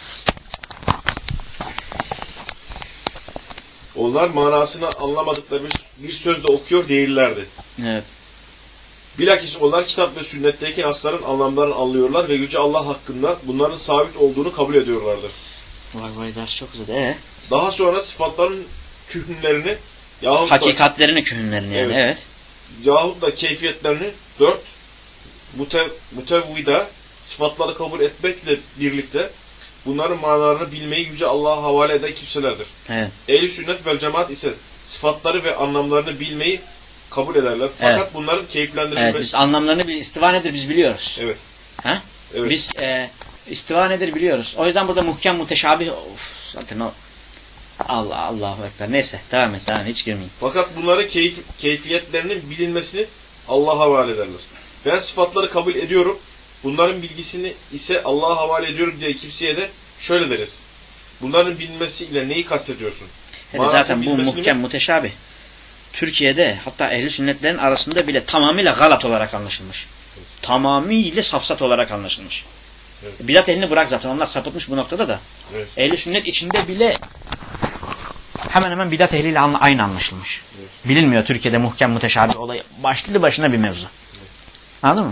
B: Onlar manasını anlamadıkları bir, bir sözle okuyor değillerdi.
A: Evet.
B: Bilakis onlar kitap ve sünnetteki nasların anlamlarını anlıyorlar ve Yüce Allah hakkında bunların sabit olduğunu kabul ediyorlardı.
A: Vay vay ders çok güzel. Ee?
B: Daha sonra sıfatların kühünlerini yahut
A: hakikatlerini da, kühünlerini yani evet. evet.
B: Yahut da keyfiyetlerini dört mütev, mütevvida sıfatları kabul etmekle birlikte bunların manalarını bilmeyi Yüce Allah'a havale eden kimselerdir. Evet. Ehl-i sünnet vel cemaat ise sıfatları ve anlamlarını bilmeyi kabul ederler. Fakat evet. bunların keyiflendirilmesi...
A: Evet, biz anlamlarını biz istiva nedir biz biliyoruz.
B: Evet.
A: Ha? Evet. Biz e, istiva nedir biliyoruz. O yüzden burada muhkem muteşabih of, zaten o Allah Allahu ekber. Neyse devam et devam et hiç girmeyin.
B: Fakat bunların keyif, keyfiyetlerinin bilinmesini Allah'a havale ederler. Ben sıfatları kabul ediyorum. Bunların bilgisini ise Allah'a havale ediyorum diye kimseye de şöyle deriz. Bunların bilinmesiyle neyi kastediyorsun?
A: Yani zaten bu muhkem muteşabih. Türkiye'de hatta ehli sünnetlerin arasında bile tamamıyla galat olarak anlaşılmış. Evet. Tamamıyla safsat olarak anlaşılmış. Evet. Bidat ehlini bırak zaten onlar sapıtmış bu noktada da. Evet. Ehli sünnet içinde bile hemen hemen bidat ehliyle aynı anlaşılmış. Evet. Bilinmiyor Türkiye'de muhkem muteşabih olayı. Başlı başına bir mevzu. Evet. Anladın mı?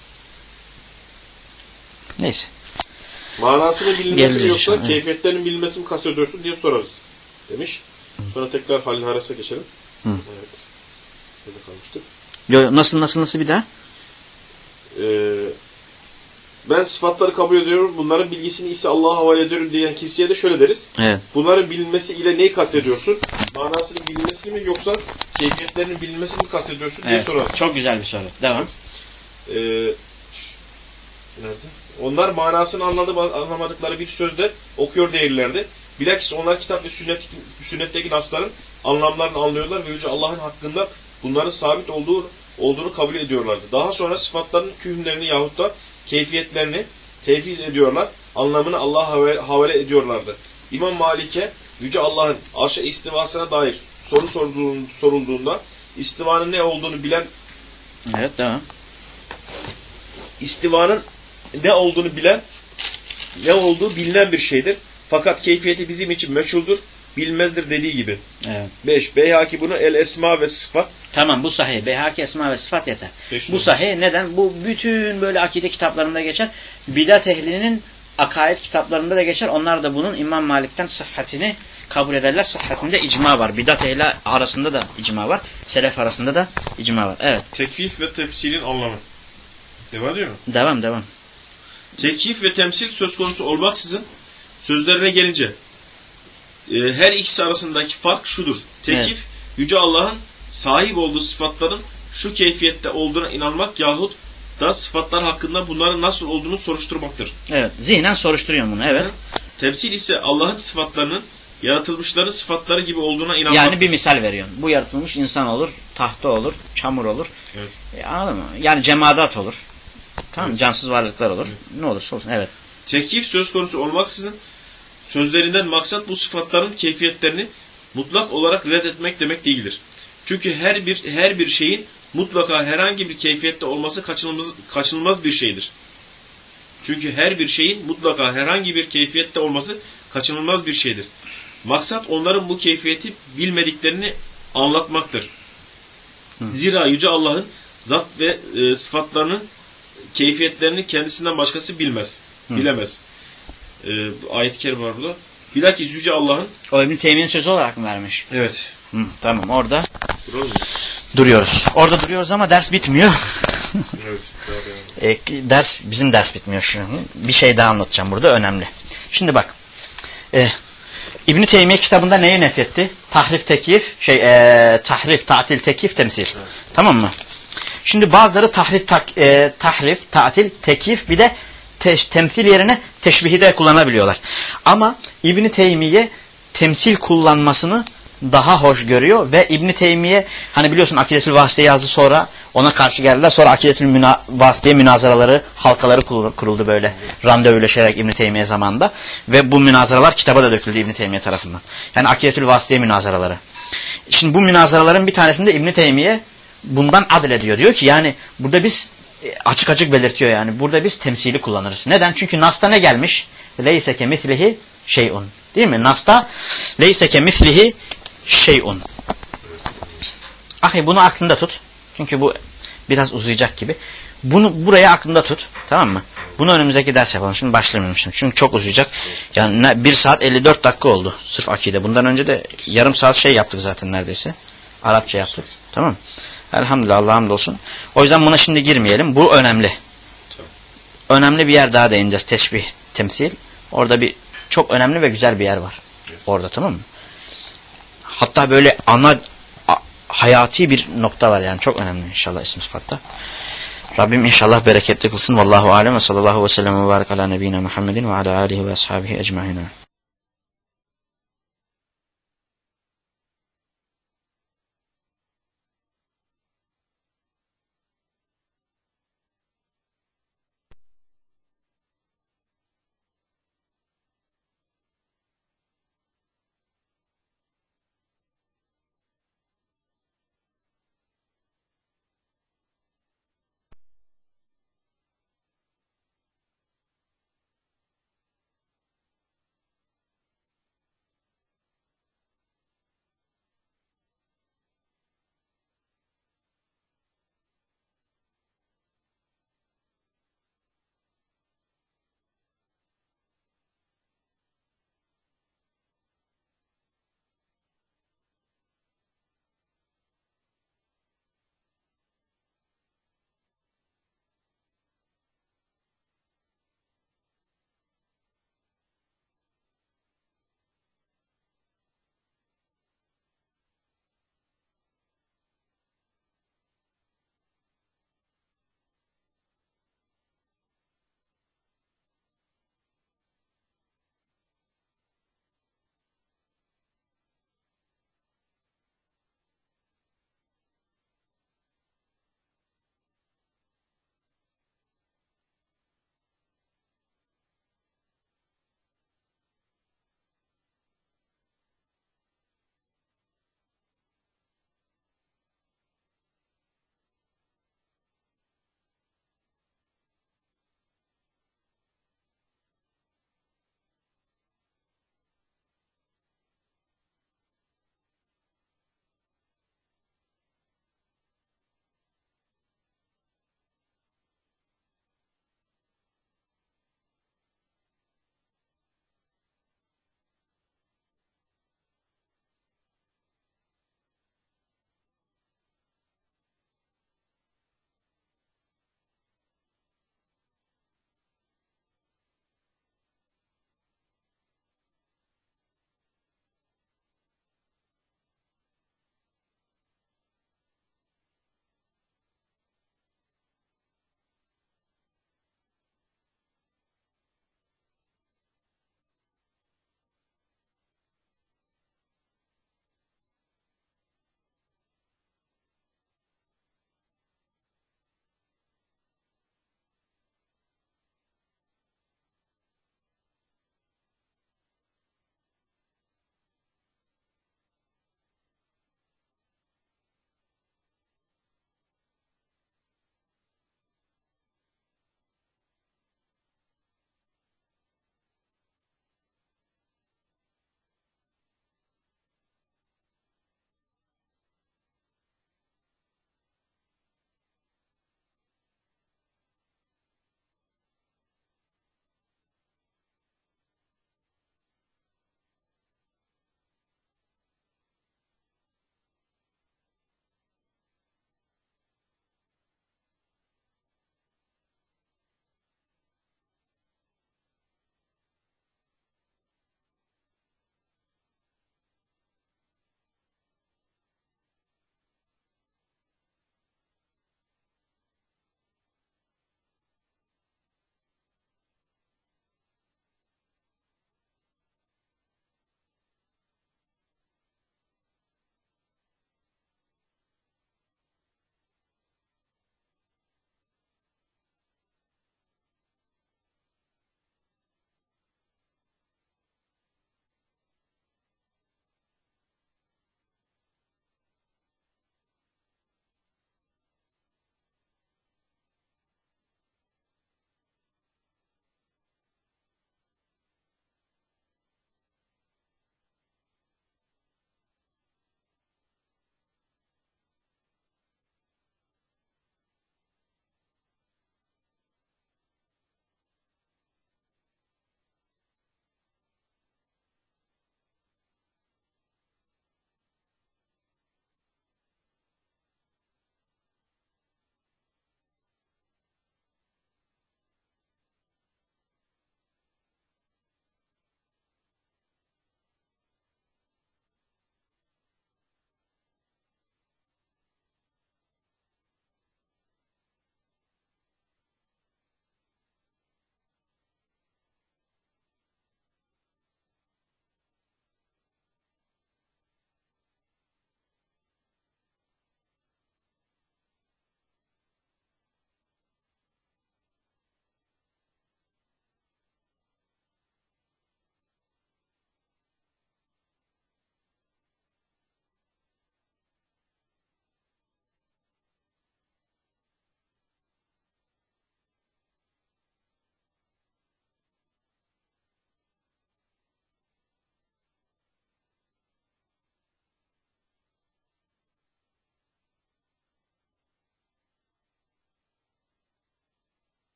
A: Neyse.
B: Manasını bilinmesi mi yoksa evet. keyfiyetlerinin bilinmesi mi kastediyorsun diye sorarız. Demiş. Sonra tekrar Halil Haras'a geçelim. Hı. Evet. Nerede kalmıştık?
A: Yo, nasıl nasıl nasıl bir daha?
B: Ee, ben sıfatları kabul ediyorum, bunların bilgisini ise Allah'a havale ediyorum diyen kimseye de şöyle deriz.
A: Evet.
B: Bunların bilinmesi ile neyi kastediyorsun? Manasının bilinmesi mi yoksa keyfiyetlerinin bilinmesini mi kastediyorsun diye
A: Evet.
B: sorarız.
A: Çok güzel bir soru. Devam.
B: Ee, nerede? Onlar manasını anladı, anlamadıkları bir sözde okuyor değillerdi. Bilakis onlar kitap ve sünnet, sünnetteki nasların anlamlarını anlıyorlar ve Yüce Allah'ın hakkında bunların sabit olduğu olduğunu kabul ediyorlardı. Daha sonra sıfatların kühümlerini yahut da keyfiyetlerini tevfiz ediyorlar. Anlamını Allah'a havale ediyorlardı. İmam Malik'e Yüce Allah'ın arşa istivasına dair soru sorulduğunda istivanın ne olduğunu bilen
A: Evet, devam.
B: İstivanın ne olduğunu bilen, ne olduğu bilinen bir şeydir. Fakat keyfiyeti bizim için meçhuldür, bilmezdir dediği gibi.
A: Evet.
B: beş. Beyhaki bunu el esma ve sıfat.
A: Tamam, bu sahih. Beyhaki esma ve sıfat yeter.
B: Beş
A: Bu sahih. Neden? Bu bütün böyle akide kitaplarında geçer. Bidat ehlinin akaid kitaplarında da geçer. Onlar da bunun İmam Malik'ten sıhhatini kabul ederler. Sıhhatinde icma var. Bidat ehli arasında da icma var. Selef arasında da icma var. Evet.
B: Tekfif ve tefsilin anlamı. Devam ediyor mu?
A: Devam, devam.
B: Tekfif ve temsil söz konusu olmaksızın sözlerine gelince e, her ikisi arasındaki fark şudur. Tekfif, evet. Yüce Allah'ın sahip olduğu sıfatların şu keyfiyette olduğuna inanmak yahut da sıfatlar hakkında bunların nasıl olduğunu soruşturmaktır.
A: Evet. Zihnen soruşturuyorum bunu. Evet.
B: Temsil ise Allah'ın sıfatlarının yaratılmışların sıfatları gibi olduğuna inanmak.
A: Yani bir misal veriyorum. Bu yaratılmış insan olur, tahta olur, çamur olur.
B: Evet.
A: E, anladın mı? Yani cemaat olur. Tamam, evet. Cansız varlıklar olur. Evet. Ne olursa olsun. Evet.
B: Tekif söz konusu olmaksızın sözlerinden maksat bu sıfatların keyfiyetlerini mutlak olarak reddetmek demek değildir. Çünkü her bir her bir şeyin mutlaka herhangi bir keyfiyette olması kaçınılmaz, kaçınılmaz bir şeydir. Çünkü her bir şeyin mutlaka herhangi bir keyfiyette olması kaçınılmaz bir şeydir. Maksat onların bu keyfiyeti bilmediklerini anlatmaktır. Hı. Zira Yüce Allah'ın zat ve e, sıfatlarının keyfiyetlerini kendisinden başkası bilmez. Hı. Bilemez. E, ayet-i kerime var burada. Bilakis Yüce Allah'ın...
A: O İbn-i Teymiye'nin sözü olarak mı vermiş?
B: Evet.
A: Hı, tamam, orada
B: Duralım.
A: duruyoruz. Orada duruyoruz ama ders bitmiyor.
B: Evet.
A: e, ders bizim ders bitmiyor şu an. Bir şey daha anlatacağım burada, önemli. Şimdi bak. E, İbn-i Teymiye kitabında neyi nefretti? Tahrif, tekif, şey, e, tahrif, tatil, tekif, temsil. Evet. Tamam mı? Şimdi bazıları tahrif, tak, e, tahrif, tatil, tekif, bir de te, temsil yerine teşbihi de kullanabiliyorlar. Ama İbn-i Teymiye temsil kullanmasını daha hoş görüyor ve İbn-i Teymiye, hani biliyorsun Akidetül Vasıta'yı yazdı, sonra ona karşı geldiler. Sonra Akidetül müna, Vasıta'ya münazaraları, halkaları kuruldu böyle randevuleşerek İbn-i Teymiye zamanında. Ve bu münazaralar kitaba da döküldü İbn-i Teymiye tarafından. Yani Akidetül Vasıta'ya münazaraları. Şimdi bu münazaraların bir tanesinde İbn-i Teymiye bundan adil ediyor. Diyor ki yani burada biz açık açık belirtiyor yani. Burada biz temsili kullanırız. Neden? Çünkü Nas'ta ne gelmiş? Leyse kemislihi şey'un. Değil mi? Nas'ta leyse kemislihi şey'un. Ahi bunu aklında tut. Çünkü bu biraz uzayacak gibi. Bunu buraya aklında tut. Tamam mı? Bunu önümüzdeki ders yapalım. Şimdi başlamayalım şimdi. Çünkü çok uzayacak. Yani bir saat elli dört dakika oldu. Sırf akide. Bundan önce de yarım saat şey yaptık zaten neredeyse. Arapça yaptık. Tamam mı? Elhamdülillah, Allah'a hamdolsun. O yüzden buna şimdi girmeyelim. Bu önemli. Önemli bir yer daha değineceğiz. Teşbih, temsil. Orada bir çok önemli ve güzel bir yer var. Orada, tamam mı? Hatta böyle ana hayati bir nokta var yani. Çok önemli inşallah ismi sıfatta. Rabbim inşallah bereketli kılsın. Vallahu alem ve sallallahu ve sellem ve barik ala nebiyyina Muhammedin ve ala alihi ve ashabihi ecmaîn.